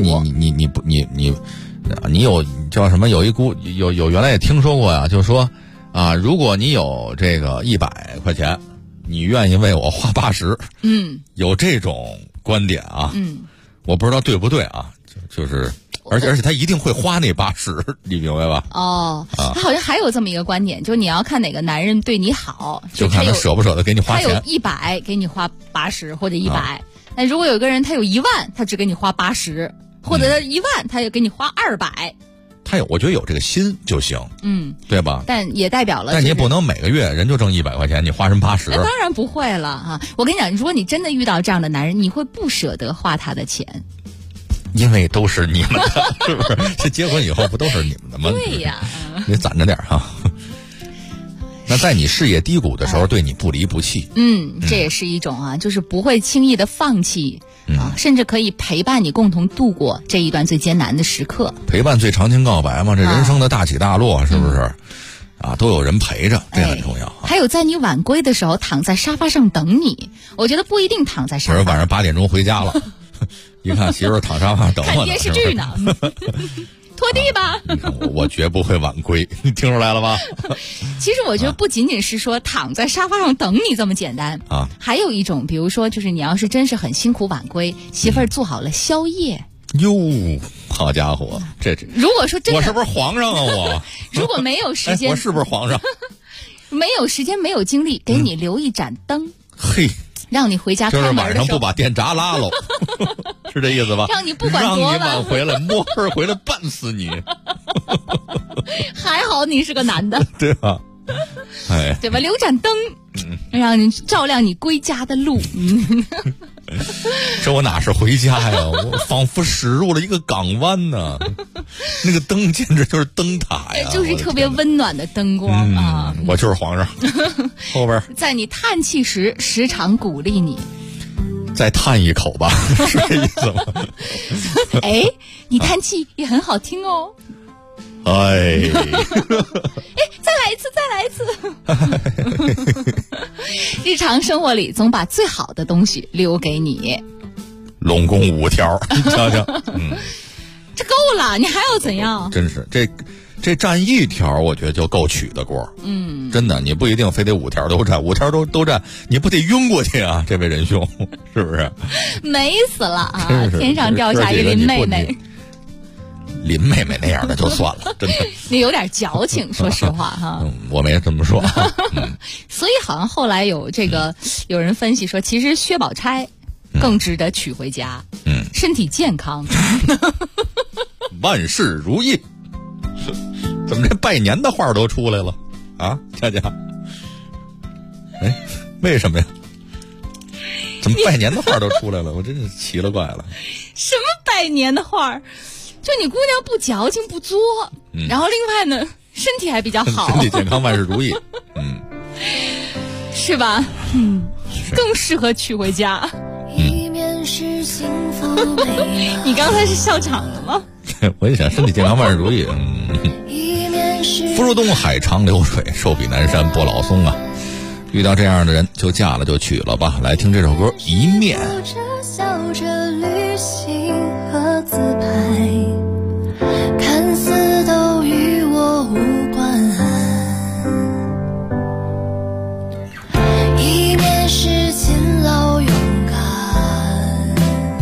Speaker 11: 你有叫什么？有原来也听说过呀，就是说啊，如果你有这个100块钱，你愿意为我花80，有这种观点啊，我不知道对不对啊，就是。而且他一定会花那80，你明白吧？
Speaker 5: 他好像还有这么一个观点，就是你要看哪个男人对你好，
Speaker 11: 就看他舍不舍得给你花钱。
Speaker 5: 他有100给你花80或者100，那如果有个人他有1万，他只给你花80，或者他1万他也给你花200。
Speaker 11: 我觉得有这个心就行，对吧？
Speaker 5: 但也代表了，
Speaker 11: 但你也不能每个月人就挣100块钱，你花人80。
Speaker 5: 当然不会了啊！我跟你讲，如果你真的遇到这样的男人，你会不舍得花他的钱。
Speaker 11: 因为都是你们的，是不是？这结婚以后不都是你们的吗？
Speaker 5: 对呀，
Speaker 11: 你攒着点哈。那在你事业低谷的时候，对你不离不弃，
Speaker 5: 这也是一种啊，就是不会轻易的放弃甚至可以陪伴你共同度过这一段最艰难的时刻。
Speaker 11: 陪伴最长情告白嘛，这人生的大起大落，是不是？都有人陪着，这很重要。
Speaker 5: 还有在你晚归的时候，躺在沙发上等你。我觉得不一定躺在沙发，
Speaker 11: 晚上8点钟回家了。一看媳妇儿躺沙发上等我呢，
Speaker 5: 看电视剧呢，拖地吧。
Speaker 11: 你看我绝不会晚归，你听出来了吧？
Speaker 5: 其实我觉得不仅仅是说躺在沙发上等你这么简单
Speaker 11: 啊，
Speaker 5: 还有一种，比如说就是你要是真是很辛苦晚归，媳妇儿做好了宵夜。
Speaker 11: 哟，好家伙，这
Speaker 5: 如果说真的，
Speaker 11: 我是不是皇上啊？我
Speaker 5: 如果没有时间，
Speaker 11: 我是不是皇上？
Speaker 5: 没有时间，没有精力，给你留一盏灯。
Speaker 11: 嘿。
Speaker 5: 让你回家开门的时候，
Speaker 11: 就是晚上不把电闸拉喽，是这意思吧？
Speaker 5: 让你不管多晚，
Speaker 11: 让你晚回来，摸黑回来办死你。
Speaker 5: 还好你是个男的，
Speaker 11: 对吧？
Speaker 5: 对吧？留盏灯，让你照亮你归家的路。
Speaker 11: 这我哪是回家呀？我仿佛驶入了一个港湾呢。那个灯简直就是灯塔呀，
Speaker 5: 就是特别温暖的灯光啊！
Speaker 11: 我就是皇上。后边
Speaker 5: 在你叹气时，时常鼓励你。
Speaker 11: 再叹一口吧，是这意思吗？
Speaker 5: 你叹气也很好听哦。
Speaker 11: 再
Speaker 5: 来一次。日常生活里总把最好的东西留给你。
Speaker 11: 拢共5条，你瞧瞧，
Speaker 5: 这够了，你还要怎样？
Speaker 11: 真是这占1条，我觉得就够取的过。真的，你不一定非得5条都占，5条都占，你不得晕过去啊？这位仁兄，是不是？
Speaker 5: 美死了啊！天上掉下一林妹妹。
Speaker 11: 林妹妹那样的就算了，真的。
Speaker 5: 你有点矫情，说实话哈。
Speaker 11: 我没这么说。
Speaker 5: 所以好像后来有人分析说，其实薛宝钗更值得娶回家。身体健康，
Speaker 11: 万事如意。怎么这拜年的话都出来了啊？佳佳，为什么呀？怎么拜年的话都出来了？我真是奇了怪了。
Speaker 5: 什么拜年的话？就你姑娘不矫情不作，然后另外呢，身体还比较好，
Speaker 11: 身体健康，万事如意，
Speaker 5: 是吧？更适合娶回家。你刚才是笑场了吗？
Speaker 11: 我一想，身体健康，万事如意。福如东海长流水，寿比南山不老松啊！遇到这样的人，就嫁了就娶了吧。来听这首歌《一面》。
Speaker 14: 笑着旅行和自拍，看似都与我无关。一面是勤劳勇敢，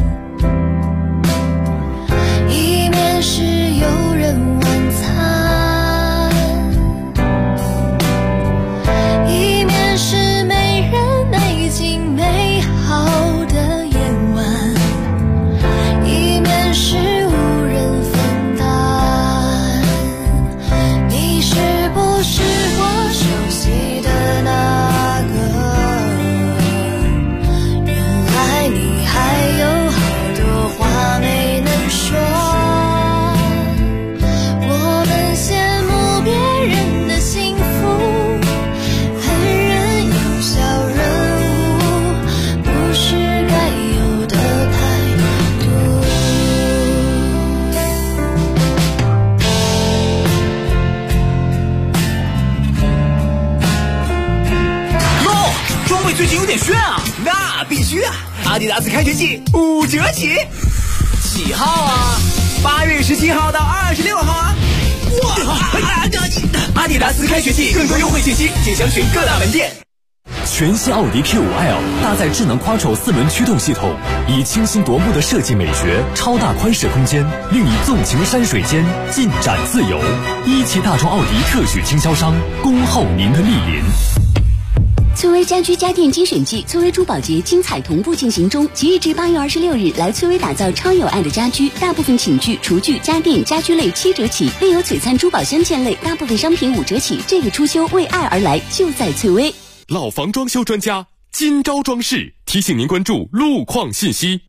Speaker 14: 一面是有人晚餐，一面是没人美景美好的夜晚。
Speaker 2: 得炫啊！那必须啊！阿迪达斯开学季5折起，几号啊？8月17号到26号啊！哇！阿迪达斯开学季，更多优惠信息请详询各大门店。
Speaker 20: 全新奥迪 Q5L 搭载智能 Quattro 4轮驱动系统，以清新夺目的设计美学、超大宽适空间，令你纵情山水间，尽展自由。一汽大众奥迪特许经销商，恭候您的莅临。
Speaker 4: 翠微家居家电精选季，翠微珠宝节精彩同步进行中。即日至8月26日，来翠微打造超有爱的家居，大部分寝具、厨具、家电、家居类7折起，另有璀璨珠宝镶嵌类大部分商品5折起。这个初秋为爱而来，就在翠微。
Speaker 15: 老房装修专家今朝装饰提醒您关注路况信息。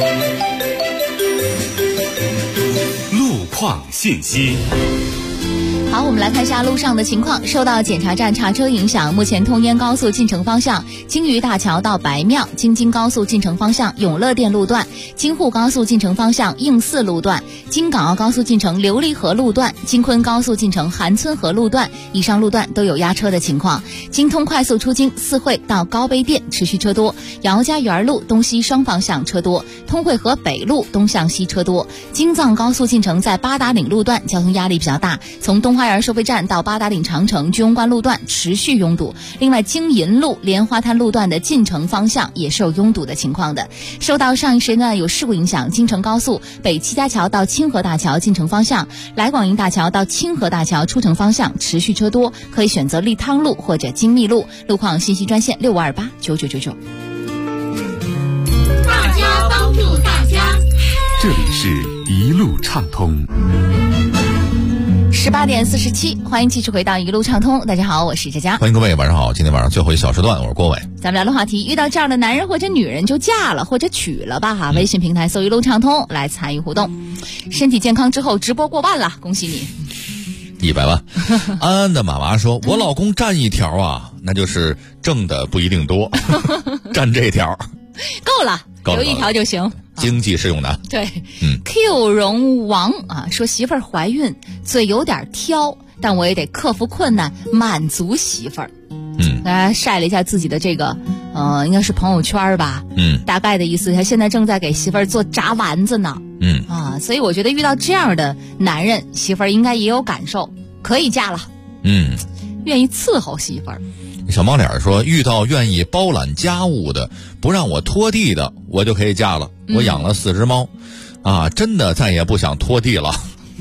Speaker 15: 路况信息。
Speaker 5: 好，我们来看一下路上的情况。受到检查站查车影响，目前通燕高速进城方向京渝大桥到白庙，京津高速进城方向永乐店路段，京沪高速进城方向应四路段，京港澳高速进城琉璃河路段，京昆高速进城韩村河路段，以上路段都有压车的情况。京通快速出京四惠到高碑店持续车多，姚家园路东西双方向车多，通惠河北路东向西车多。京藏高速进城在八达岭路段交通压力比较大，从东花园收费站到八达岭长城居庸关路段持续拥堵。另外，京银路莲花滩路段的进城方向也是有拥堵的情况的。受到上一时段有事故影响，京承高速北七家桥到清河大桥进城方向，来广营大桥到清河大桥出城方向持续车多，可以选择利汤路或者精密路。路况信息专线65289999。
Speaker 14: 大家帮助大家，
Speaker 3: 这里是一路畅通。
Speaker 5: 18点47，欢迎继续回到一路畅通。大家好，我是佳佳。
Speaker 11: 欢迎各位，晚上好。今天晚上最后一小时段，我是郭伟。
Speaker 5: 咱们聊的话题，遇到这样的男人或者女人就嫁了或者娶了吧哈。微信平台搜一路畅通来参与互动。身体健康之后直播过万了，恭喜你
Speaker 11: ！100万。安安的妈妈说，我老公占一条啊，那就是挣的不一定多，占这条
Speaker 5: 够了，留一条就行。
Speaker 11: 经济适用的。
Speaker 5: 对，Q 荣王啊说媳妇儿怀孕，嘴有点挑，但我也得克服困难，满足媳妇儿。晒了一下自己的这个，应该是朋友圈吧。大概的意思，他现在正在给媳妇儿做炸丸子呢。所以我觉得遇到这样的男人，媳妇儿应该也有感受，可以嫁了。愿意伺候媳妇儿。
Speaker 11: 小猫脸说，遇到愿意包揽家务的，不让我拖地的，我就可以嫁了。我养了4只猫，真的再也不想拖地了。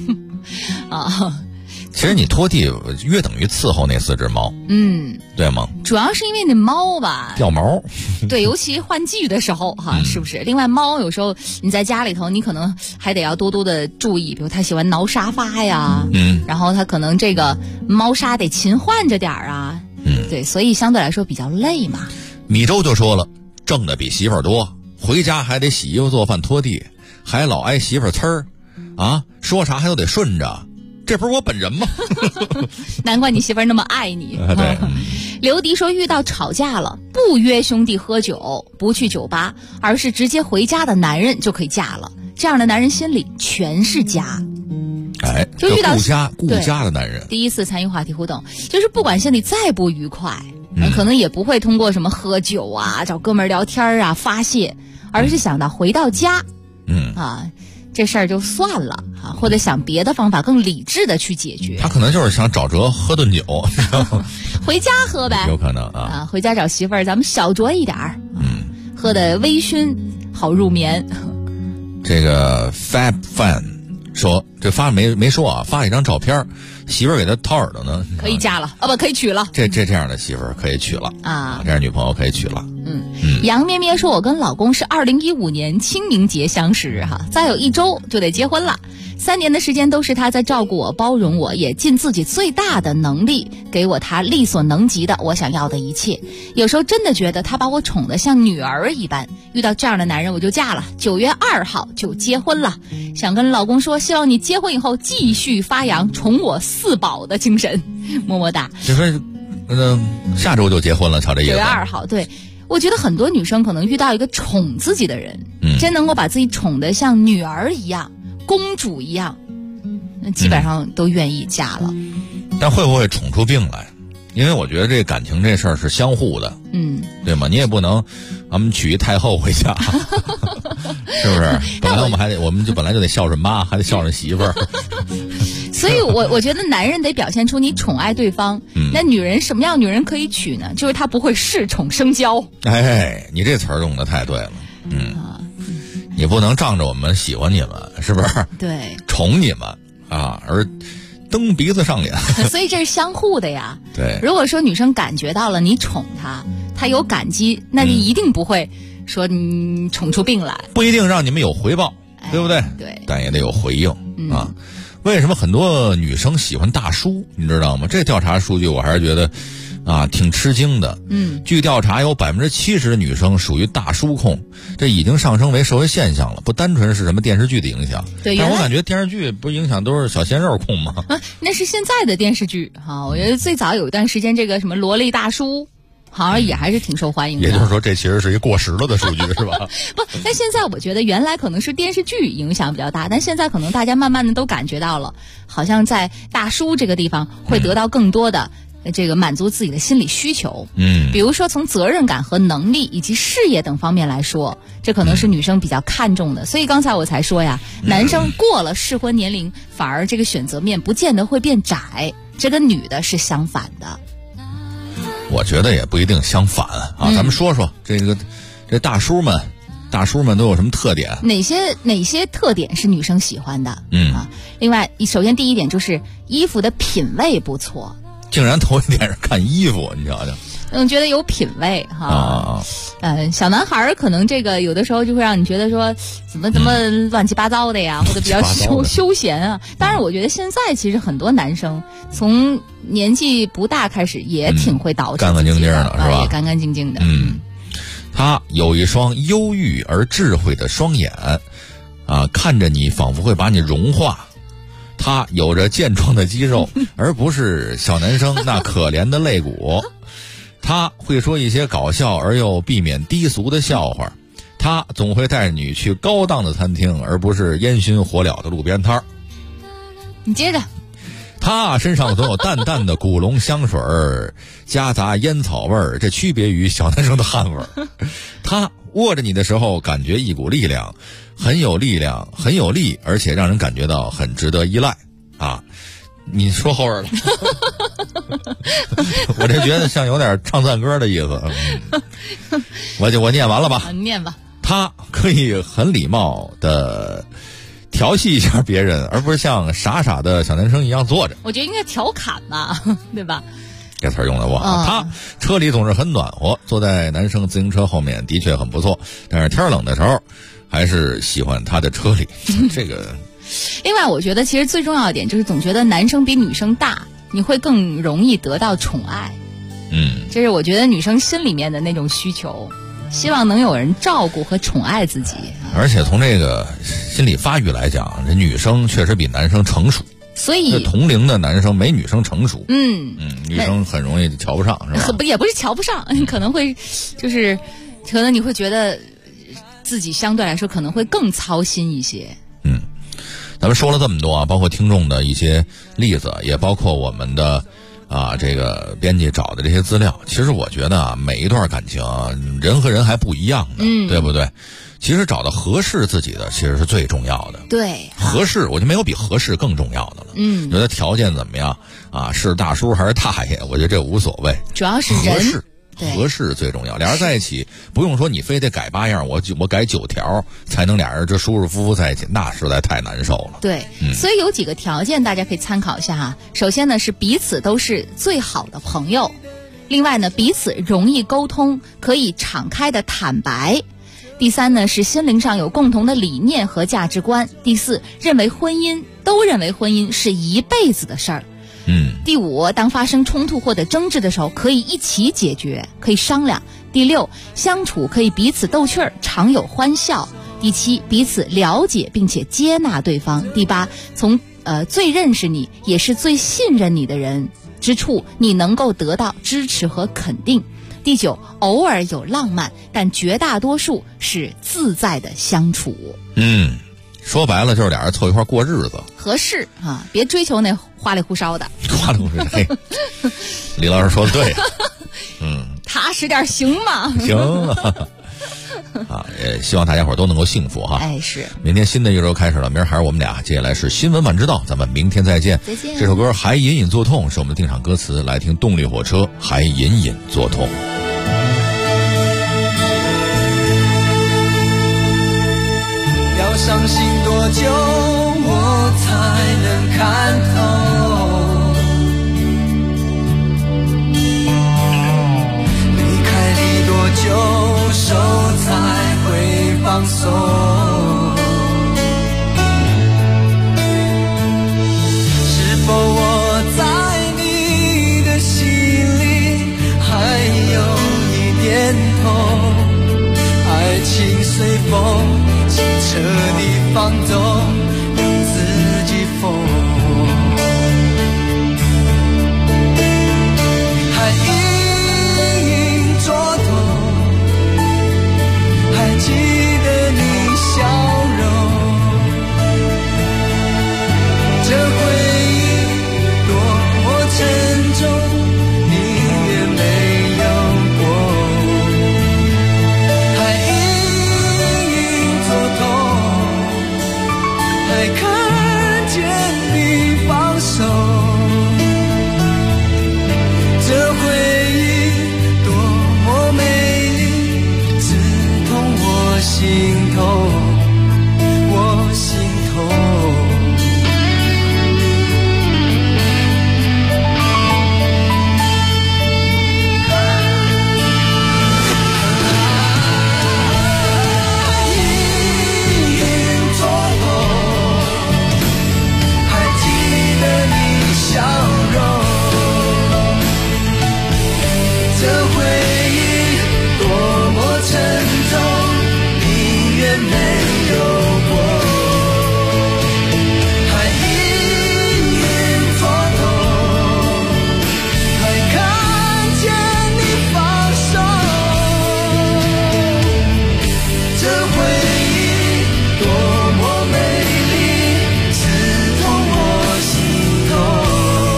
Speaker 11: 其实你拖地约等于伺候那4只猫，对吗？
Speaker 5: 主要是因为那猫吧
Speaker 11: 掉毛，
Speaker 5: 对，尤其换季的时候哈，是不是？另外，猫有时候你在家里头，你可能还得要多多的注意，比如它喜欢挠沙发呀，然后它可能这个猫砂得勤换着点儿啊，对，所以相对来说比较累嘛。
Speaker 11: 米粥就说了，挣的比媳妇儿多，回家还得洗衣服、做饭、拖地，还老挨媳妇儿呲儿，说啥还都得顺着。这不是我本人吗？
Speaker 5: 难怪你媳妇儿那么爱你。
Speaker 11: 对。
Speaker 5: 刘迪说，遇到吵架了，不约兄弟喝酒，不去酒吧，而是直接回家的男人就可以嫁了。这样的男人心里全是家。就遇到
Speaker 11: 顾家的男人。
Speaker 5: 第一次参与话题互动，就是不管心里再不愉快，可能也不会通过什么喝酒啊、找哥们儿聊天啊发泄，而是想到回到家，这事儿就算了或者想别的方法更理智的去解决。
Speaker 11: 他可能就是想找辙喝顿酒，
Speaker 5: 回家喝呗，
Speaker 11: 有可能
Speaker 5: 回家找媳妇儿，咱们小酌一点儿，喝的微醺，好入眠。
Speaker 11: 这个 Fab Fan 说，这没说发了一张照片，媳妇儿给他掏耳朵呢，
Speaker 5: 可以嫁了不可以娶了。
Speaker 11: 这样的媳妇儿可以娶了这样女朋友可以娶了。
Speaker 5: 杨咩咩说，我跟老公是2015年清明节相识再有1周就得结婚了。3年的时间都是他在照顾我、包容我，也尽自己最大的能力给我他力所能及的我想要的一切。有时候真的觉得他把我宠得像女儿一般。遇到这样的男人我就嫁了，9月2号就结婚了。想跟老公说，希望你结婚以后继续发扬宠我4宝的精神，么么哒。
Speaker 11: 就说下周就结婚了，瞧这意思。9
Speaker 5: 月2号，对。我觉得很多女生可能遇到一个宠自己的人，真能够把自己宠得像女儿一样、公主一样，那基本上都愿意嫁了。
Speaker 11: 但会不会宠出病来？ 因为我觉得这感情这事儿是相互的，对吗？你也不能咱们娶一太后回家，是不是？本来我们本来就得孝顺妈，还得孝顺媳妇儿。
Speaker 5: 所以我觉得男人得表现出你宠爱对方。那女人什么样女人可以娶呢？就是她不会恃宠生骄。
Speaker 11: 哎，你这词儿用的太对了。你不能仗着我们喜欢你们，是不是？
Speaker 5: 对，
Speaker 11: 宠你们啊，而蹬鼻子上脸。
Speaker 5: 所以这是相互的呀。
Speaker 11: 对，
Speaker 5: 如果说女生感觉到了你宠她，她有感激，那你一定不会说你宠出病来。
Speaker 11: 不一定让你们有回报，对不对？
Speaker 5: 对，
Speaker 11: 但也得有回应啊。为什么很多女生喜欢大叔？你知道吗？这调查数据我还是觉得挺吃惊的。据调查有70%的女生属于大叔控，这已经上升为社会现象了，不单纯是什么电视剧的影响。
Speaker 5: 对，
Speaker 11: 但我感觉电视剧不是影响都是小鲜肉控吗？
Speaker 5: 那是现在的电视剧我觉得最早有一段时间这个什么萝莉大叔好像也还是挺受欢迎的。
Speaker 11: 也就是说这其实是一过时了的数据是吧？
Speaker 5: 不，但现在我觉得原来可能是电视剧影响比较大，但现在可能大家慢慢的都感觉到了，好像在大叔这个地方会得到更多的这个满足自己的心理需求。比如说从责任感和能力以及事业等方面来说，这可能是女生比较看重的。所以刚才我才说呀，男生过了适婚年龄，反而这个选择面不见得会变窄，这跟女的是相反的。
Speaker 11: 我觉得也不一定相反咱们说说这大叔们都有什么特点？
Speaker 5: 哪些特点是女生喜欢的？另外，首先第一点就是衣服的品味不错。
Speaker 11: 竟然头一点是看衣服，你瞧瞧。
Speaker 5: 觉得有品味小男孩可能这个有的时候就会让你觉得说怎么乱七八糟的呀，或者比较休闲啊。当然，我觉得现在其实很多男生从年纪不大开始也挺会捯饬，
Speaker 11: 干干净净的是吧？
Speaker 5: 也干干净净的。
Speaker 11: 他有一双忧郁而智慧的双眼看着你仿佛会把你融化。他有着健壮的肌肉，而不是小男生那可怜的肋骨。他会说一些搞笑而又避免低俗的笑话。他总会带着你去高档的餐厅，而不是烟熏火燎的路边摊儿。
Speaker 5: 你接着。
Speaker 11: 他身上总有淡淡的古龙香水夹杂烟草味儿，这区别于小男生的汗味儿。他握着你的时候感觉一股力量，很有力，而且让人感觉到很值得依赖你说后边了。我这觉得像有点唱赞歌的意思。我念完了吧？
Speaker 5: 念吧。
Speaker 11: 他可以很礼貌的调戏一下别人，而不是像傻的小男生一样坐着。
Speaker 5: 我觉得应该调侃吧，对吧？
Speaker 11: 这词儿用的不好。他车里总是很暖和，坐在男生自行车后面的确很不错，但是天冷的时候还是喜欢他的车里。这个
Speaker 5: 另外我觉得其实最重要的点就是总觉得男生比女生大，你会更容易得到宠爱。这是我觉得女生心里面的那种需求，希望能有人照顾和宠爱自己。
Speaker 11: 而且从这个心理发育来讲，这女生确实比男生成熟，
Speaker 5: 所以
Speaker 11: 同龄的男生没女生成熟。女生很容易瞧不上，是吧？
Speaker 5: 也不是瞧不上，可能会就是可能你会觉得自己相对来说可能会更操心一些。
Speaker 11: 咱们说了这么多包括听众的一些例子，也包括我们的这个编辑找的这些资料。其实我觉得每一段感情人和人还不一样的，对不对？其实找到合适自己的其实是最重要的。
Speaker 5: 对，
Speaker 11: 合适我就没有比合适更重要的了。觉得条件怎么样是大叔还是大爷，我觉得这无所谓，
Speaker 5: 主要是人
Speaker 11: 合适最重要。俩人在一起不用说你非得改8样，我改9条才能俩人这舒舒服服在一起，那实在太难受了。
Speaker 5: 对，所以有几个条件大家可以参考一下首先呢是彼此都是最好的朋友，另外呢彼此容易沟通，可以敞开的坦白。第三呢是心灵上有共同的理念和价值观。第四，认为婚姻是一辈子的事儿。第五，当发生冲突或者争执的时候，可以一起解决，可以商量。第六，相处可以彼此逗趣儿，常有欢笑。第七，彼此了解并且接纳对方。第八，从最认识你也是最信任你的人之处，你能够得到支持和肯定。第九，偶尔有浪漫，但绝大多数是自在的相处。
Speaker 11: 说白了就是俩人凑一块过日子，
Speaker 5: 合适别追求那花里胡哨的。
Speaker 11: 花里胡哨，嘿，李老师说的对，
Speaker 5: 踏实点行吗？
Speaker 11: 行啊，也希望大家伙都能够幸福哈。
Speaker 5: 哎，是。
Speaker 11: 明天新的一周开始了，明儿还是我们俩，接下来是新闻晚知道，咱们明天再见。
Speaker 5: 再见。
Speaker 11: 这首歌还隐隐作痛是我们的定场歌词，来听动力火车还隐隐作痛。
Speaker 2: 要伤心多久我才能看透，离开你多久手才会放松，是否我在你的心里还有一点痛，爱情随风彻底放纵，让自己疯，还隐隐作痛，还记得你笑容，这回忆多么沉重，你也没有过，还隐隐作痛，还看见你放手，这回忆多么美丽，刺痛我心头，我心头。笑容，这回忆多么沉重，你也没有过，还隐隐作痛，还看见你放手，这回忆多么美丽，刺痛我心头。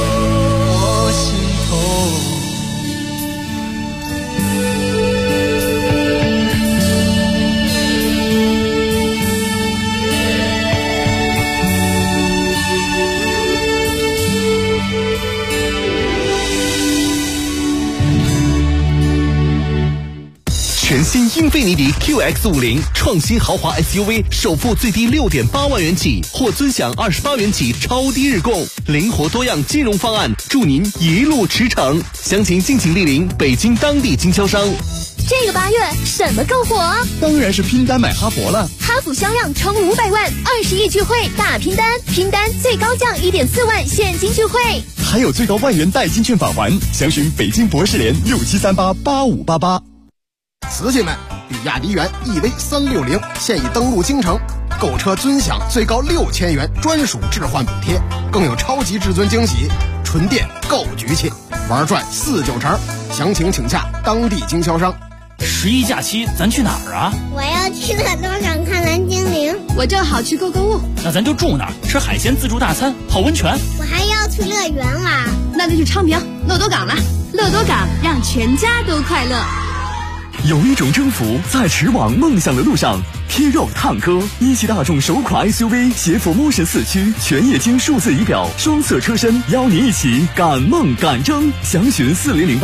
Speaker 6: 全新英菲尼迪 QX50 创新豪华 SUV， 首付最低6.8万元起，或尊享28元起超低日供，灵活多样金融方案，祝您一路驰骋。详情敬请莅临北京当地经销商。
Speaker 4: 这个8月什么更火啊？
Speaker 6: 当然是拼单买哈佛了。
Speaker 4: 哈弗销量冲500万，20亿聚会大拼单，拼单最高降1.4万现金聚会，
Speaker 6: 还有最高万元代金券返还。详询北京博士联67388588。
Speaker 16: 瓷器们，比亚迪元 EV360现已登陆京城，购车尊享最高6000元专属置换补贴，更有超级至尊惊喜，纯电够局气，玩转4-9成。详情请洽当地经销商。
Speaker 17: 11假期咱去哪儿啊？
Speaker 24: 我要去乐多港看蓝精灵。
Speaker 18: 我正好去购物。
Speaker 17: 那咱就住那儿，吃海鲜自助大餐，泡温泉。
Speaker 24: 我还要去乐园玩。
Speaker 18: 那就去昌平乐多港了。乐多港让全家都快乐。
Speaker 20: 有一种征服在驰往梦想的路上。贴肉探歌，一汽大众首款 SUV 携辅 Motion 4驱，全液晶数字仪表，双色车身，邀你一起赶梦赶征。详询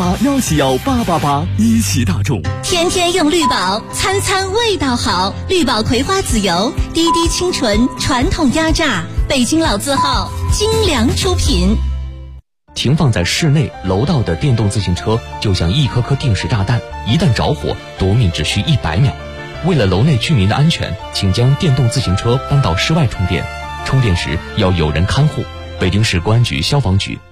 Speaker 20: 4008-171-888。一汽大众。
Speaker 12: 天天用绿宝，餐餐味道好。绿宝葵花籽油，滴滴清纯，传统压榨，北京老字号，精良出品。
Speaker 21: 停放在室内楼道的电动自行车就像一颗颗定时炸弹，一旦着火，夺命只需100秒。为了楼内居民的安全，请将电动自行车搬到室外充电，充电时要有人看护。北京市公安局消防局